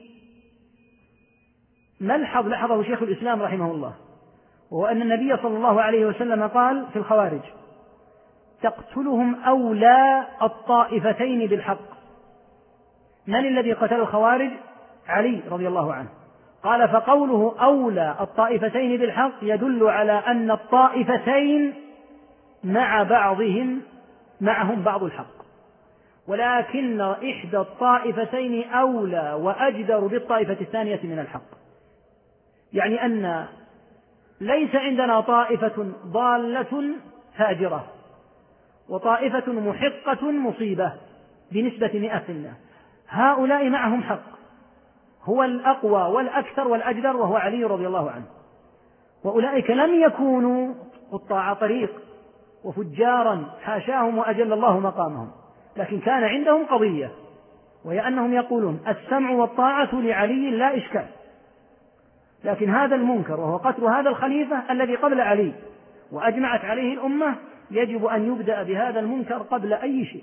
ملحظ لحظه شيخ الإسلام رحمه الله، وهو أن النبي صلى الله عليه وسلم قال في الخوارج تقتلهم أولى الطائفتين بالحق. من الذي قتل الخوارج؟ علي رضي الله عنه. قال فقوله أولى الطائفتين بالحق يدل على أن الطائفتين مع بعضهم معهم بعض الحق، ولكن إحدى الطائفتين أولى وأجدر بالطائفة الثانية من الحق، يعني أن ليس عندنا طائفة ضالة فاجرة وطائفة محقة مصيبة بنسبة 100%، هؤلاء معهم حق، هو الأقوى والأكثر والأجدر وهو علي رضي الله عنه، وأولئك لم يكونوا قطاع طريق وفجارا حاشاهم وأجل الله مقامهم، لكن كان عندهم قضية وهي أنهم يقولون السمع والطاعة لعلي لا إشكال، لكن هذا المنكر وهو قتل هذا الخليفة الذي قبل علي وأجمعت عليه الأمة يجب أن يبدأ بهذا المنكر قبل أي شيء.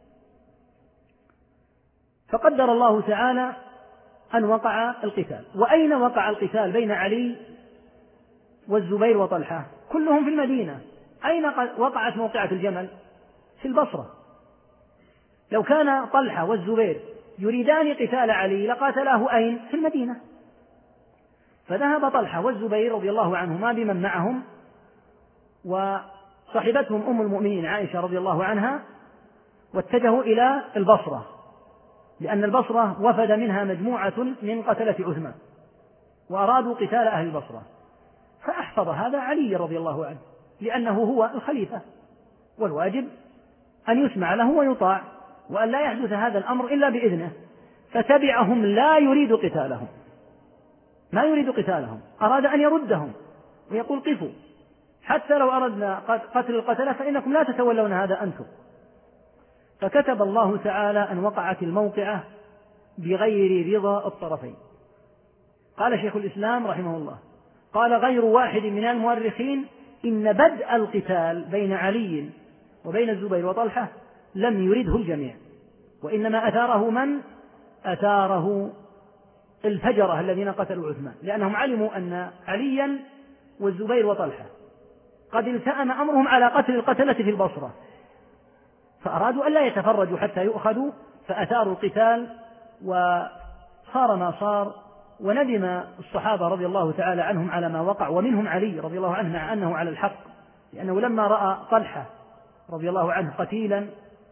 فقدر الله تعالى أن وقع القتال. وأين وقع القتال بين علي والزبير وطلحة؟ كلهم في المدينة. أين وقعت موقعة الجمل؟ في البصرة. لو كان طلحة والزبير يريدان قتال علي لقاتلاه أين؟ في المدينة. فذهب طلحة والزبير رضي الله عنهما بمن معهم، وصحبتهم أم المؤمنين عائشة رضي الله عنها، واتجهوا إلى البصرة، لأن البصرة وفد منها مجموعة من قتلة عثمان وأرادوا قتال أهل البصرة. فأحفظ هذا علي رضي الله عنه، لأنه هو الخليفة والواجب أن يسمع له ويطاع، وأن لا يحدث هذا الأمر إلا بإذنه. فتبعهم لا يريد قتالهم، ما يريد قتالهم، أراد أن يردهم ويقول قفوا، حتى لو أردنا قتل القتلة فإنكم لا تتولون هذا أنتم. فكتب الله تعالى أن وقعت الموقعة بغير رضا الطرفين. قال شيخ الإسلام رحمه الله: قال غير واحد من المؤرخين إن بدء القتال بين علي وبين الزبير وطلحة لم يرده الجميع، وإنما أثاره من؟ أثاره الفجرة الذين قتلوا عثمان، لأنهم علموا أن عليا والزبير وطلحة قد التأم أمرهم على قتل القتلة في البصرة، فأرادوا أن لا يتفرجوا حتى يؤخذوا، فأثاروا القتال وصار ما صار. وندم الصحابة رضي الله تعالى عنهم على ما وقع، ومنهم علي رضي الله عنه مع أنه على الحق، لأنه لما رأى طلحة رضي الله عنه قتيلا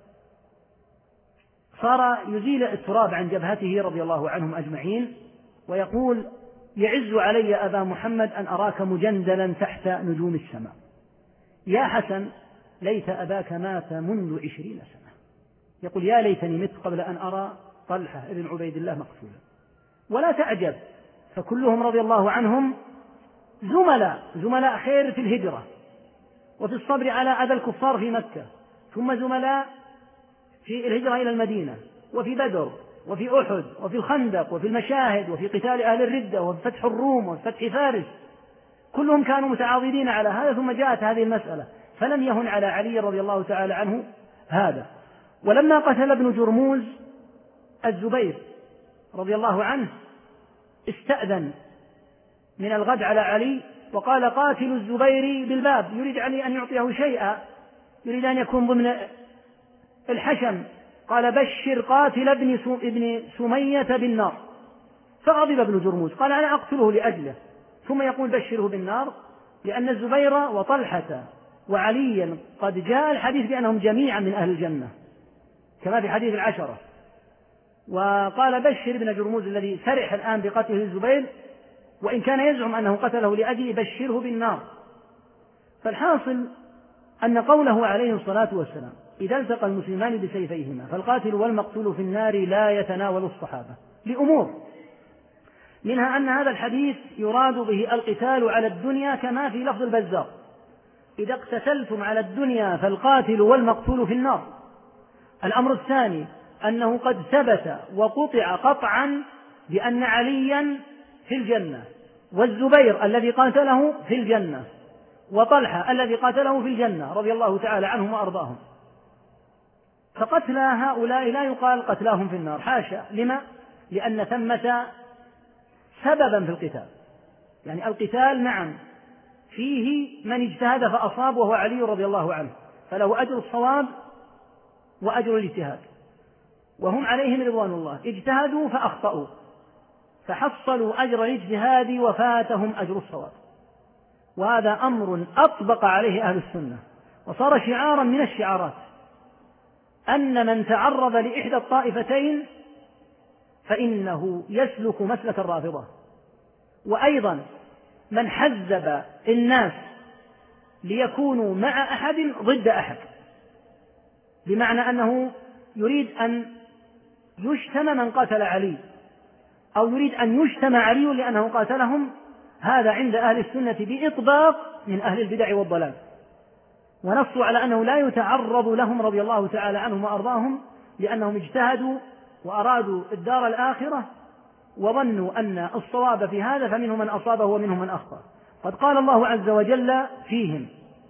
صار يزيل التراب عن جبهته رضي الله عنهم أجمعين، ويقول: يعز علي أبا محمد أن أراك مجندلا تحت نجوم السماء، يا حسن ليت أباك مات منذ 20 سنة. يقول: يا ليتني مت قبل أن أرى طلحة بن عبيد الله مقتولا. ولا تعجب، فكلهم رضي الله عنهم زملاء خير في الهجرة وفي الصبر على أذى الكفار في مكة، ثم زملاء في الهجرة إلى المدينة، وفي بدر، وفي أحد، وفي الخندق، وفي المشاهد، وفي قتال أهل الردة، وفي فتح الروم، وفي فتح فارس. كلهم كانوا متعاضدين على هذا، ثم جاءت هذه المسألة فلم يهن على علي رضي الله تعالى عنه هذا. ولما قتل ابن جرموز الزبير رضي الله عنه استأذن من الغد على علي وقال: قاتل الزبير بالباب، يريد علي أن يعطيه شيئا، يريد أن يكون ضمن الحشم. قال: بشر قاتل ابن سمية بالنار. فغضب ابن جرموز، قال: أنا أقتله لأجله. ثم يقول: بشره بالنار، لأن الزبير وطلحة وعليا قد جاء الحديث بأنهم جميعا من أهل الجنة كما في حديث العشرة. وقال: بشر ابن جرموز الذي سرح الآن بقتله الزبير، وإن كان يزعم أنه قتله لأجله، بشره بالنار. فالحاصل أن قوله عليه الصلاة والسلام: إذا التقى المسلمان بسيفيهما فالقاتل والمقتول في النار لا يتناول الصحابة، لأمور، منها أن هذا الحديث يراد به القتال على الدنيا كما في لفظ البزار: إذا اقتتلتم على الدنيا فالقاتل والمقتول في النار. الأمر الثاني أنه قد ثبت وقطع قطعا بأن عليا في الجنة، والزبير الذي قاتله في الجنة، وطلحة الذي قاتله في الجنة رضي الله تعالى عنهم وأرضاهم. فقتل هؤلاء لا يقال قتلاهم في النار، حاشا. لما؟ لأن ثمة سببا في القتال، يعني القتال نعم فيه من اجتهد فأصاب وهو علي رضي الله عنه، فله أجر الصواب وأجر الاجتهاد، وهم عليهم رضوان الله اجتهدوا فأخطأوا فحصلوا أجر الاجتهاد وفاتهم أجر الصواب. وهذا أمر أطبق عليه أهل السنة وصار شعارا من الشعارات، أن من تعرض لإحدى الطائفتين فإنه يسلك مسلك الرافضة. وأيضا من حزب الناس ليكونوا مع أحد ضد أحد، بمعنى أنه يريد أن يشتم من قتل علي، أو يريد أن يشتم علي لأنه قاتلهم، هذا عند أهل السنة بإطباق من أهل البدع والضلال، ونصوا على أنه لا يتعرض لهم رضي الله تعالى عنهم وأرضاهم، لأنهم اجتهدوا وأرادوا الدار الآخرة وظنوا أن الصواب في هذا، فمنهم من أصابه ومنهم من أخطأ. قد قال الله عز وجل فيهم: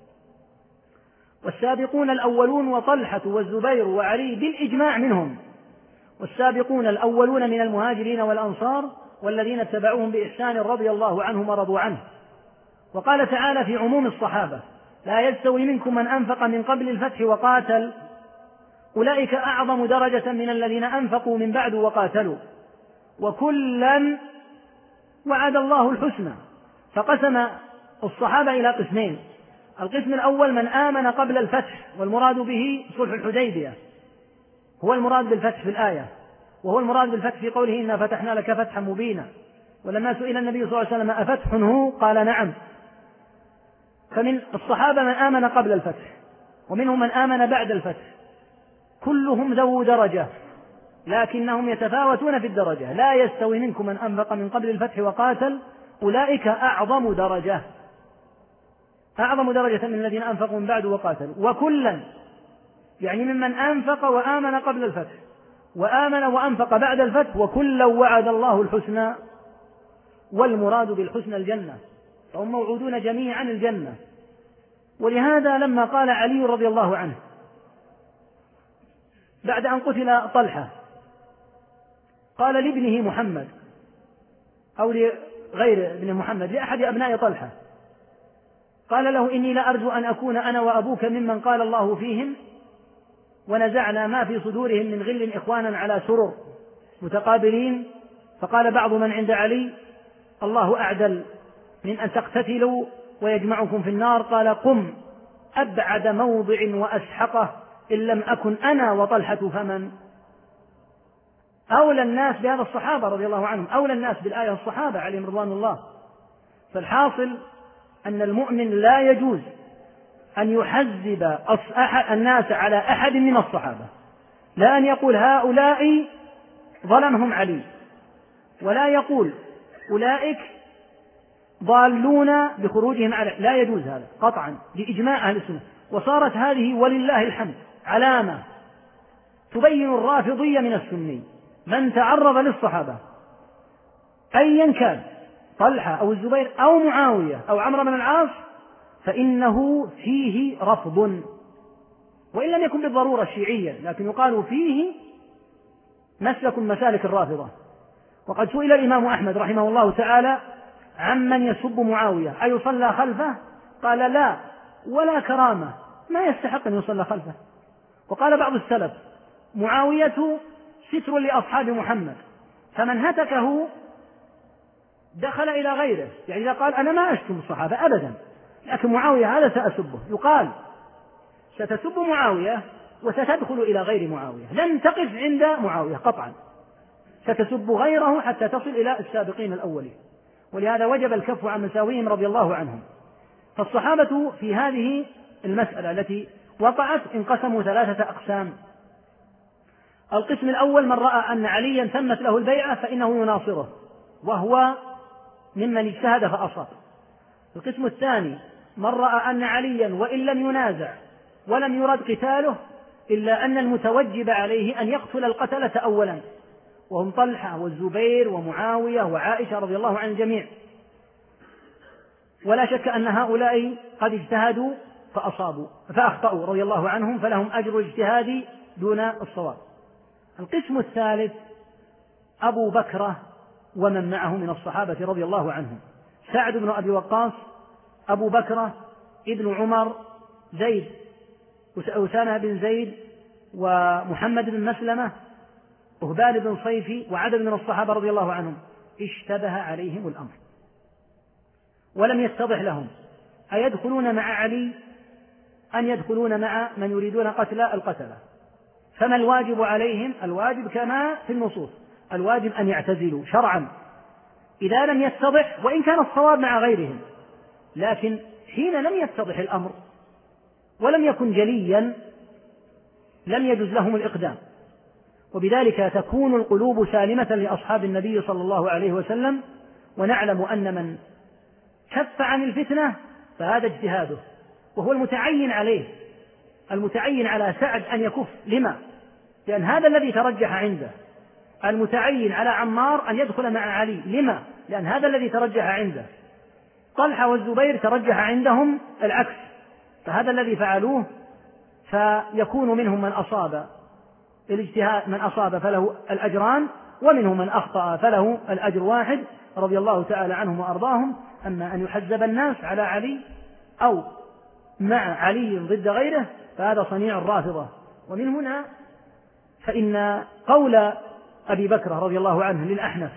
والسابقون الأولون وطلحة والزبير وعلي بالإجماع منهم، والسابقون الأولون من المهاجرين والأنصار والذين اتبعوهم بإحسان رضي الله عنهم ورضوا عنه. وقال تعالى في عموم الصحابة: لا يستوي منكم من أنفق من قبل الفتح وقاتل أولئك أعظم درجة من الذين أنفقوا من بعد وقاتلوا وكلا وعد الله الحسنى. فقسم الصحابة إلى قسمين: القسم الأول من آمن قبل الفتح، والمراد به صلح الحديبية، هو المراد بالفتح في الآية، وهو المراد بالفتح في قوله إنا فتحنا لك فتحا مبينا. ولما سئل النبي صلى الله عليه وسلم أفتح هو قال نعم. فمن الصحابة من آمن قبل الفتح، ومنهم من آمن بعد الفتح، كلهم ذو درجة، لكنهم يتفاوتون في الدرجة. لا يستوي منكم من أنفق من قبل الفتح وقاتل أولئك أعظم درجة من الذين أنفقوا من بعد وقاتلوا. وكلا يعني ممن أنفق وآمن قبل الفتح وآمن وأنفق بعد الفتح، وكلا وعد الله الحسنى، والمراد بالحسنى الجنة، فهم موعودون جميعا الجنة. ولهذا لما قال علي رضي الله عنه بعد أن قتل طلحة قال لابنه محمد أو لغير ابن محمد، لأحد أبناء طلحة، قال له إني لأرجو أن أكون أنا وأبوك ممن قال الله فيهم ونزعنا ما في صدورهم من غل إخوانا على سرر متقابلين. فقال بعض من عند علي الله أعدل من أن تقتتلوا ويجمعكم في النار. قال قم أبعد موضع وأسحقه إن لم أكن أنا وطلحة فمن. أولى الناس بهذا الصحابة رضي الله عنهم، أولى الناس بالآية الصحابة عليهم رضوان الله. فالحاصل أن المؤمن لا يجوز أن يحزب الناس على أحد من الصحابة، لا أن يقول هؤلاء ظلمهم علي، ولا يقول أولئك ضالون بخروجهم على، لا يجوز هذا قطعا بإجماع أهل السنة. وصارت هذه ولله الحمد علامة تبين الرافضية من السني. من تعرض للصحابة أيا كان طلحة أو الزبير أو معاوية أو عمرو بن العاص فإنه فيه رفض، وإن لم يكن بالضرورة الشيعية، لكن يقال فيه مسلك مسالك الرافضة. وقد سئل الإمام أحمد رحمه الله تعالى عمن يسب معاوية أيصلى خلفه؟ قال لا، ولا كرامة، ما يستحق أن يصلى خلفه. وقال بعض السلف معاوية ستر لأصحاب محمد، فمن هتكه دخل إلى غيره. يعني إذا قال أنا ما أشتم الصحابة أبدا، لكن معاوية هذا سأسبه، يقال ستسب معاوية وستدخل إلى غير معاوية، لن تقف عند معاوية قطعا، ستسب غيره حتى تصل إلى السابقين الأولين. ولهذا وجب الكف عن مساويهم رضي الله عنهم. فالصحابة في هذه المسألة التي وقعت انقسموا 3 أقسام. القسم الأول من رأى أن عليا تمت له البيعة فإنه يناصره، وهو ممن اجتهد فأصاب. القسم الثاني من رأى أن عليا وإن لم ينازع ولم يرد قتاله إلا أن المتوجب عليه أن يقتل القتلة أولا، وهم طلحة والزبير ومعاوية وعائشة رضي الله عن الجميع، ولا شك أن هؤلاء قد اجتهدوا فأخطأوا رضي الله عنهم، فلهم أجر الاجتهاد دون الصواب. القسم الثالث أبو بكر ومن معه من الصحابة رضي الله عنهم: سعد بن أبي وقاص، أبو بكر، ابن عمر، زيد، أسامة بن زيد، ومحمد بن مسلمة، وهبان بن صيفي، وعدد من الصحابة رضي الله عنهم. اشتبه عليهم الأمر ولم يتضح لهم أيدخلون مع علي أن يدخلون مع من يريدون قتل القتلة. فما الواجب عليهم؟ الواجب كما في النصوص، الواجب أن يعتزلوا شرعا إذا لم يتضح، وإن كان الصواب مع غيرهم، لكن حين لم يتضح الأمر ولم يكن جليا لم يجوز لهم الإقدام. وبذلك تكون القلوب سالمة لأصحاب النبي صلى الله عليه وسلم. ونعلم أن من كف عن الفتنة فهذا اجتهاده، وهو المتعين عليه، المتعين على سعد أن يكف. لما؟ لأن هذا الذي ترجح عنده. المتعين على عمار أن يدخل مع علي. لما؟ لأن هذا الذي ترجح عنده. طلحة والزبير ترجح عندهم العكس، فهذا الذي فعلوه، فيكون منهم من أصاب الاجتهاد، من أصاب فله الأجران، ومنهم من أخطأ فله الأجر واحد رضي الله تعالى عنهم وأرضاهم. أما أن يحزب الناس على علي أو مع علي ضد غيره فهذا صنيع الرافضة. ومن هنا فإن قول أبي بكر رضي الله عنه للأحنف: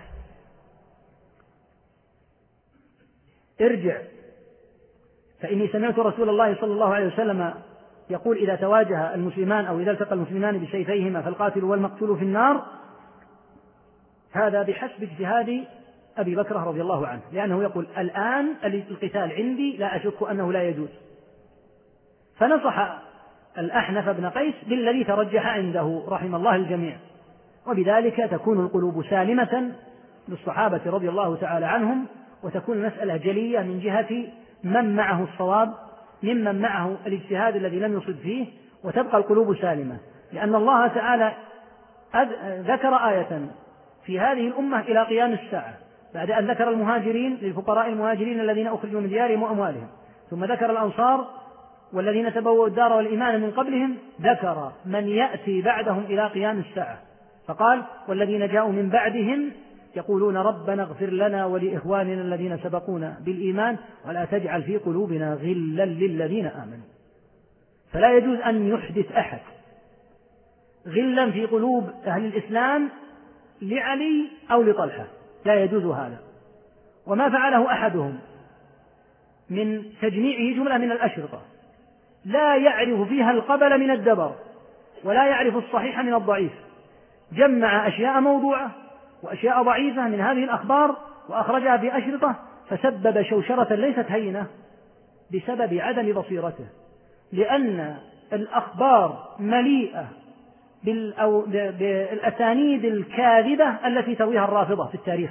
ارجع فإني سمعت رسول الله صلى الله عليه وسلم يقول إذا تواجه المسلمان أو إذا التقى المسلمان بسيفيهما فالقاتل والمقتول في النار، هذا بحسب اجتهاد أبي بكر رضي الله عنه، لأنه يقول: الآن القتال عندي لا أشك أنه لا يجوز. فنصح الأحنف بن قيس بالذي ترجح عنده رحم الله الجميع، وبذلك تكون القلوب سالمة للصحابة رضي الله تعالى عنهم، وتكون المسألة جلية من جهة من معه الصواب ممن معه الاجتهاد الذي لم يصب فيه، وتبقى القلوب سالمة، لأن الله تعالى ذكر آية في هذه الأمة إلى قيام الساعة بعد أن ذكر المهاجرين للفقراء المهاجرين الذين أخرجوا من ديارهم وأموالهم، ثم ذكر الأنصار والذين تبوأوا الدار والإيمان من قبلهم، ذكر من يأتي بعدهم إلى قيام الساعة فقال: والذين جاءوا من بعدهم يقولون ربنا اغفر لنا ولإخواننا الذين سبقونا بالإيمان ولا تجعل في قلوبنا غلا للذين آمنوا. فلا يجوز أن يحدث أحد غلا في قلوب أهل الإسلام لعلي أو لطلحة، لا يجوز هذا. وما فعله أحدهم من تجميعه جملة من الأشرطة لا يعرف فيها القبل من الدبر ولا يعرف الصحيح من الضعيف، جمع أشياء موضوعة وأشياء ضعيفة من هذه الأخبار وأخرجها في أشرطة، فسبب شوشرة ليست هينة بسبب عدم بصيرته، لأن الأخبار مليئة بالأسانيد الكاذبة التي ترويها الرافضة في التاريخ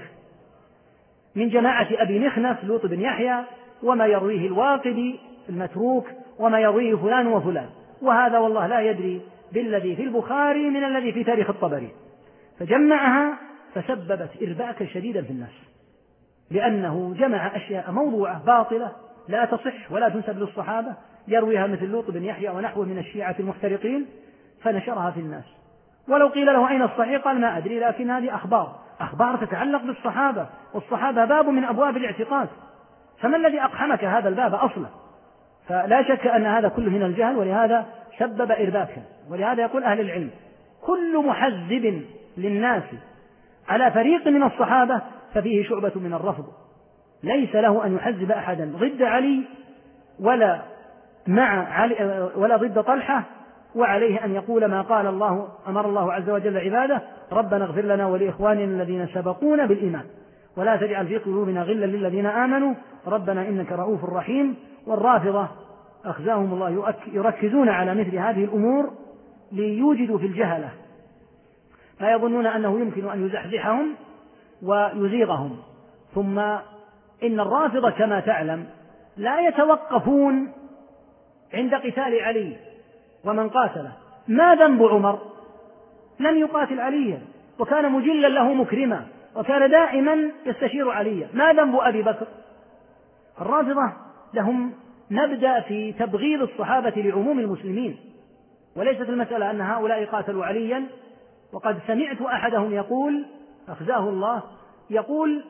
من جماعة أبي مخنف لوط بن يحيى، وما يرويه الواقدي المتروك، وما يرويه فلان وفلان، وهذا والله لا يدري بالذي في البخاري من الذي في تاريخ الطبري، فجمعها فسببت إرباكا شديدا في الناس، لأنه جمع أشياء موضوعة باطلة لا تصح ولا تنسب للصحابة، يرويها مثل لوط بن يحيى ونحوه من الشيعة المحترقين، فنشرها في الناس. ولو قيل له أين الصحيح قال ما أدري، لكن هذه أخبار تتعلق بالصحابة، والصحابة باب من أبواب الاعتقاد، فما الذي أقحمك هذا الباب أصلا؟ فلا شك أن هذا كله من الجهل، ولهذا سبب إرباكا. ولهذا يقول أهل العلم: كل محزب للناس على فريق من الصحابة ففيه شعبة من الرفض، ليس له أن يحزب أحدا ضد علي ولا مع علي ولا ضد طلحة، وعليه أن يقول ما قال الله أمر الله عز وجل عباده: ربنا اغفر لنا ولإخواننا الذين سبقونا بالإيمان ولا تجعل في قلوبنا غلا للذين آمنوا ربنا إنك رؤوف رحيم. والرافضة أخزاهم الله يركزون على مثل هذه الأمور ليوجدوا في الجهلة، لا يظنون أنه يمكن أن يزحزحهم ويزيغهم. ثم إن الرافضة كما تعلم لا يتوقفون عند قتال علي ومن قاتله. ما ذنب عمر؟ لم يقاتل عليا وكان مجلا له مكرما وكان دائما يستشير عليا. ما ذنب أبي بكر؟ الرافضة لهم نبدأ في تبغيض الصحابة لعموم المسلمين، وليست المسألة أن هؤلاء قاتلوا عليا. وقد سمعت أحدهم يقول أخزاه الله يقول: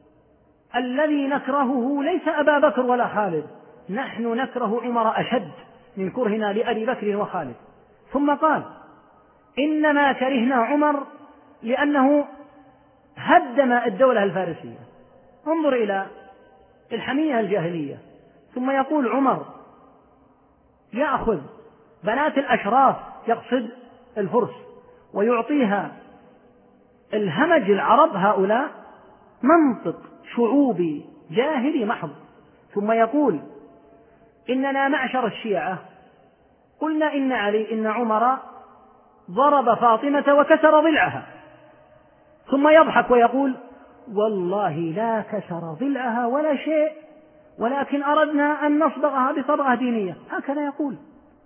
الذي نكرهه ليس أبا بكر ولا خالد، نحن نكره عمر أشد من كرهنا لأبي بكر وخالد. ثم قال: إنما كرهنا عمر لأنه هدم الدولة الفارسية. انظر إلى الحمية الجاهلية. ثم يقول عمر يأخذ بنات الأشراف، يقصد الفرس، ويعطيها الهمج العرب هؤلاء، منطق شعوبي جاهلي محض. ثم يقول: إننا معشر الشيعة قلنا إن عمر ضرب فاطمة وكسر ضلعها. ثم يضحك ويقول: والله لا كسر ضلعها ولا شيء، ولكن أردنا أن نصبغها بصبغة دينية. هكذا يقول.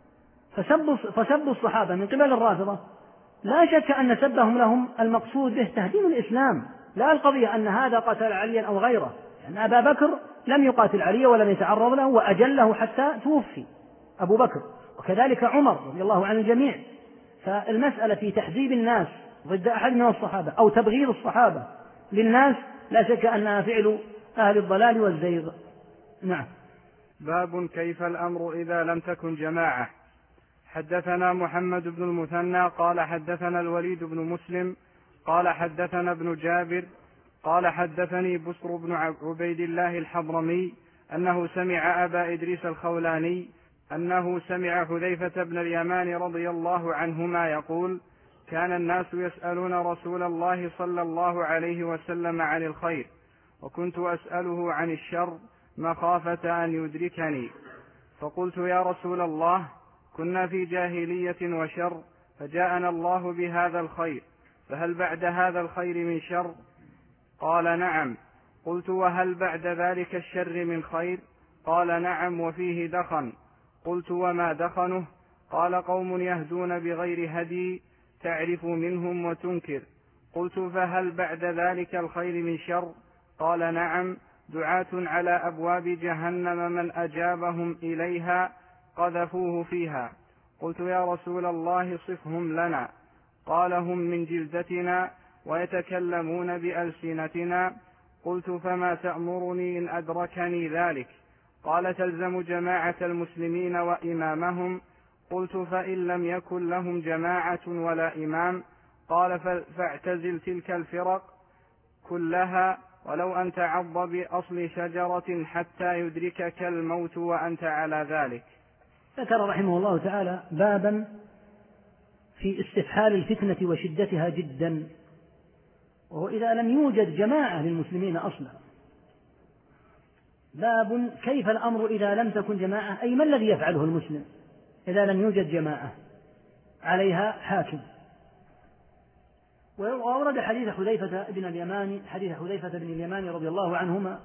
فسب الصحابة من قبل الرافضة لا شك أن سبهم لهم المقصود به تهديم الإسلام، لا القضية أن هذا قتل عليا أو غيره، لأن أبا بكر لم يقاتل علي ولم يتعرض له وأجله حتى توفي أبو بكر، وكذلك عمر رضي الله عن الجميع. فالمسألة في تحزيب الناس ضد أحد من الصحابة أو تبغيض الصحابة للناس لا شك أنها فعل أهل الضلال والزيغ. نعم. باب كيف الأمر إذا لم تكن جماعة. حدثنا محمد بن المثنى قال حدثنا الوليد بن مسلم قال حدثنا ابن جابر قال حدثني بسر بن عبيد الله الحضرمي أنه سمع أبا إدريس الخولاني أنه سمع حذيفة بن اليمان رضي الله عنهما يقول: كان الناس يسألون رسول الله صلى الله عليه وسلم عن الخير، وكنت أسأله عن الشر مخافة أن يدركني، فقلت: يا رسول الله، كنا في جاهلية وشر، فجاءنا الله بهذا الخير، فهل بعد هذا الخير من شر؟ قال: نعم. قلت: وهل بعد ذلك الشر من خير؟ قال: نعم، وفيه دخن. قلت: وما دخنه؟ قال: قوم يهدون بغير هدي، تعرف منهم وتنكر. قلت: فهل بعد ذلك الخير من شر؟ قال: نعم، دعاة على أبواب جهنم من أجابهم إليها قذفوه فيها. قلت: يا رسول الله، صفهم لنا. قال: هم من جلدتنا ويتكلمون بألسنتنا. قلت: فما تأمرني إن أدركني ذلك؟ قال: تلزم جماعة المسلمين وإمامهم. قلت: فإن لم يكن لهم جماعة ولا إمام؟ قال: فاعتزل تلك الفرق كلها، ولو أن تعض بأصل شجرة حتى يدركك الموت وأنت على ذلك. ذكر رحمه الله تعالى بابا في استفحال الفتنة وشدتها جدا، وهو إذا لم يوجد جماعة للمسلمين أصلا. باب كيف الأمر إذا لم تكن جماعة، أي ما الذي يفعله المسلم إذا لم يوجد جماعة عليها حاكم. وأورد حديث حذيفة بن اليمان رضي الله عنهما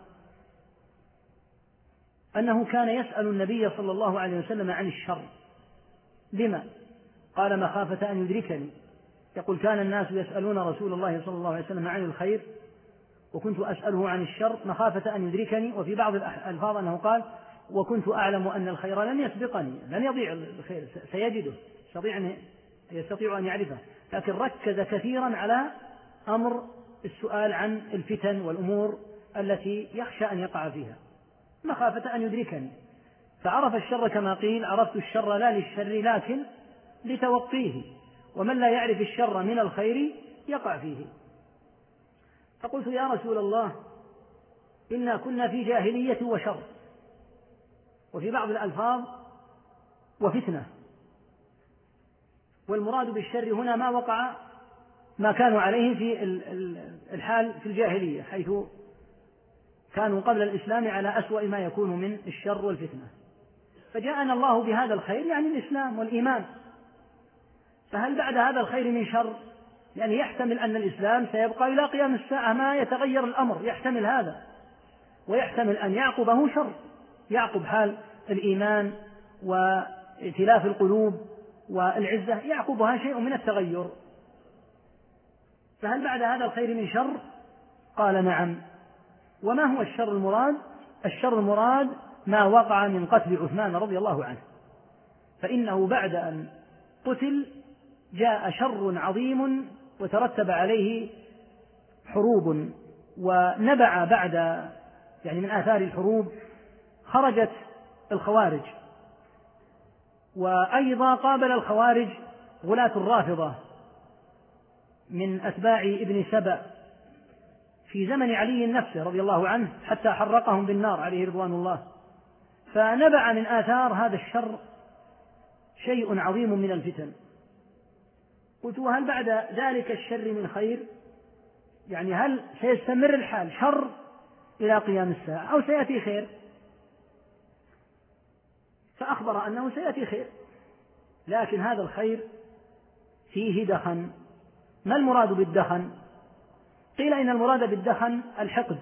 أنه كان يسأل النبي صلى الله عليه وسلم عن الشر. لما؟ قال: مخافة أن يدركني. يقول: كان الناس يسألون رسول الله صلى الله عليه وسلم عن الخير، وكنت أسأله عن الشر مخافة أن يدركني. وفي بعض الألفاظ أنه قال: وكنت أعلم أن الخير لن يسبقني، لن يضيع الخير، سيجده، يستطيع أن يعرفه، لكن ركز كثيرا على أمر السؤال عن الفتن والأمور التي يخشى أن يقع فيها، مخافة أن يدركني. فعرف الشر كما قيل: عرفت الشر لا للشر لكن لتوقيه، ومن لا يعرف الشر من الخير يقع فيه. فقلت: يا رسول الله، إنا كنا في جاهلية وشر، وفي بعض الألفاظ وفتنة، والمراد بالشر هنا ما كانوا عليه في الحال في الجاهلية، حيث كانوا قبل الإسلام على أسوأ ما يكون من الشر والفتنة، فجاءنا الله بهذا الخير، يعني الإسلام والإيمان، فهل بعد هذا الخير من شر؟ يعني يحتمل أن الإسلام سيبقى إلى قيام الساعة، ما يتغير الأمر، يحتمل هذا، ويحتمل أن يعقبه شر، يعقب حال الإيمان وائتلاف القلوب والعزة، يعقبها شيء من التغير، فهل بعد هذا الخير من شر؟ قال: نعم. وما هو الشر المراد؟ الشر المراد ما وقع من قتل عثمان رضي الله عنه، فإنه بعد أن قتل جاء شر عظيم وترتب عليه حروب، ونبع بعد من آثار الحروب خرجت الخوارج، وأيضا قابل الخوارج غلاة الرافضة من أتباع ابن سبأ في زمن علي نفسه رضي الله عنه، حتى حرقهم بالنار عليه رضوان الله. فنبع من آثار هذا الشر شيء عظيم من الفتن. قلت: وهل بعد ذلك الشر من خير؟ يعني هل سيستمر الحال شر إلى قيام الساعة أو سيأتي خير؟ فأخبر أنه سيأتي خير، لكن هذا الخير فيه دخن. ما المراد بالدخن؟ قيل إن المراد بالدخن الحقد،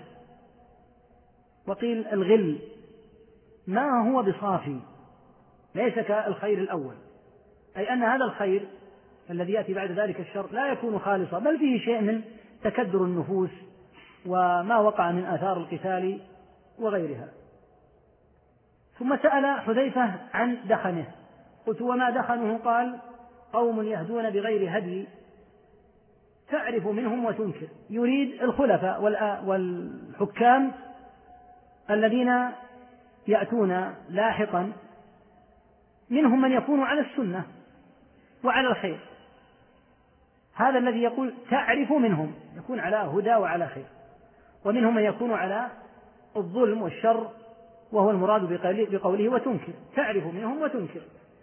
وقيل الغل، ما هو بصافي، ليس كالخير الأول، أي أن هذا الخير الذي يأتي بعد ذلك الشر لا يكون خالصا، بل فيه شيء من تكدر النفوس وما وقع من آثار القتال وغيرها. ثم سأل حذيفة عن دخنه. قلت: وما دخنه؟ قال: قوم يهدون بغير هدي، تعرف منهم وتنكر. يريد الخلفاء والحكام الذين يأتون لاحقا منهم من يكون على السنة وعلى الخير، هذا الذي يقول تعرف منهم يكون على هدى وعلى خير، ومنهم من يكون على الظلم والشر، وهو المراد بقوله وتنكر، تعرف منهم وتنكر.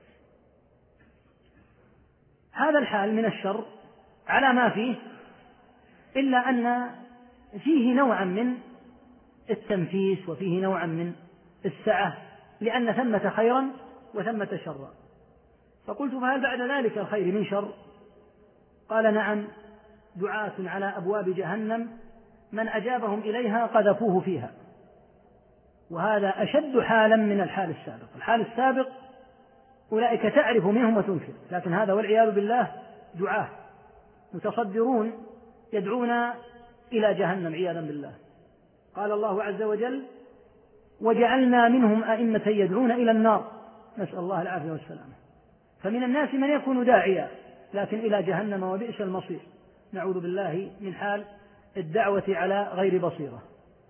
هذا الحال من الشر على ما فيه، إلا أن فيه نوعا من التنفيس وفيه نوعا من السعة، لأن ثمة خيرا وثمة شرا. فقلت فهل بعد ذلك الخير من شر؟ قال نعم، دعاة على أبواب جهنم من أجابهم إليها قذفوه فيها، وهذا أشد حالا من الحال السابق. الحال السابق أولئك تعرف منهم وتنكر، لكن هذا والعياذ بالله دعاة متصدرون يدعون إلى جهنم عياذا بالله. قال الله عز وجل وجعلنا منهم أئمة يدعون إلى النار، نسأل الله العافية والسلامة. فمن الناس من يكون داعيا لكن إلى جهنم وبئس المصير، نعوذ بالله من حال الدعوة على غير بصيرة.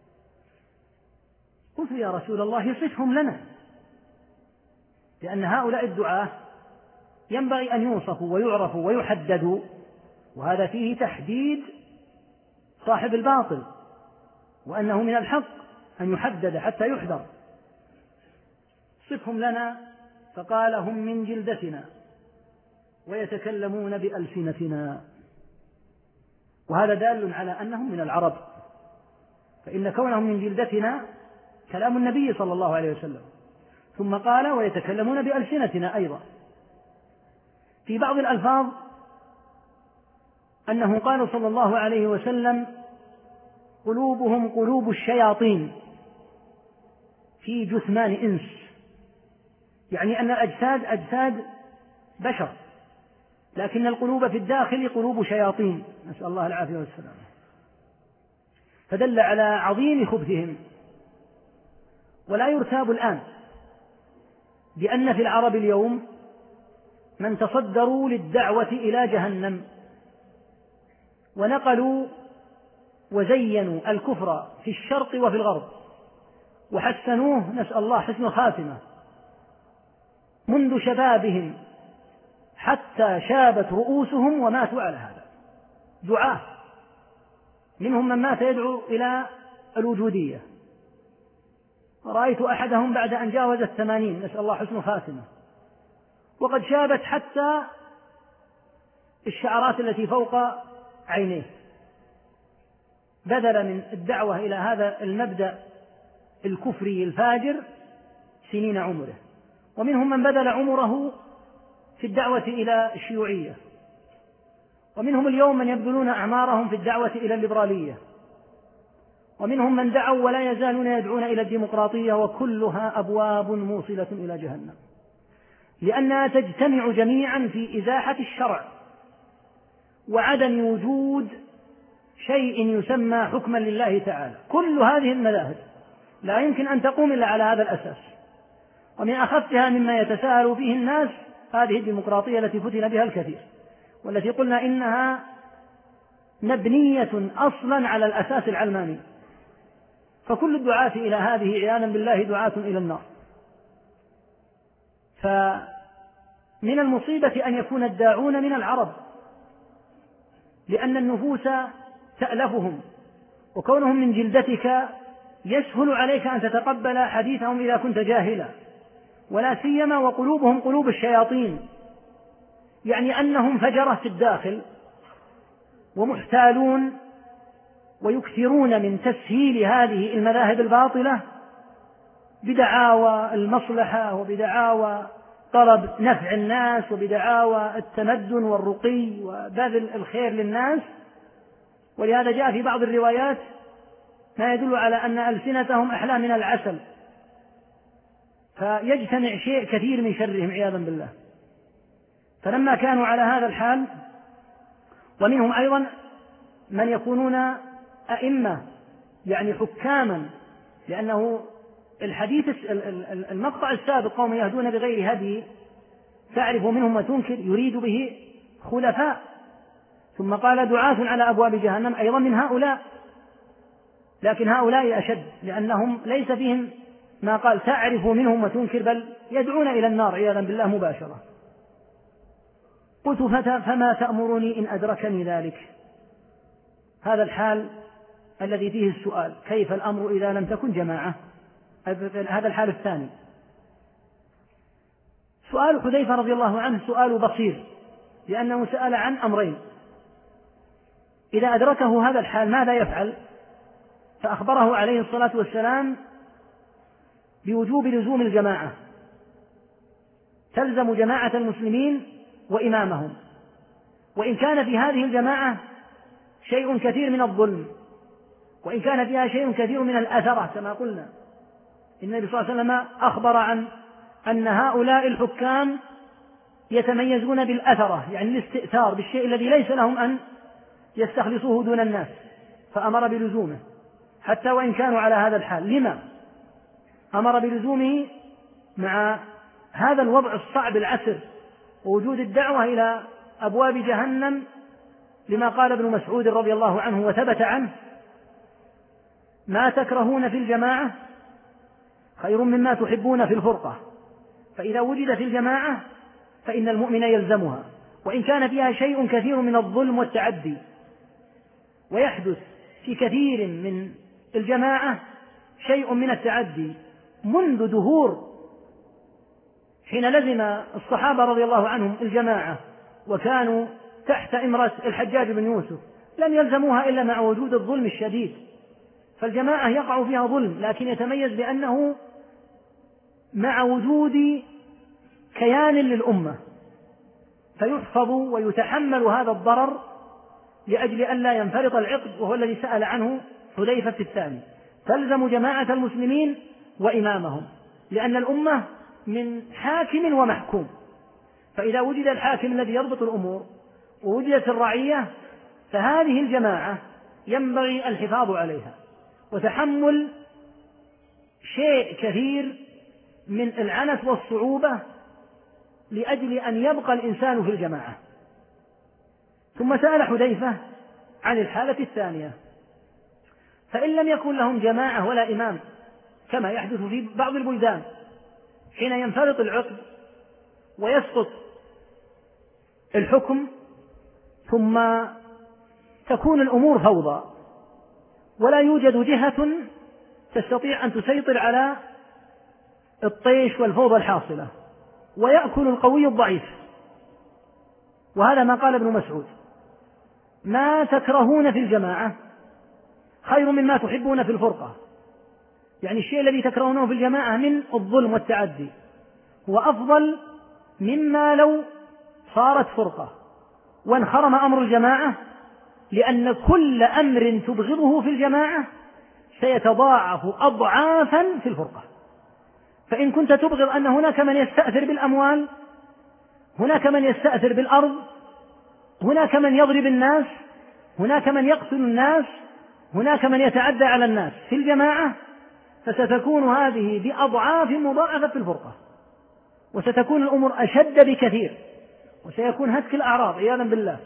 قلت يا رسول الله صفهم لنا، لأن هؤلاء الدعاة ينبغي أن يوصفوا ويعرفوا ويحددوا، وهذا فيه تحديد صاحب الباطل، وأنه من الحق أن يحدد حتى يحذر. صفهم لنا، فقال هم من جلدتنا ويتكلمون بألسنتنا، وهذا دال على أنهم من العرب، فإن كونهم من جلدتنا كلام النبي صلى الله عليه وسلم، ثم قال ويتكلمون بألسنتنا أيضا. في بعض الألفاظ أنه قال صلى الله عليه وسلم قلوبهم قلوب الشياطين في جثمان إنس، يعني أن الأجساد أجساد بشر، لكن القلوب في الداخل قلوب شياطين، نسأل الله العافية والسلام. فدل على عظيم خبثهم. ولا يرتاب الآن بأن في العرب اليوم من تصدروا للدعوة إلى جهنم ونقلوا وزينوا الكفر في الشرق وفي الغرب وحسنوه، نسأل الله حسن الخاتمة، منذ شبابهم حتى شابت رؤوسهم وماتوا على هذا. دعاة منهم من مات يدعو إلى الوجودية، رأيت أحدهم بعد أن جاوز 80، نسأل الله حسن الخاتمة، وقد شابت حتى الشعرات التي فوق عينيه، بدل من الدعوة إلى هذا المبدأ الكفري الفاجر سنين عمره. ومنهم من بذل عمره في الدعوة إلى الشيوعية، ومنهم اليوم من يبذلون أعمارهم في الدعوة إلى الليبرالية، ومنهم من دعوا ولا يزالون يدعون إلى الديمقراطية، وكلها أبواب موصلة إلى جهنم، لأنها تجتمع جميعا في إزاحة الشرع وعدم وجود شيء يسمى حكما لله تعالى. كل هذه المذاهب لا يمكن أن تقوم إلا على هذا الأساس. ومن أخفها مما يتساءل فيه الناس هذه الديمقراطية التي فتن بها الكثير، والتي قلنا إنها مبنية أصلا على الأساس العلماني، فكل الدعاة إلى هذه عياذا بالله دعاة إلى النار. فمن المصيبة أن يكون الداعون من العرب، لأن النفوس تألفهم، وكونهم من جلدتك يسهل عليك أن تتقبل حديثهم إذا كنت جاهلا، ولا سيما وقلوبهم قلوب الشياطين، يعني أنهم فجرة في الداخل ومحتالون، ويكثرون من تسهيل هذه المذاهب الباطلة بدعاوى المصلحة وبدعاوى طلب نفع الناس وبدعاوى التمدن والرقي وبذل الخير للناس. ولهذا جاء في بعض الروايات ما يدل على أن ألسنتهم أحلى من العسل، فيجتمع شيء كثير من شرهم عياذا بالله. فلما كانوا على هذا الحال، ومنهم أيضا من يكونون أئمة يعني حكاما، لأنه الحديث المقطع السابق قوم يهدون بغير هدي تعرف منهم وتنكر يريد به خلفاء، ثم قال دعاة على أبواب جهنم أيضا من هؤلاء، لكن هؤلاء أشد، لأنهم ليس فيهم ما قال تعرف منهم وتنكر، بل يدعون إلى النار عياذا بالله مباشرة. قلت فما تأمرني إن أدركني ذلك؟ هذا الحال الذي فيه السؤال، كيف الأمر إذا لم تكن جماعة؟ هذا الحال الثاني. سؤال حذيفة رضي الله عنه سؤال بصير، لأنه سأل عن أمرين: إذا أدركه هذا الحال ماذا يفعل؟ فأخبره عليه الصلاة والسلام بوجوب لزوم الجماعة، تلزم جماعة المسلمين وإمامهم، وإن كان في هذه الجماعة شيء كثير من الظلم، وإن كان فيها شيء كثير من الأثرة كما قلنا. النبي صلى الله عليه وسلم أخبر عن أن هؤلاء الحكام يتميزون بالأثرة، يعني الاستئثار بالشيء الذي ليس لهم أن يستخلصوه دون الناس، فأمر بلزومه حتى وإن كانوا على هذا الحال. لما أمر بلزومه مع هذا الوضع الصعب العسر ووجود الدعوة إلى أبواب جهنم؟ لما قال ابن مسعود رضي الله عنه وثبت عنه: ما تكرهون في الجماعة خير مما تحبون في الفرقة، فإذا وجد في الجماعة فإن المؤمن يلزمها، وإن كان فيها شيء كثير من الظلم والتعدي. ويحدث في كثير من الجماعة شيء من التعدي منذ دهور، حين لزم الصحابة رضي الله عنهم الجماعة وكانوا تحت إمرة الحجاج بن يوسف لم يلزموها إلا مع وجود الظلم الشديد. فالجماعة يقع فيها ظلم، لكن يتميز بأنه مع وجود كيان للأمة، فيحفظ ويتحمل هذا الضرر لأجل أن لا ينفرط العقد، وهو الذي سأل عنه حذيفة في الثاني. تلزم جماعة المسلمين وإمامهم، لأن الأمة من حاكم ومحكوم، فإذا وجد الحاكم الذي يضبط الأمور ووجدت الرعية فهذه الجماعة ينبغي الحفاظ عليها وتحمل شيء كثير من العنت والصعوبة لأجل أن يبقى الإنسان في الجماعة. ثم سأل حذيفة عن الحالة الثانية: فإن لم يكن لهم جماعة ولا إمام، كما يحدث في بعض البلدان حين ينفرط العقد ويسقط الحكم ثم تكون الأمور فوضى ولا يوجد جهة تستطيع أن تسيطر على الطيش والفوضى الحاصلة، ويأكل القوي الضعيف. وهذا ما قال ابن مسعود: ما تكرهون في الجماعة خير مما تحبون في الفرقة، يعني الشيء الذي تكرهونه في الجماعة من الظلم والتعدي هو أفضل مما لو صارت فرقة وانخرم أمر الجماعة، لأن كل أمر تبغضه في الجماعة سيتضاعف أضعافا في الفرقة. فإن كنت تبغض أن هناك من يستأثر بالأموال، هناك من يستأثر بالأرض، هناك من يضرب الناس، هناك من يقتل الناس، هناك من يتعدى على الناس في الجماعة، فستكون هذه بأضعاف مضاعفة في الفرقة، وستكون الأمور أشد بكثير، وسيكون هتك الأعراض عياذا بالله،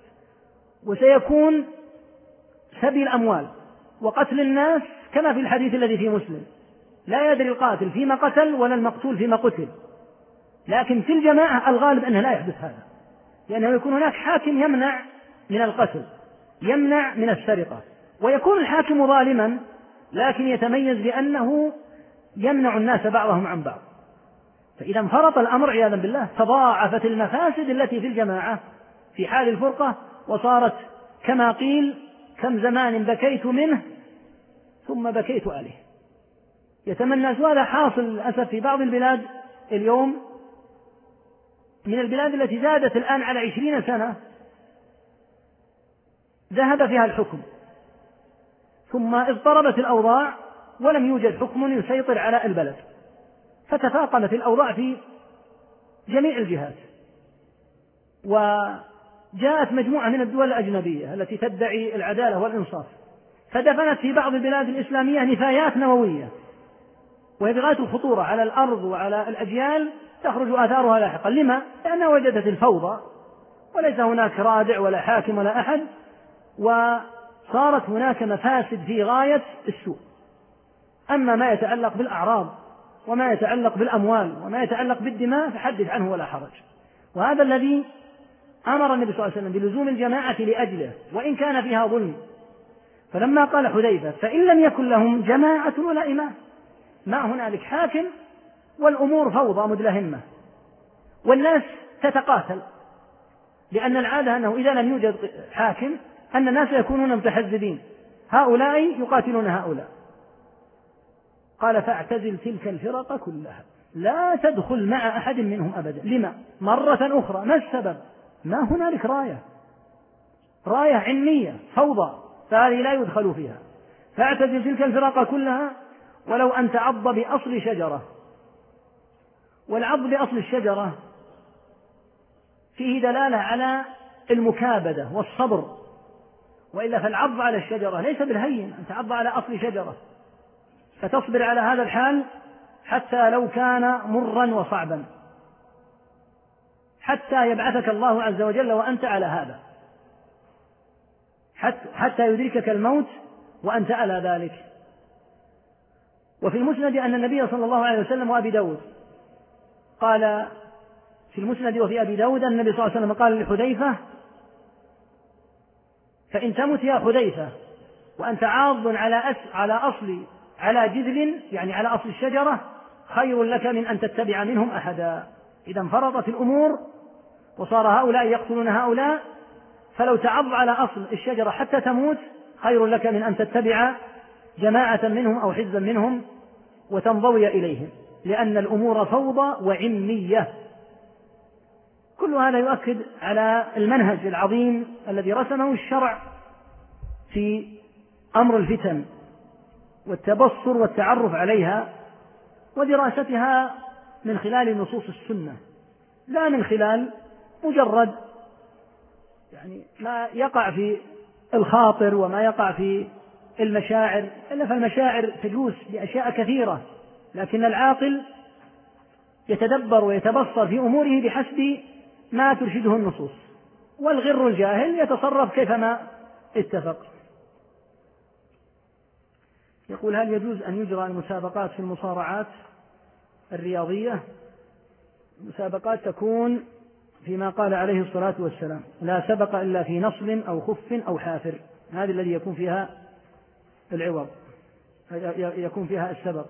وسيكون سبي الأموال وقتل الناس، كما في الحديث الذي في مسلم: لا يدري القاتل فيما قتل ولا المقتول فيما قتل. لكن في الجماعة الغالب أنه لا يحدث هذا، لأنه يكون هناك حاكم يمنع من القتل، يمنع من السرقة، ويكون الحاكم ظالما لكن يتميز بأنه يمنع الناس بعضهم عن بعض. فإذا انفرط الأمر عياذا بالله تضاعفت المفاسد التي في الجماعة في حال الفرقة، وصارت كما قيل: كم زمان بكيت منه ثم بكيت عليه. يتمنى هذا حاصل للأسف في بعض البلاد اليوم، من البلاد التي زادت الآن على 20 سنة ذهب فيها الحكم، ثم اضطربت الأوضاع ولم يوجد حكم يسيطر على البلد، فتفاقمت الأوضاع في جميع الجهات، وجاءت مجموعة من الدول الأجنبية التي تدعي العدالة والإنصاف، فدفنت في بعض البلاد الإسلامية نفايات نووية، وهي بغاية الخطورة على الأرض وعلى الأجيال، تخرج آثارها لاحقا. لما؟ لأنها وجدت الفوضى وليس هناك رادع ولا حاكم ولا أحد، وصارت هناك مفاسد في غاية السوء. أما ما يتعلق بالأعراض وما يتعلق بالأموال وما يتعلق بالدماء فحدث عنه ولا حرج. وهذا الذي أمر النبي صلى الله عليه وسلم بلزوم الجماعة لأجله وإن كان فيها ظلم. فلما قال حذيفة فإن لم يكن لهم جماعة ولا إمام، ما هنالك حاكم والأمور فوضى مدلهمة والناس تتقاتل، لأن العادة أنه إذا لم يوجد حاكم أن الناس يكونون متحزبين، هؤلاء يقاتلون هؤلاء. قال فاعتزل تلك الفرق كلها، لا تدخل مع أحد منهم أبدا. لما؟ مرة أخرى ما السبب؟ ما هنالك راية علمية فوضى، فهذه لا يدخل فيها. فاعتزل تلك الفرق كلها ولو أن تعض بأصل شجرة. والعض بأصل الشجرة فيه دلالة على المكابدة والصبر، وإلا فالعض على الشجرة ليس بالهين أن تعض على أصل شجرة، فتصبر على هذا الحال حتى لو كان مرا وصعبا، حتى يبعثك الله عز وجل وأنت على هذا، حتى يدركك الموت وأنت على ذلك. وفي المسند أن النبي صلى الله عليه وسلم وأبي داود قال في المسند وفي أبي داود أن النبي صلى الله عليه وسلم قال لحذيفة فإن تمت يا حذيفة وأنت عاض على جذل يعني على أصل الشجرة خير لك من أن تتبع منهم أحدا. إذا انفرطت الأمور وصار هؤلاء يقتلون هؤلاء، فلو تعض على أصل الشجرة حتى تموت خير لك من أن تتبع جماعة منهم أو حزبا منهم وتنضوي إليهم، لأن الأمور فوضى وعمية. كل هذا يؤكد على المنهج العظيم الذي رسمه الشرع في أمر الفتن والتبصر والتعرف عليها ودراستها من خلال نصوص السنة، لا من خلال مجرد يعني ما يقع في الخاطر وما يقع في المشاعر، إلا فالمشاعر تجوز بأشياء كثيرة، لكن العاقل يتدبر ويتبصر في أموره بحسب ما ترشده النصوص، والغر الجاهل يتصرف كيفما اتفق. يقول هل يجوز أن يجرى المسابقات في المصارعات الرياضية؟ المسابقات تكون فيما قال عليه الصلاة والسلام لا سبق إلا في نصل أو خف أو حافر، هذه الذي يكون فيها العوض، يكون فيها السبق.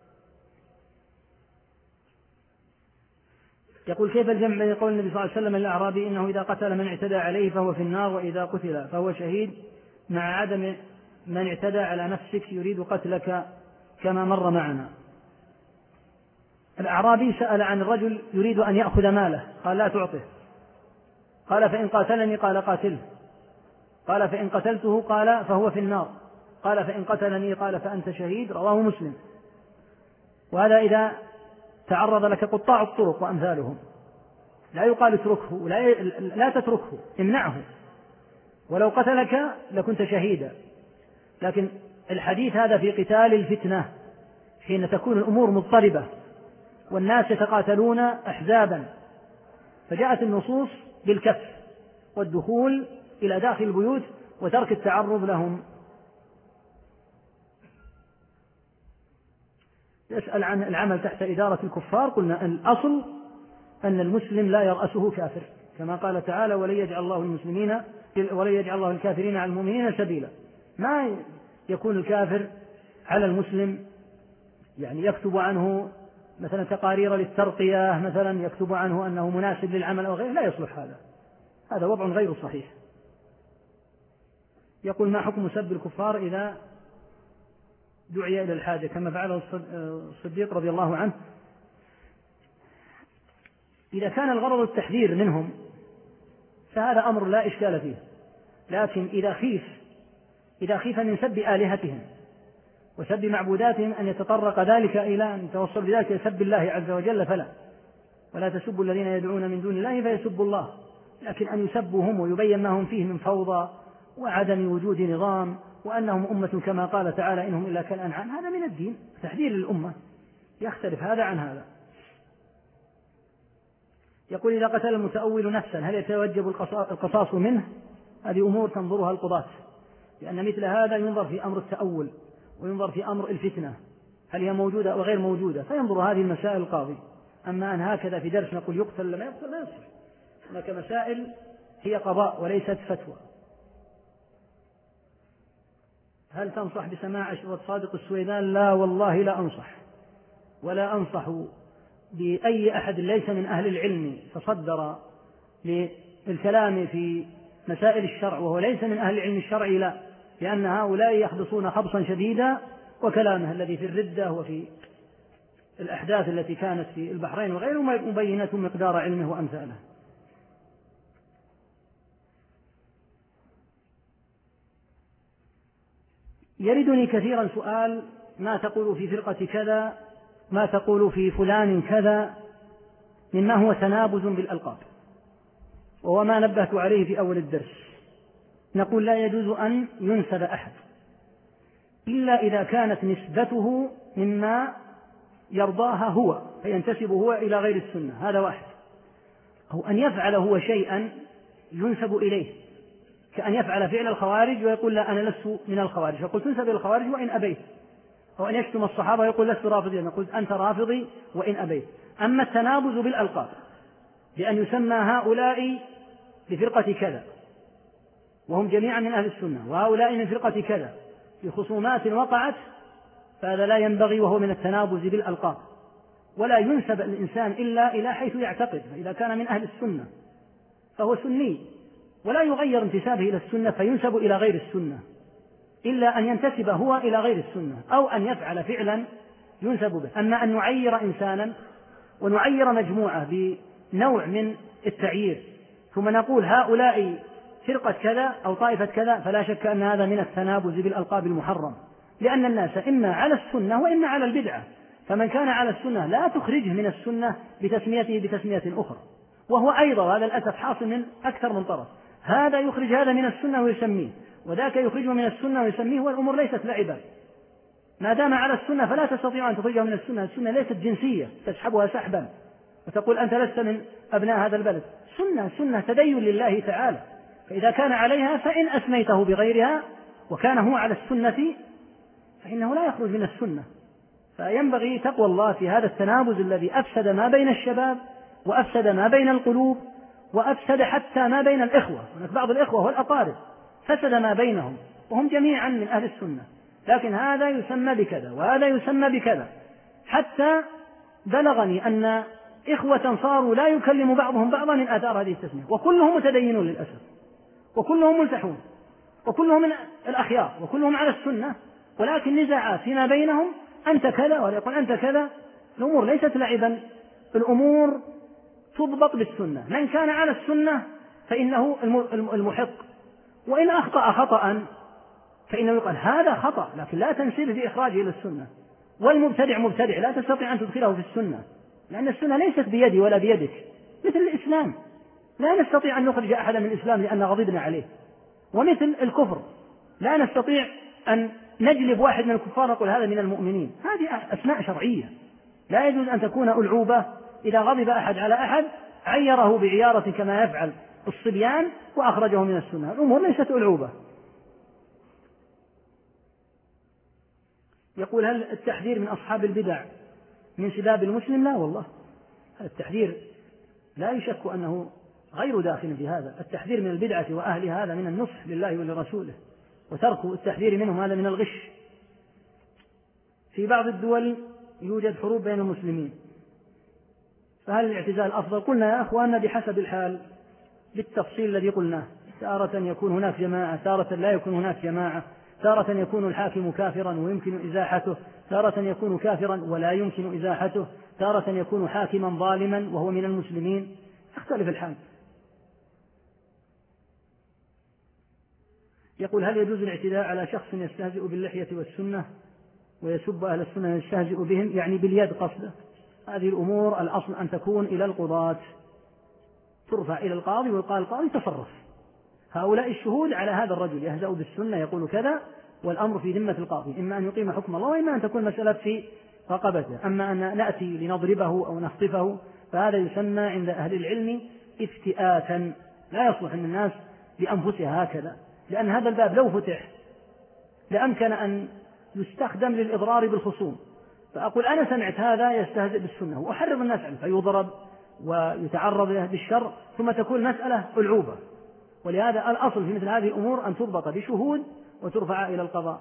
يقول كيف الجمع بين قول النبي صلى الله عليه وسلم للأعرابي إنه إذا قتل من اعتدى عليه فهو في النار وإذا قتل فهو شهيد، مع عدم من اعتدى على نفسك يريد قتلك كما مر معنا. الأعرابي سأل عن الرجل يريد أن يأخذ ماله، قال لا تعطه، قال فإن قاتلني قال قاتله، قال فإن قتلته قال فهو في النار، قال فإن قتلني قال فأنت شهيد، رواه مسلم. وهذا إذا تعرض لك قطاع الطرق وأمثالهم، لا يقال اتركه، لا تتركه، امنعه، ولو قتلك لكنت شهيدا. لكن الحديث هذا في قتال الفتنة حين تكون الأمور مضطربة والناس يتقاتلون أحزابا، فجاءت النصوص بالكف والدخول إلى داخل البيوت وترك التعرض لهم. يسأل عن العمل تحت إدارة الكفار، قلنا الأصل أن المسلم لا يرأسه كافر، كما قال تعالى ولن يجعل الله الكافرين على المؤمنين سبيلا. ما يكون الكافر على المسلم يعني يكتب عنه مثلا تقارير للترقية، مثلا يكتب عنه أنه مناسب للعمل أو غيره، لا يصلح هذا وضع غير صحيح. يقول ما حكم سب الكفار إذا دعي إلى الحاجة كما فعله الصديق رضي الله عنه؟ إذا كان الغرض التحذير منهم فهذا أمر لا إشكال فيه، لكن إذا خيف من سب آلهتهم وسب معبوداتهم أن يتطرق ذلك إلى أن يتوصل بذلك لسب الله عز وجل ولا تسبوا الذين يدعون من دون الله فيسبوا الله. لكن أن يسبوا هم ويبين ما هم فيه من فوضى وعدم وجود نظام وأنهم أمة كما قال تعالى إنهم إلا كالأنعام، هذا من الدين تحذير للأمة، يختلف هذا عن هذا. يقول إذا قتل المتأول نفسا هل يتوجب القصاص منه؟ هذه أمور تنظرها القضاة، لأن مثل هذا ينظر في أمر التأول وينظر في أمر الفتنة، هل هي موجودة أو غير موجودة، فينظر هذه المسائل القاضي. أما أن هكذا في درس نقول يقتل لما يقتل لا يصح. هناك مسائل هي قضاء وليست فتوى. هل تنصح بسماع أشرطة صادق السويدان؟ لا والله لا أنصح، ولا أنصح بأي أحد ليس من أهل العلم تصدر للكلام في مسائل الشرع وهو ليس من أهل العلم الشرعي، لا، لأن هؤلاء يخبصون خبصا شديدا، وكلامه الذي في الردة وفي الأحداث التي كانت في البحرين وغيره مبينة مقدار علمه وأمثاله. يردني كثيرا سؤال: ما تقول في فرقة كذا، ما تقول في فلان كذا، مما هو تنابز بالألقاب، وهو ما نبهت عليه في أول الدرس. نقول لا يجوز أن ينسب أحد إلا إذا كانت نسبته مما يرضاها هو، فينتسب هو إلى غير السنة، هذا واحد. أو أن يفعل هو شيئا ينسب إليه، كأن يفعل فعل الخوارج ويقول لا أنا لست من الخوارج، فقلت تنسب إلى الخوارج وإن أبيت. أو أن يشتم الصحابة ويقول لست رافضي، قلت أنت رافضي وإن أبيت. أما التنابز بالألقاب بأن يسمى هؤلاء بفرقة كذا وهم جميعا من أهل السنة، وهؤلاء من فرقة كذا، في خصومات وقعت، فهذا لا ينبغي، وهو من التنابز بالألقاب. ولا ينسب الإنسان إلا إلى حيث يعتقد، فإذا كان من أهل السنة فهو سني، ولا يغير انتسابه إلى السنة فينسب إلى غير السنة، إلا أن ينتسب هو إلى غير السنة أو أن يفعل فعلا ينسب به. أما أن نعير إنسانا ونعير مجموعة بنوع من التعيير ثم نقول هؤلاء فرقة كذا أو طائفة كذا، فلا شك أن هذا من التنابز بالألقاب المحرم، لأن الناس إما على السنة وإما على البدعة، فمن كان على السنة لا تخرجه من السنة بتسميته بتسمية أخرى. وهو أيضا هذا الأسف حاصل من أكثر من طرف، هذا يخرج هذا من السنة ويسميه، وذاك يخرجه من السنة ويسميه، والأمور ليست لعبا. ما دام على السنة فلا تستطيع أن تخرجه من السنة، السنة ليست جنسية تسحبها سحبا وتقول أنت لست من أبناء هذا البلد. سنة تدين لله تعالى، فإذا كان عليها فإن أسميته بغيرها وكان هو على السنة فإنه لا يخرج من السنة. فينبغي تقوى الله في هذا التنابز الذي أفسد ما بين الشباب وأفسد ما بين القلوب وأفسد حتى ما بين الإخوة. هناك بعض الإخوة والأقارب فسد ما بينهم وهم جميعا من أهل السنة، لكن هذا يسمى بكذا وهذا يسمى بكذا، حتى بلغني أن إخوة صاروا لا يكلم بعضهم بعضا من آثار هذه التسمية، وكلهم متدينون للأسف، وكلهم ملتحون، وكلهم من الأخيار، وكلهم على السنة، ولكن نزاعات فيما بينهم، أنت كذا ولا يقول أنت كذا. الأمور ليست لعبا، الأمور تضبط بالسنة. من كان على السنة فإنه المحق، وإن أخطأ خطأ فإنه يقال هذا خطأ، لكن لا تنسب في إخراجه إلى السنة. والمبتدع مبتدع لا تستطيع أن تدخله في السنة، لأن السنة ليست بيدي ولا بيدك، مثل الإسلام لا نستطيع أن نخرج أحدا من الإسلام لأن غضبنا عليه، ومثل الكفر لا نستطيع أن نجلب واحد من الكفار نقول هذا من المؤمنين. هذه أسماء شرعية، لا يجوز أن تكون ألعوبة. إذا غضب أحد على أحد عيره بعيارة كما يفعل الصبيان وأخرجه من السنة، الأمور ليست ألعوبة. يقول هل التحذير من أصحاب البدع من سباب المسلم؟ لا والله، التحذير لا يشك أنه غير داخل في هذا. التحذير من البدعة وأهلها هذا من النصح لله ولرسوله، وترك التحذير منهم هذا من الغش. في بعض الدول يوجد حروب بين المسلمين، فهل الاعتزال أفضل؟ قلنا يا أخواننا بحسب الحال بالتفصيل الذي قلناه، تارة يكون هناك جماعة، تارة لا يكون هناك جماعة، تارة يكون الحاكم كافرا ويمكن إزاحته، تارة يكون كافرا ولا يمكن إزاحته، تارة يكون حاكما ظالما وهو من المسلمين، يختلف الحال. يقول هل يجوز الاعتداء على شخص يستهزئ باللحية والسنة ويسب أهل السنة يستهزئ بهم، يعني باليد قصده؟ هذه الأمور الأصل أن تكون إلى القضاة، ترفع إلى القاضي ويقال القاضي تصرف. هؤلاء الشهود على هذا الرجل يهزأ بالسنة يقول كذا، والأمر في ذمة القاضي، إما أن يقيم حكم الله وإما أن تكون مسألة في رقبته. أما أن نأتي لنضربه أو نخطفه فهذا يسمى عند أهل العلم افتئاتا، لا يصلح أن الناس بأنفسها هكذا، لأن هذا الباب لو فتح لأمكن أن يستخدم للإضرار بالخصوم، فأقول أنا سمعت هذا يستهزئ بالسنة وأحرض الناس عنه فيضرب ويتعرض له بالشر، ثم تكون مسألة ألعوبة. ولهذا الأصل في مثل هذه الأمور أن تضبط بشهود وترفع إلى القضاء.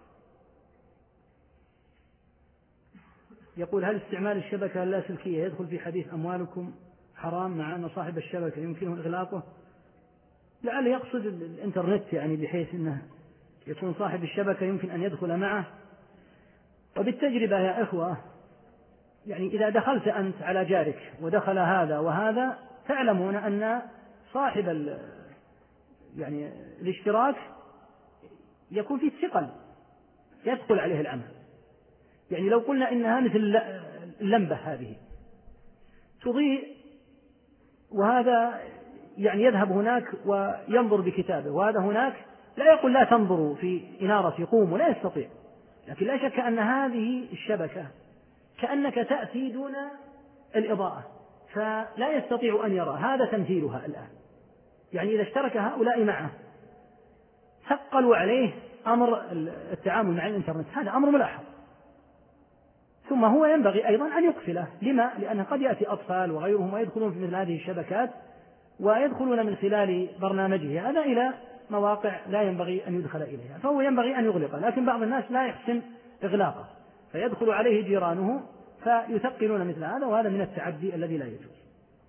يقول هل استعمال الشبكة اللاسلكية يدخل في حديث أموالكم حرام مع أن صاحب الشبكة يمكنه إغلاقه؟ لعل يقصد الإنترنت، يعني بحيث أنه يكون صاحب الشبكة يمكن أن يدخل معه. وبالتجربة يا إخوة، يعني إذا دخلت أنت على جارك ودخل هذا وهذا تعلمون أن صاحب يعني الاشتراك يكون فيه ثقل يدخل عليه العمل. يعني لو قلنا إنها مثل اللمبة هذه تضيء، وهذا يعني يذهب هناك وينظر بكتابه، وهذا هناك لا يقول لا تنظروا في إنارة قوم، ولا يستطيع. لكن لا شك أن هذه الشبكة كأنك تأتي دون الإضاءة، فلا يستطيع أن يرى. هذا تمثيلها الآن. يعني إذا اشترك هؤلاء معه ثقلوا عليه أمر التعامل مع الإنترنت، هذا أمر ملاحظ. ثم هو ينبغي أيضا أن يقفله. لما؟ لأنه قد يأتي أطفال وغيرهم ويدخلون في مثل هذه الشبكات ويدخلون من خلال برنامجه هذا إلى مواقع لا ينبغي أن يدخل إليها، فهو ينبغي أن يغلقه. لكن بعض الناس لا يحسن إغلاقه فيدخل عليه جيرانه فيثقلون مثل هذا، وهذا من التعدي الذي لا يجوز.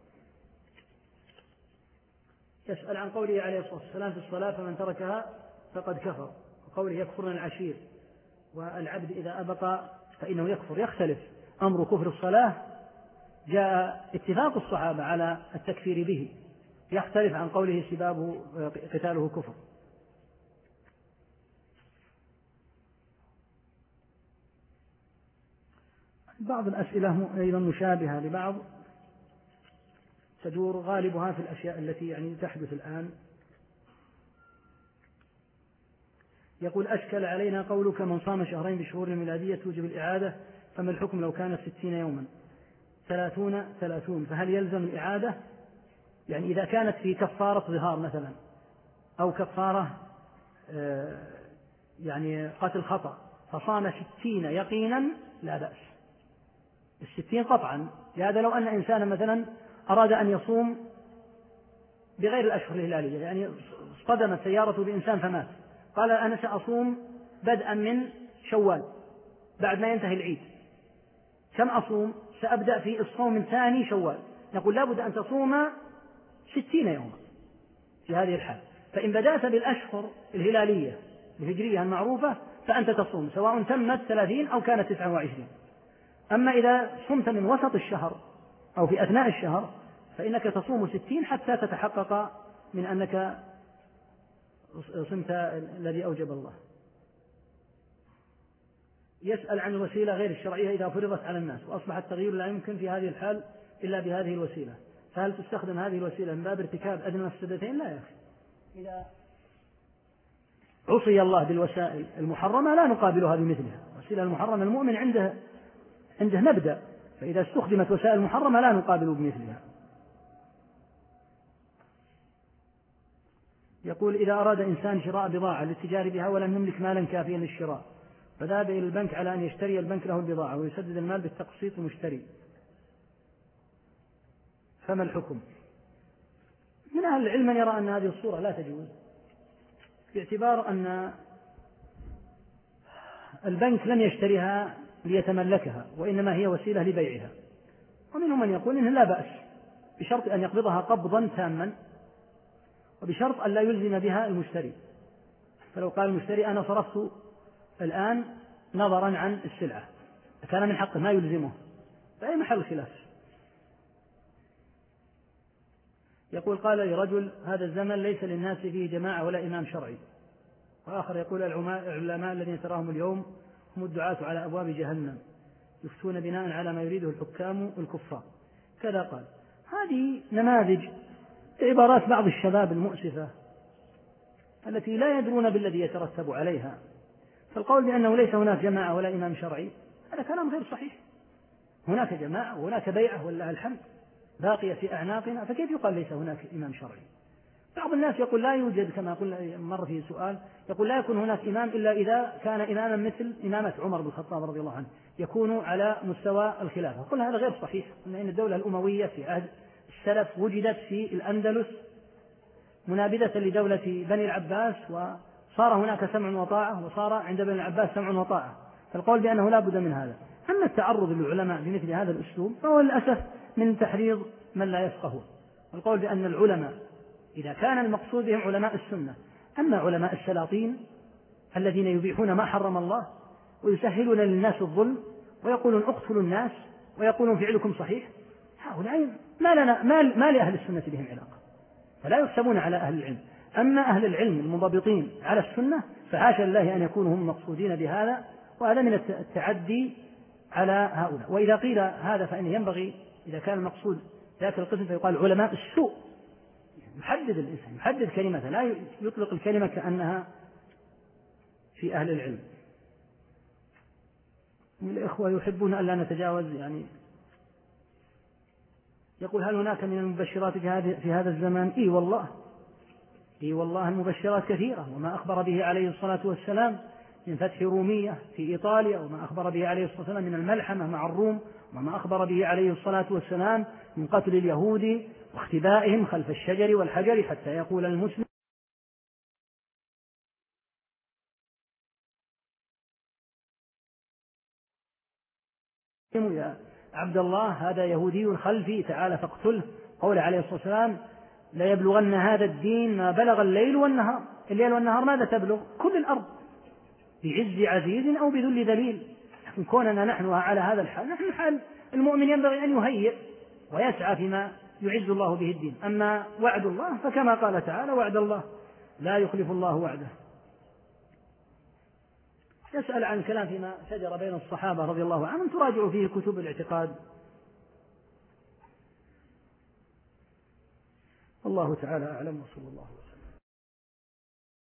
يسأل عن قوله عليه الصلاة والسلام في الصلاة فمن تركها فقد كفر، وقوله يكفرن العشير والعبد إذا أبقى فإنه يكفر. يختلف أمر كفر الصلاة، جاء اتفاق الصحابة على التكفير به، يختلف عن قوله سبابه قتاله كفر. بعض الأسئلة أيضا مشابهة لبعض، تدور غالبها في الأشياء التي يعني تحدث الآن. يقول أشكل علينا قولك من صام شهرين بشهور الميلادية توجب الإعادة، فما الحكم لو كانت 60 يوما 30 فهل يلزم الإعادة؟ يعني إذا كانت في كفارة ظهار مثلا أو كفارة يعني قتل خطأ فصام 60 يقينا لا بأس. 60 قطعا. لهذا لو أن إنسانا مثلا أراد أن يصوم بغير الأشهر الهلالية، يعني اصطدمت سيارته بإنسان فمات، قال أنا سأصوم بدءا من شوال بعد ما ينتهي العيد، كم أصوم؟ سأبدأ في الصوم من ثاني شوال. نقول لابد أن تصوم 60 يوما في هذه الحال. فإن بدأت بالأشهر الهلالية الهجرية المعروفة فأنت تصوم سواء تمت 30 أو كانت 29. أما إذا صمت من وسط الشهر أو في أثناء الشهر فإنك تصوم 60 حتى تتحقق من أنك صمت الذي أوجب الله. يسأل عن الوسيلة غير الشرعية إذا فرضت على الناس وأصبح التغيير لا يمكن في هذه الحال إلا بهذه الوسيلة، فهل تستخدم هذه الوسيلة من باب ارتكاب أدنى المفسدتين؟ لا يا أخي، إذا عصي الله بالوسائل المحرمة لا نقابلها بمثلها. الوسيلة المحرمة المؤمن عنده مبدأ، فإذا استخدمت وسائل محرمة لا نقابل بمثلها. يقول إذا أراد إنسان شراء بضاعة للتجار بها ولم يملك مالا كافيا للشراء فذهب إلى البنك على أن يشتري البنك له البضاعة ويسدد المال بالتقسيط المشتري، فما الحكم؟ من أهل العلم من يرى أن هذه الصورة لا تجوز باعتبار أن البنك لم يشتريها ليتملكها وإنما هي وسيلة لبيعها، ومنهم من يقول إنه لا بأس بشرط أن يقبضها قبضا تاما وبشرط أن لا يلزم بها المشتري. فلو قال المشتري أنا صرفت الآن نظرا عن السلعة كان من حقه ما يلزمه، فأي محل خلاف. يقول قال لي رجل هذا الزمن ليس للناس فيه جماعة ولا إمام شرعي، وآخر يقول العلماء الذين تراهم اليوم هم الدعاة على أبواب جهنم يفتون بناء على ما يريده الحكام والكفار كذا قال. هذه نماذج عبارات بعض الشباب المؤسفة التي لا يدرون بالذي يترتب عليها. فالقول بأنه ليس هناك جماعة ولا إمام شرعي هذا كلام غير صحيح. هناك جماعة وهناك بيعة والله الحمد باقية في أعناقنا، فكيف يقال ليس هناك إمام شرعي؟ بعض الناس يقول لا يوجد، كما قلنا مر في سؤال، يقول لا يكون هناك إمام إلا إذا كان إماما مثل إمامة عمر بن الخطاب رضي الله عنه يكون على مستوى الخلافة. قلنا هذا غير صحيح، قلنا إن الدولة الأموية في عهد السلف وجدت في الأندلس منابذة لدولة بني العباس، وصار هناك سمع وطاعة، وصار عند بني العباس سمع وطاعة، فالقول بأنه لا بد من هذا. أما التعرض للعلماء بمثل هذا الأسلوب فهو للأسف من تحريض من لا يفقهون. والقول بأن العلماء إذا كان المقصود بهم علماء السنة، أما علماء السلاطين الذين يبيحون ما حرم الله ويسهلون للناس الظلم ويقولون اقتلوا الناس ويقولون فعلكم صحيح، هؤلاء ما لأهل السنة بهم علاقة، فلا يحسبون على أهل العلم. أما أهل العلم المنضبطين على السنة فحاشا الله أن يكونوا هم مقصودين بهذا، وهذا من التعدي على هؤلاء. وإذا قيل هذا فإنه ينبغي إذا كان المقصود ذاك القسم فيقال علماء السوء، يحدد الإنسان، يحدد كلمته، لا يطلق الكلمة كأنها في أهل العلم. الإخوة يحبون أن لا نتجاوز، يعني يقول هل هناك من المبشرات في هذا الزمان؟ إي والله المبشرات كثيرة، وما أخبر به عليه الصلاة والسلام من فتح رومية في إيطاليا، وما أخبر به عليه الصلاة والسلام من الملحمة مع الروم، وما أخبر به عليه الصلاة والسلام من قتل اليهود واختبائهم خلف الشجر والحجر حتى يقول المسلم يا عبد الله هذا يهودي خلفي تعال فاقتله. قول عليه الصلاة والسلام لا يبلغن هذا الدين ما بلغ الليل والنهار. الليل والنهار ماذا تبلغ؟ كل الأرض، بعز عزيز أو بذل ذليل. لكن كوننا نحن على هذا الحال، نحن حال المؤمن ينبغي أن يهيئ ويسعى فيما يعز الله به الدين. أما وعد الله فكما قال تعالى وعد الله لا يخلف الله وعده. يسأل عن كلام فيما شجر بين الصحابة رضي الله عنهم، تراجعوا فيه كتب الاعتقاد. الله تعالى أعلم، وصلى الله عليه وسلم.